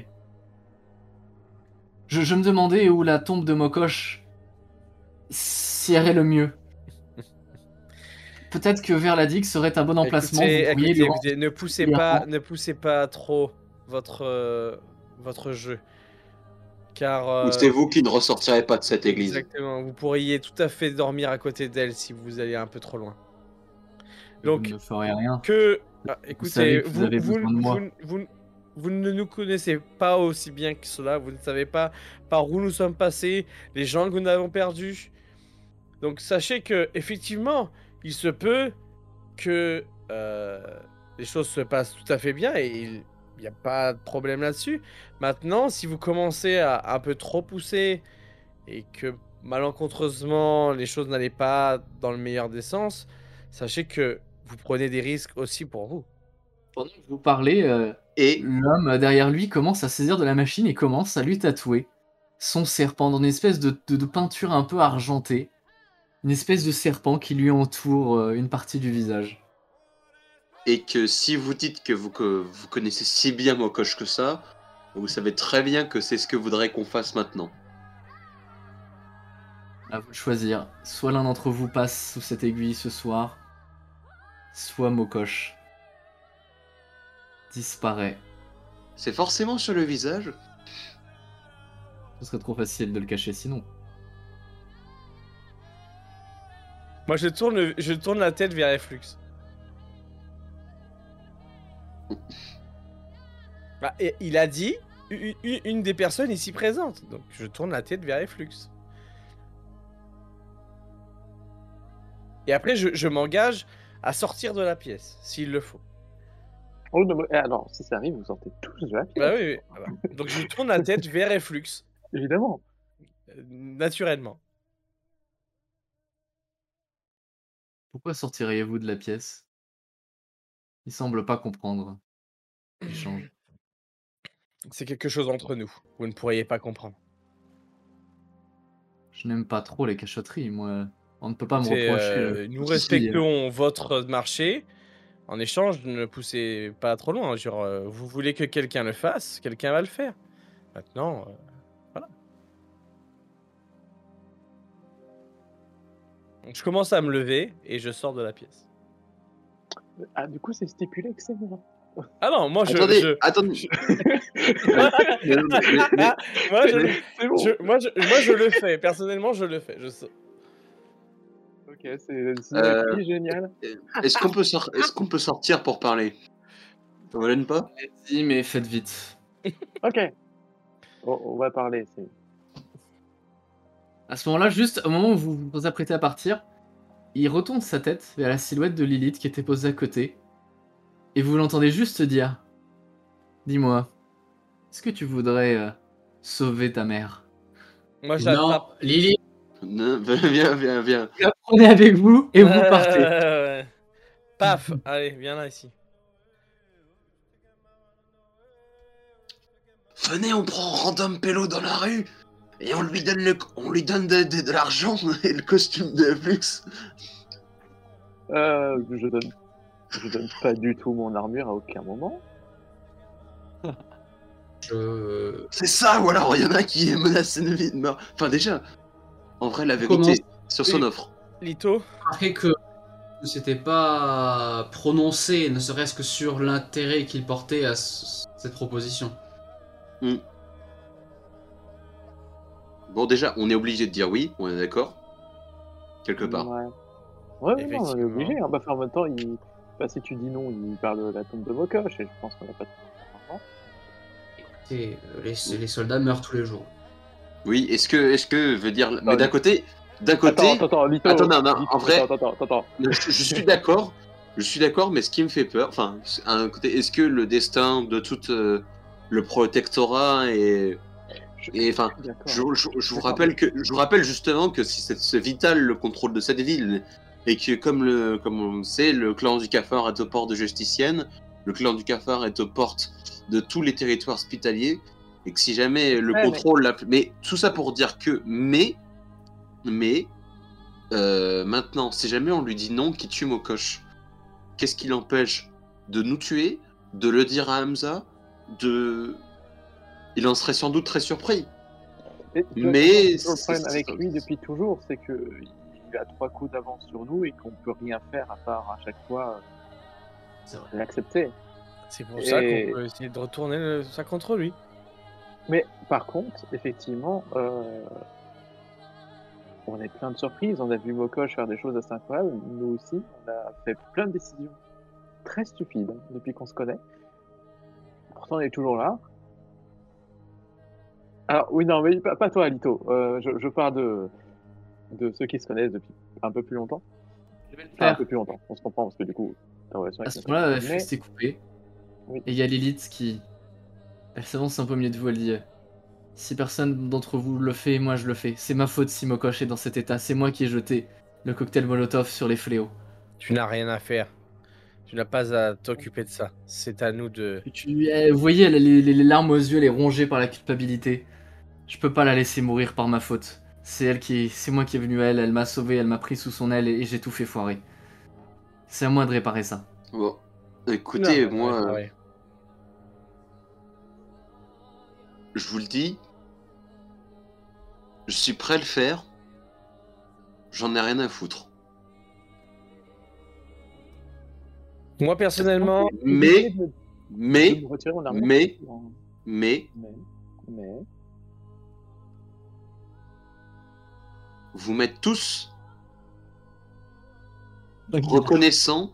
B: Je me demandais où la tombe de Mokosh s'irait le mieux. Peut-être que vers la digue serait un bon emplacement. Vous pourriez lui rendre-
C: Écoutez, ne poussez pas trop votre jeu. Car
D: Ou c'est vous qui ne ressortirez pas de cette église?
C: exactement, vous pourriez tout à fait dormir à côté d'elle si vous allez un peu trop loin. Donc,
B: Vous ne ferez rien.
C: écoutez,
B: savez que vous avez besoin de moi.
C: vous ne nous connaissez pas aussi bien que cela. Vous ne savez pas par où nous sommes passés, les gens que nous avons perdus. Donc, sachez que effectivement, il se peut que les choses se passent tout à fait bien et il n'y a pas de problème là-dessus. Maintenant, si vous commencez à un peu trop pousser et que malencontreusement les choses n'allaient pas dans le meilleur des sens, sachez que vous prenez des risques aussi pour vous.
B: Pendant que vous parlez,
D: Et
B: l'homme derrière lui commence à saisir de la machine et commence à lui tatouer son serpent dans une espèce de peinture un peu argentée. une espèce de serpent qui lui entoure une partie du visage.
D: Et que si vous dites que vous connaissez si bien Mokosh que ça, vous savez très bien que c'est ce que voudrait qu'on fasse maintenant.
B: À vous de choisir. Soit l'un d'entre vous passe sous cette aiguille ce soir, soit Mokosh disparaît.
D: C'est forcément sur le visage?
B: Ce serait trop facile de le cacher sinon.
C: Moi, je tourne la tête vers Reflux. Bah, et il a dit une des personnes ici présentes. Donc, je tourne la tête vers Reflux. Et après, je m'engage à sortir de la pièce, s'il le faut.
F: Oh, non, mais alors, si ça arrive, vous sortez tous de la pièce.
C: Bah oui. Voilà. Donc, je tourne la tête vers Reflux.
F: Évidemment.
C: Naturellement.
B: Pourquoi sortiriez-vous de la pièce? Il semble pas comprendre. L'échange.
C: C'est quelque chose entre nous. Vous ne pourriez pas comprendre.
B: Je n'aime pas trop les cachotteries, moi. On ne peut pas me reprocher.
C: Nous
B: ceci,
C: respectons votre marché. En échange, ne poussez pas trop loin. Genre, vous voulez que quelqu'un le fasse, quelqu'un va le faire. Maintenant, voilà. Donc, je commence à me lever et je sors de la pièce.
F: Ah, du coup, c'est stipulé que c'est moi.
C: Ah non, moi
D: Attendez.
C: Moi, je le fais. Personnellement, je le fais.
F: Ok, c'est génial.
D: Est-ce qu'on peut sortir pour parler? Ça vous gêne pas?
B: Allez-y, mais faites vite.
F: Ok. On va parler.
B: À ce moment-là, juste au moment où vous vous apprêtez à partir, il retourne sa tête vers la silhouette de Lilith qui était posée à côté. Et vous l'entendez juste dire: dis-moi, est-ce que tu voudrais sauver ta mère?
C: Moi,
E: Non,
C: j'attrape.
E: Lily,
D: Non, viens.
B: Vous la prenez avec vous et vous partez.
C: Paf, allez, viens là ici.
D: Venez, on prend random Pélo dans la rue et on lui donne de l'argent et le costume de Flux.
F: Je donne pas du tout mon armure à aucun moment.
D: C'est ça, ou alors il y en a qui menacent une vie de mort. Enfin déjà, en vrai, la vérité sur son offre.
C: Lito,
E: remarquez que ne s'était pas prononcé, ne serait-ce que sur l'intérêt qu'il portait à cette proposition.
D: Bon, déjà, on est obligé de dire oui, on est d'accord? Quelque part.
F: Ouais, non, on est
C: Effectivement.
F: obligé. Hein. Bah, en même temps, si tu dis non, il parle de la tombe de Mokosh et je pense qu'on n'a pas de temps.
E: Et, les soldats meurent tous les jours.
D: Oui, est-ce que veut dire... Mais d'un côté...
F: Attends, Lito.
D: Attends, non, en vrai...
F: Attends.
D: Je suis d'accord, mais ce qui me fait peur... Enfin, à un côté, est-ce que le destin de tout le protectorat est... Et enfin, je vous rappelle justement que c'est vital le contrôle de cette ville et que comme on sait, le clan du Cafard est aux portes de Justicienne, le clan du Cafard est aux portes de tous les territoires hospitaliers et que si jamais le contrôle, mais tout ça pour dire que maintenant, si jamais on lui dit non, qui tue Mokosh, qu'est-ce qui l'empêche de nous tuer, de le dire à Hamza, il en serait sans doute très surpris. Mais
F: le problème avec lui depuis toujours, c'est qu'il a 3 coups d'avance sur nous et qu'on peut rien faire à part à chaque fois l'accepter.
C: c'est pour ça qu'on peut essayer de retourner ça contre lui.
F: Mais par contre, effectivement, on est plein de surprises. On a vu Mokosh faire des choses assez incroyables. Nous aussi, on a fait plein de décisions très stupides depuis qu'on se connaît. Pourtant, on est toujours là. Alors, oui, non, mais pas toi, Lito. Je parle de ceux qui se connaissent depuis un peu plus longtemps.
B: Je vais le
F: Enfin, un
B: faire.
F: peu plus longtemps, on se comprend parce que du coup, ta relation
B: À
F: avec
B: ce
F: notre
B: moment-là,
F: famille, mais-
B: Fux est coupé.
F: Oui.
B: Et il y a Lilith qui... Elle s'avance un peu au milieu de vous, elle dit: si personne d'entre vous le fait, moi je le fais. C'est ma faute si Mokosh est dans cet état. C'est moi qui ai jeté le cocktail Molotov sur les fléaux.
C: Tu n'as rien à faire. Tu n'as pas à t'occuper de ça. C'est à nous de...
B: Vous voyez, elle a les larmes aux yeux, elle est rongée par la culpabilité. Je peux pas la laisser mourir par ma faute. C'est moi qui est venu à elle. Elle m'a sauvé, elle m'a pris sous son aile et j'ai tout fait foirer. C'est à moi de réparer ça.
D: Bon, écoutez,
C: Non,
D: moi,
C: ouais.
D: je vous le dis, je suis prêt à le faire. J'en ai rien à foutre.
C: Moi, personnellement,
D: Mais,
F: de
D: mais,
F: me retirer mon armure.
D: mais,
F: Non,
D: mais,
F: mais...
D: vous m'êtes tous reconnaissants.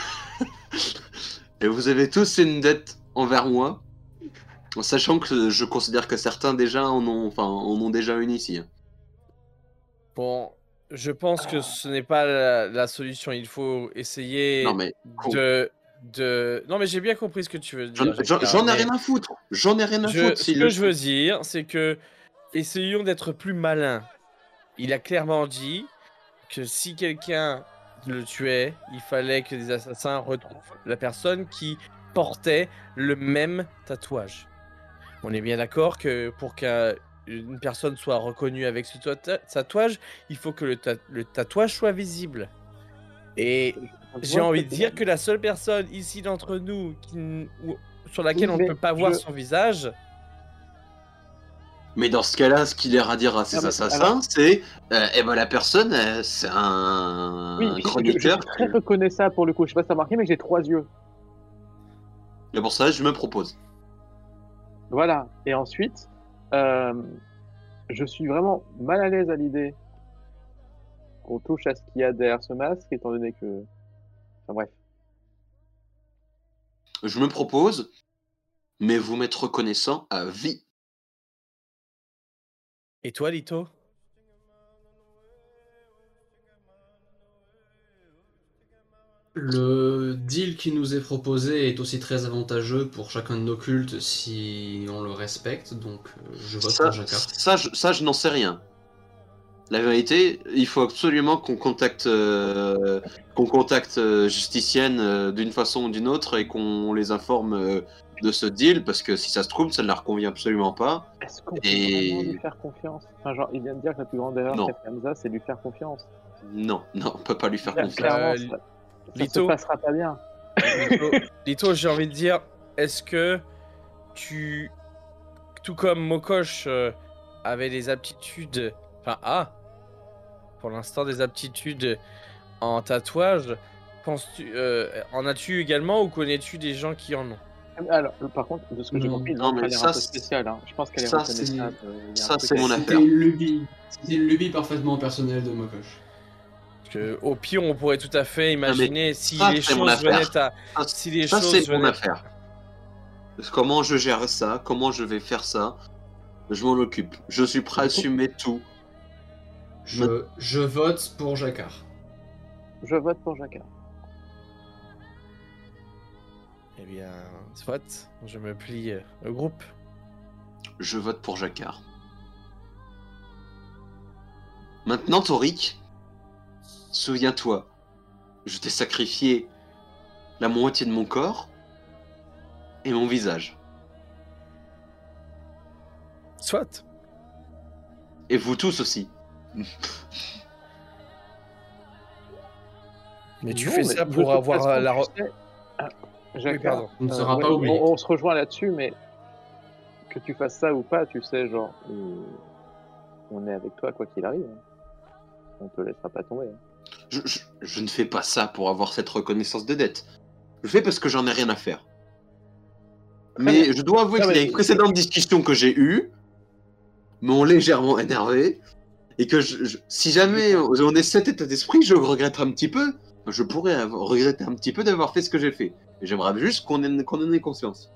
D: Et vous avez tous une dette envers moi. En sachant que je considère que certains déjà en ont déjà une ici.
C: bon, je pense que ce n'est pas la solution. Il faut essayer
D: Non mais,
C: Non, mais j'ai bien compris ce que tu veux
D: j'en
C: dire. Jacques,
D: j'en ai
C: mais
D: rien à foutre. J'en ai rien à foutre.
C: ce que je veux dire, c'est que essayons d'être plus malins. Il a clairement dit que si quelqu'un le tuait, il fallait que les assassins retrouvent la personne qui portait le même tatouage. On est bien d'accord que pour qu'une personne soit reconnue avec ce tatouage, il faut que le tatouage soit visible. Et j'ai envie de dire que la seule personne ici d'entre nous sur laquelle
F: Oui,
C: on ne
F: mais
C: peut pas voir
F: je-
C: son visage,
D: Mais dans ce cas-là, ce qu'il ira dire à ses
F: Ah, mais
D: assassins,
F: alors-
D: c'est eh ben la personne, c'est un
F: Oui, je
D: chroniqueur.
F: suis très reconnaissable pour le coup. Je sais pas si t'as remarqué, mais j'ai 3 yeux.
D: Et pour ça, je me propose.
F: Voilà. Et ensuite, je suis vraiment mal à l'aise à l'idée qu'on touche à ce qu'il y a derrière ce masque, étant donné que... Enfin bref.
D: Je me propose, mais vous m'êtes reconnaissant à vie.
C: et toi, Lito?
E: Le deal qui nous est proposé est aussi très avantageux pour chacun de nos cultes si on le respecte, donc je vote pour Jacquard.
D: Ça, je n'en sais rien. La vérité, il faut absolument qu'on contacte Justicienne d'une façon ou d'une autre et qu'on les informe de ce deal, parce que si ça se trouve, ça ne leur convient absolument pas.
F: Est-ce qu'on peut
D: Et-
F: vraiment lui faire confiance? Enfin, genre, il vient de dire que la plus grande erreur
D: Non.
F: qu'a fait Hamza, c'est lui faire confiance.
D: Non, on peut pas lui faire confiance.
F: Clairement, ça se
C: Lito.
F: passera pas bien.
C: Lito, j'ai envie de dire, est-ce que tout comme Mokosh avait des aptitudes, pour l'instant des aptitudes en tatouage, en as-tu également ou connais-tu des gens qui en ont?
F: Alors, par contre, de ce que j'ai
E: Non.
F: compris, il
D: Non,
F: a
D: mais
F: l'air
D: ça,
F: un peu spécial. Hein. Je pense qu'elle est
D: ça,
F: reconnaissable. Il y a un
D: ça,
F: truc
D: c'est mon
F: à-
D: affaire.
E: C'était une lubie parfaitement personnelle de Mokosh.
C: Parce que, au pire, on pourrait tout à fait imaginer si
D: ça,
C: les
D: c'est mon
C: choses
D: affaire.
C: venaient à...
D: Ça,
C: Si les
D: ça,
C: choses
D: c'est mon
C: venaient...
D: affaire. Comment je gère ça, comment je vais faire ça, je m'en occupe. Je suis prêt à assumer tout.
E: Je vote pour Jacquard.
F: Je vote pour Jacquard.
C: Eh bien, soit, je me plie au groupe.
D: Je vote pour Jacquard. Maintenant, Toric, souviens-toi, je t'ai sacrifié la moitié de mon corps et mon visage.
C: Soit.
D: Et vous tous aussi.
C: Mais tu
F: Non,
C: fais
F: mais
C: ça
F: de
C: pour
F: toute
C: avoir
F: façon,
C: la...
F: tu sais- Jacquard,
C: pardon.
E: On ne sera
F: ouais,
E: pas oublié.
F: on se rejoint là-dessus, mais que tu fasses ça ou pas, tu sais, genre, on est avec toi quoi qu'il arrive. Hein. On te laissera pas tomber. Hein.
D: Je ne fais pas ça pour avoir cette reconnaissance de dette. Je le fais parce que j'en ai rien à faire. Mais
F: bien.
D: je dois avouer
F: Non,
D: que
F: mais-
D: les précédentes discussions que j'ai eues m'ont légèrement énervé. Et que si jamais on est cet état d'esprit, je regrette un petit peu. Je pourrais regretter un petit peu d'avoir fait ce que j'ai fait. Et j'aimerais juste qu'on en ait conscience.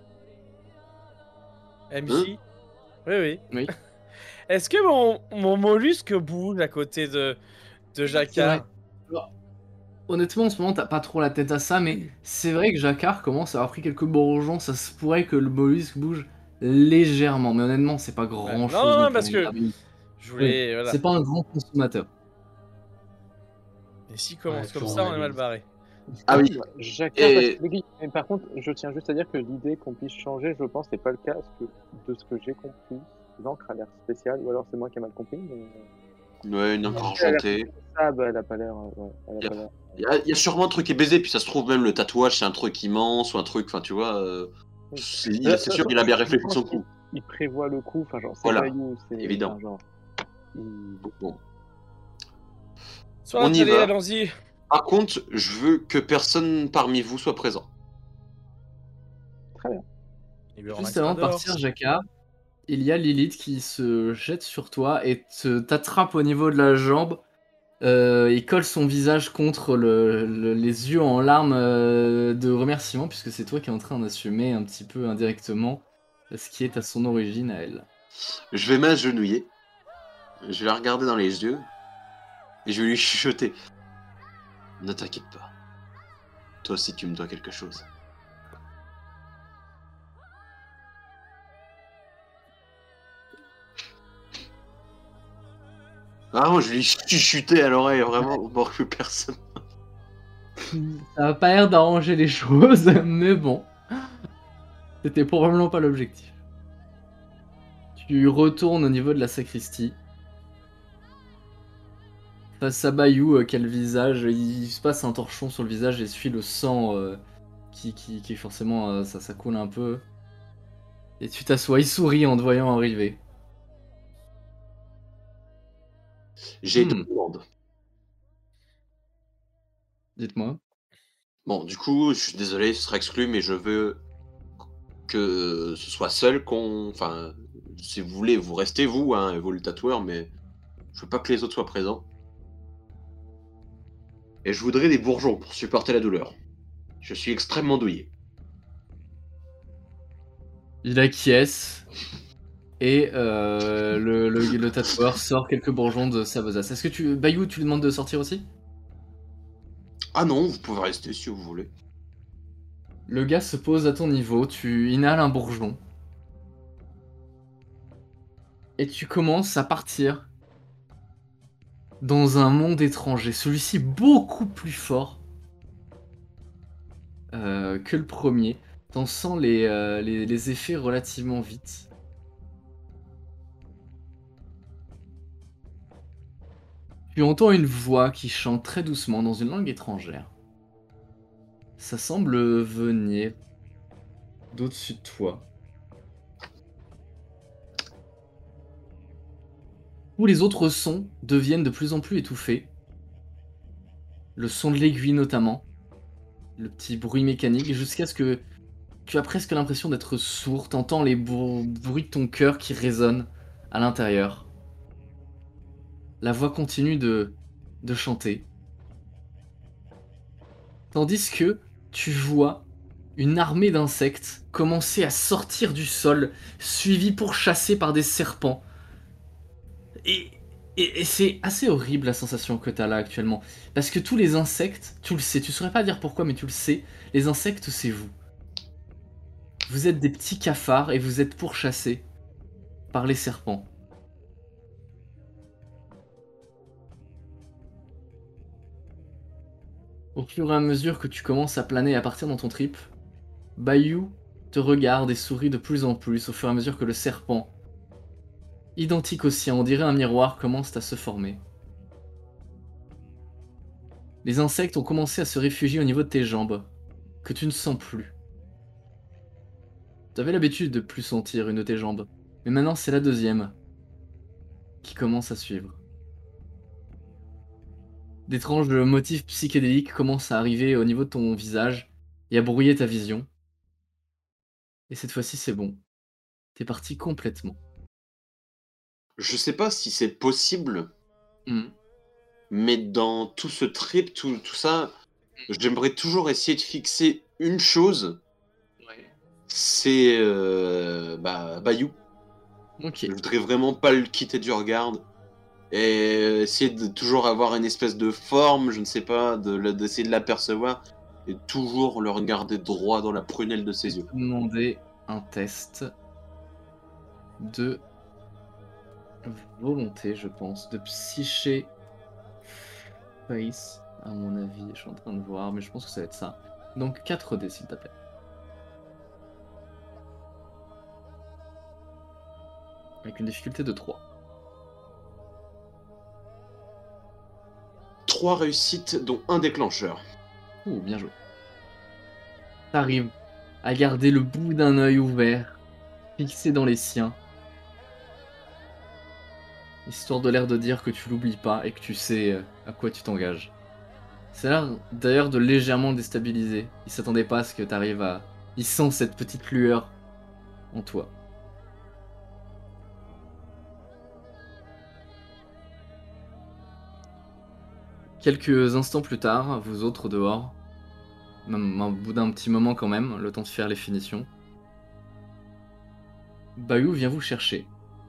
C: MJ?
D: Hein?
C: Oui.
B: Oui.
C: Est-ce que mon mollusque bouge à côté de Jacquard?
B: Honnêtement, en ce moment, t'as pas trop la tête à ça, mais c'est vrai que Jacquard commence à avoir pris quelques bourgeons. Ça se pourrait que le mollusque bouge légèrement, mais honnêtement, c'est pas grand
C: Non,
B: chose.
C: non, parce que je voulais... Voilà.
B: C'est pas un grand consommateur.
C: Et s'il commence
E: Ouais,
C: comme
E: toujours
C: ça,
E: en
C: on est mal
E: analyse.
C: barré.
D: Ah oui.
F: Jacquard,
D: Et-
F: mais par contre, je tiens juste à dire que l'idée qu'on puisse changer, je pense, n'est pas le cas, parce que de ce que j'ai compris, l'encre a l'air spéciale, ou alors c'est moi qui ai mal compris, mais
D: Ouais, une encre
F: Elle a l'air
D: argentée.
F: Ah bah elle a pas l'air. Ouais, elle a
D: Yep.
F: pas l'air.
D: Il y a sûrement un truc qui est baisé, puis ça se trouve même le tatouage c'est un truc immense ou un truc, enfin tu vois,
F: Oui.
D: c'est sûr qu'il a bien réfléchi
F: Je
D: son
F: pense
D: coup.
F: il prévoit le coup. Enfin genre c'est
D: Voilà,
F: Bayou, c'est
D: évident.
F: enfin, genre. il-
D: Bon,
C: Soit,
D: on y
C: allez,
D: va.
C: allons-y.
D: Par contre, je veux que personne parmi vous soit présent.
F: Très bien.
C: Il me
E: Juste avant de
C: remettra
E: partir, Jaka, il y a Lilith qui se jette sur toi et t'attrape au niveau de la jambe. Il colle son visage contre les yeux en larmes de remerciement, puisque c'est toi qui es en train d'assumer un petit peu indirectement ce qui est à son origine à elle.
D: Je vais m'agenouiller, je vais la regarder dans les yeux, et je vais lui chuchoter. Ne t'inquiète pas. Toi aussi tu me dois quelque chose. Ah, moi je lui chuchotais à l'oreille, vraiment, pour que personne.
E: Ça va pas l'air d'arranger les choses, mais bon. C'était probablement pas l'objectif. Tu retournes au niveau de la sacristie. Face à Bayou, quel visage, il se passe un torchon sur le visage et suit le sang qui forcément, ça coule un peu. Et tu t'assois, il sourit en te voyant arriver.
D: J'ai
E: Hmm.
D: deux demandes.
E: Dites-moi.
D: Bon, du coup, je suis désolé, ce sera exclu, mais je veux que ce soit seul qu'on. Enfin, si vous voulez, vous restez vous, hein, et vous le tatoueur, mais je veux pas que les autres soient présents. Et je voudrais des bourgeons pour supporter la douleur. Je suis extrêmement douillé.
E: Il acquiesce et le tatoueur sort quelques bourgeons de sa besace. Est-ce que Bayou, tu lui demandes de sortir aussi?
D: Ah non, vous pouvez rester si vous voulez.
E: Le gars se pose à ton niveau, tu inhales un bourgeon. Et tu commences à partir dans un monde étranger. Celui-ci beaucoup plus fort que le premier. T'en sens les effets relativement vite. Tu entends une voix qui chante très doucement dans une langue étrangère. Ça semble venir d'au-dessus de toi. Tous les autres sons deviennent de plus en plus étouffés. Le son de l'aiguille notamment. Le petit bruit mécanique jusqu'à ce que tu as presque l'impression d'être sourd. T'entends les bruits de ton cœur qui résonnent à l'intérieur. La voix continue de chanter. Tandis que tu vois une armée d'insectes commencer à sortir du sol, suivis pourchassés par des serpents. Et, et c'est assez horrible la sensation que tu as là actuellement. Parce que tous les insectes, tu le sais, tu saurais pas dire pourquoi, mais tu le sais, les insectes c'est vous. Vous êtes des petits cafards et vous êtes pourchassés par les serpents. Au fur et à mesure que tu commences à planer et à partir dans ton trip, Bayou te regarde et sourit de plus en plus au fur et à mesure que le serpent, identique au sien, on dirait un miroir, commence à se former. Les insectes ont commencé à se réfugier au niveau de tes jambes, que tu ne sens plus. Tu avais l'habitude de plus sentir une de tes jambes, mais maintenant c'est la deuxième qui commence à suivre. D'étranges motifs psychédéliques commencent à arriver au niveau de ton visage et à brouiller ta vision. Et cette fois-ci c'est bon. T'es parti complètement.
D: Je sais pas si c'est possible,
E: Mhm.
D: mais dans tout ce trip, tout ça, j'aimerais toujours essayer de fixer une chose, c'est Bayou.
E: Ok.
D: Je voudrais vraiment pas le quitter du regard et essayer de toujours avoir une espèce de forme, je ne sais pas, d'essayer de l'apercevoir et toujours le regarder droit dans la prunelle de ses yeux.
E: Demander un test de volonté, je pense, de psyché face, à mon avis. Je suis en train de voir, mais je pense que ça va être ça. Donc 4D, s'il te plaît. Avec une difficulté de 3.
D: 3 réussites, dont un déclencheur.
B: Oh, bien joué. T'arrives à garder le bout d'un œil ouvert, fixé dans les siens, histoire de l'air de dire que tu l'oublies pas et que tu sais à quoi tu t'engages. C'est l'air d'ailleurs de légèrement le déstabiliser. Il s'attendait pas à ce que t'arrives à... Il sent cette petite lueur en toi. Quelques instants plus tard, vous autres dehors, même au bout d'un petit moment quand même, le temps de faire les finitions, Bayou vient vous chercher.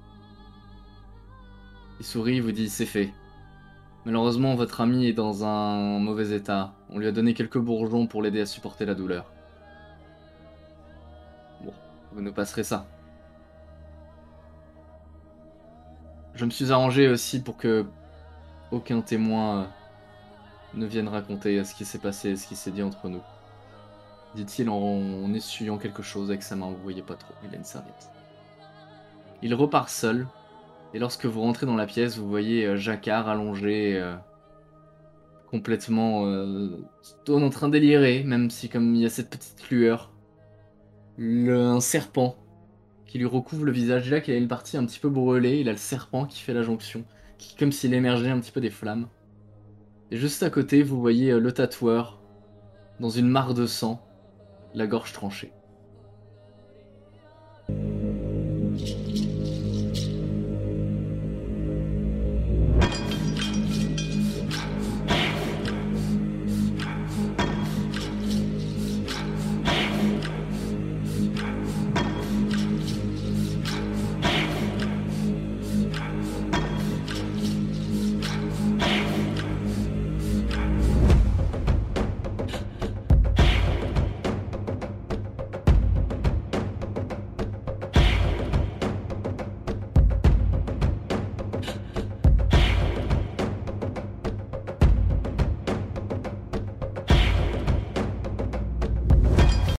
B: Il sourit, il vous dit c'est fait. Malheureusement, votre ami est dans un mauvais état. On lui a donné quelques bourgeons pour l'aider à supporter la douleur. Bon, vous nous passerez ça. Je me suis arrangé aussi pour que aucun témoin ne vienne raconter ce qui s'est passé, ce qui s'est dit entre nous. Dit-il en essuyant quelque chose avec sa main, vous voyez pas trop, il a une serviette. Il repart seul, et lorsque vous rentrez dans la pièce, vous voyez Jacquard allongé, complètement en train de délirer, même si comme il y a cette petite lueur. Un serpent qui lui recouvre le visage. Là, qu'il a une partie un petit peu brûlée, il a le serpent qui fait la jonction, qui comme s'il émergeait un petit peu des flammes. Et juste à côté, vous voyez le tatoueur, dans une mare de sang, la gorge tranchée.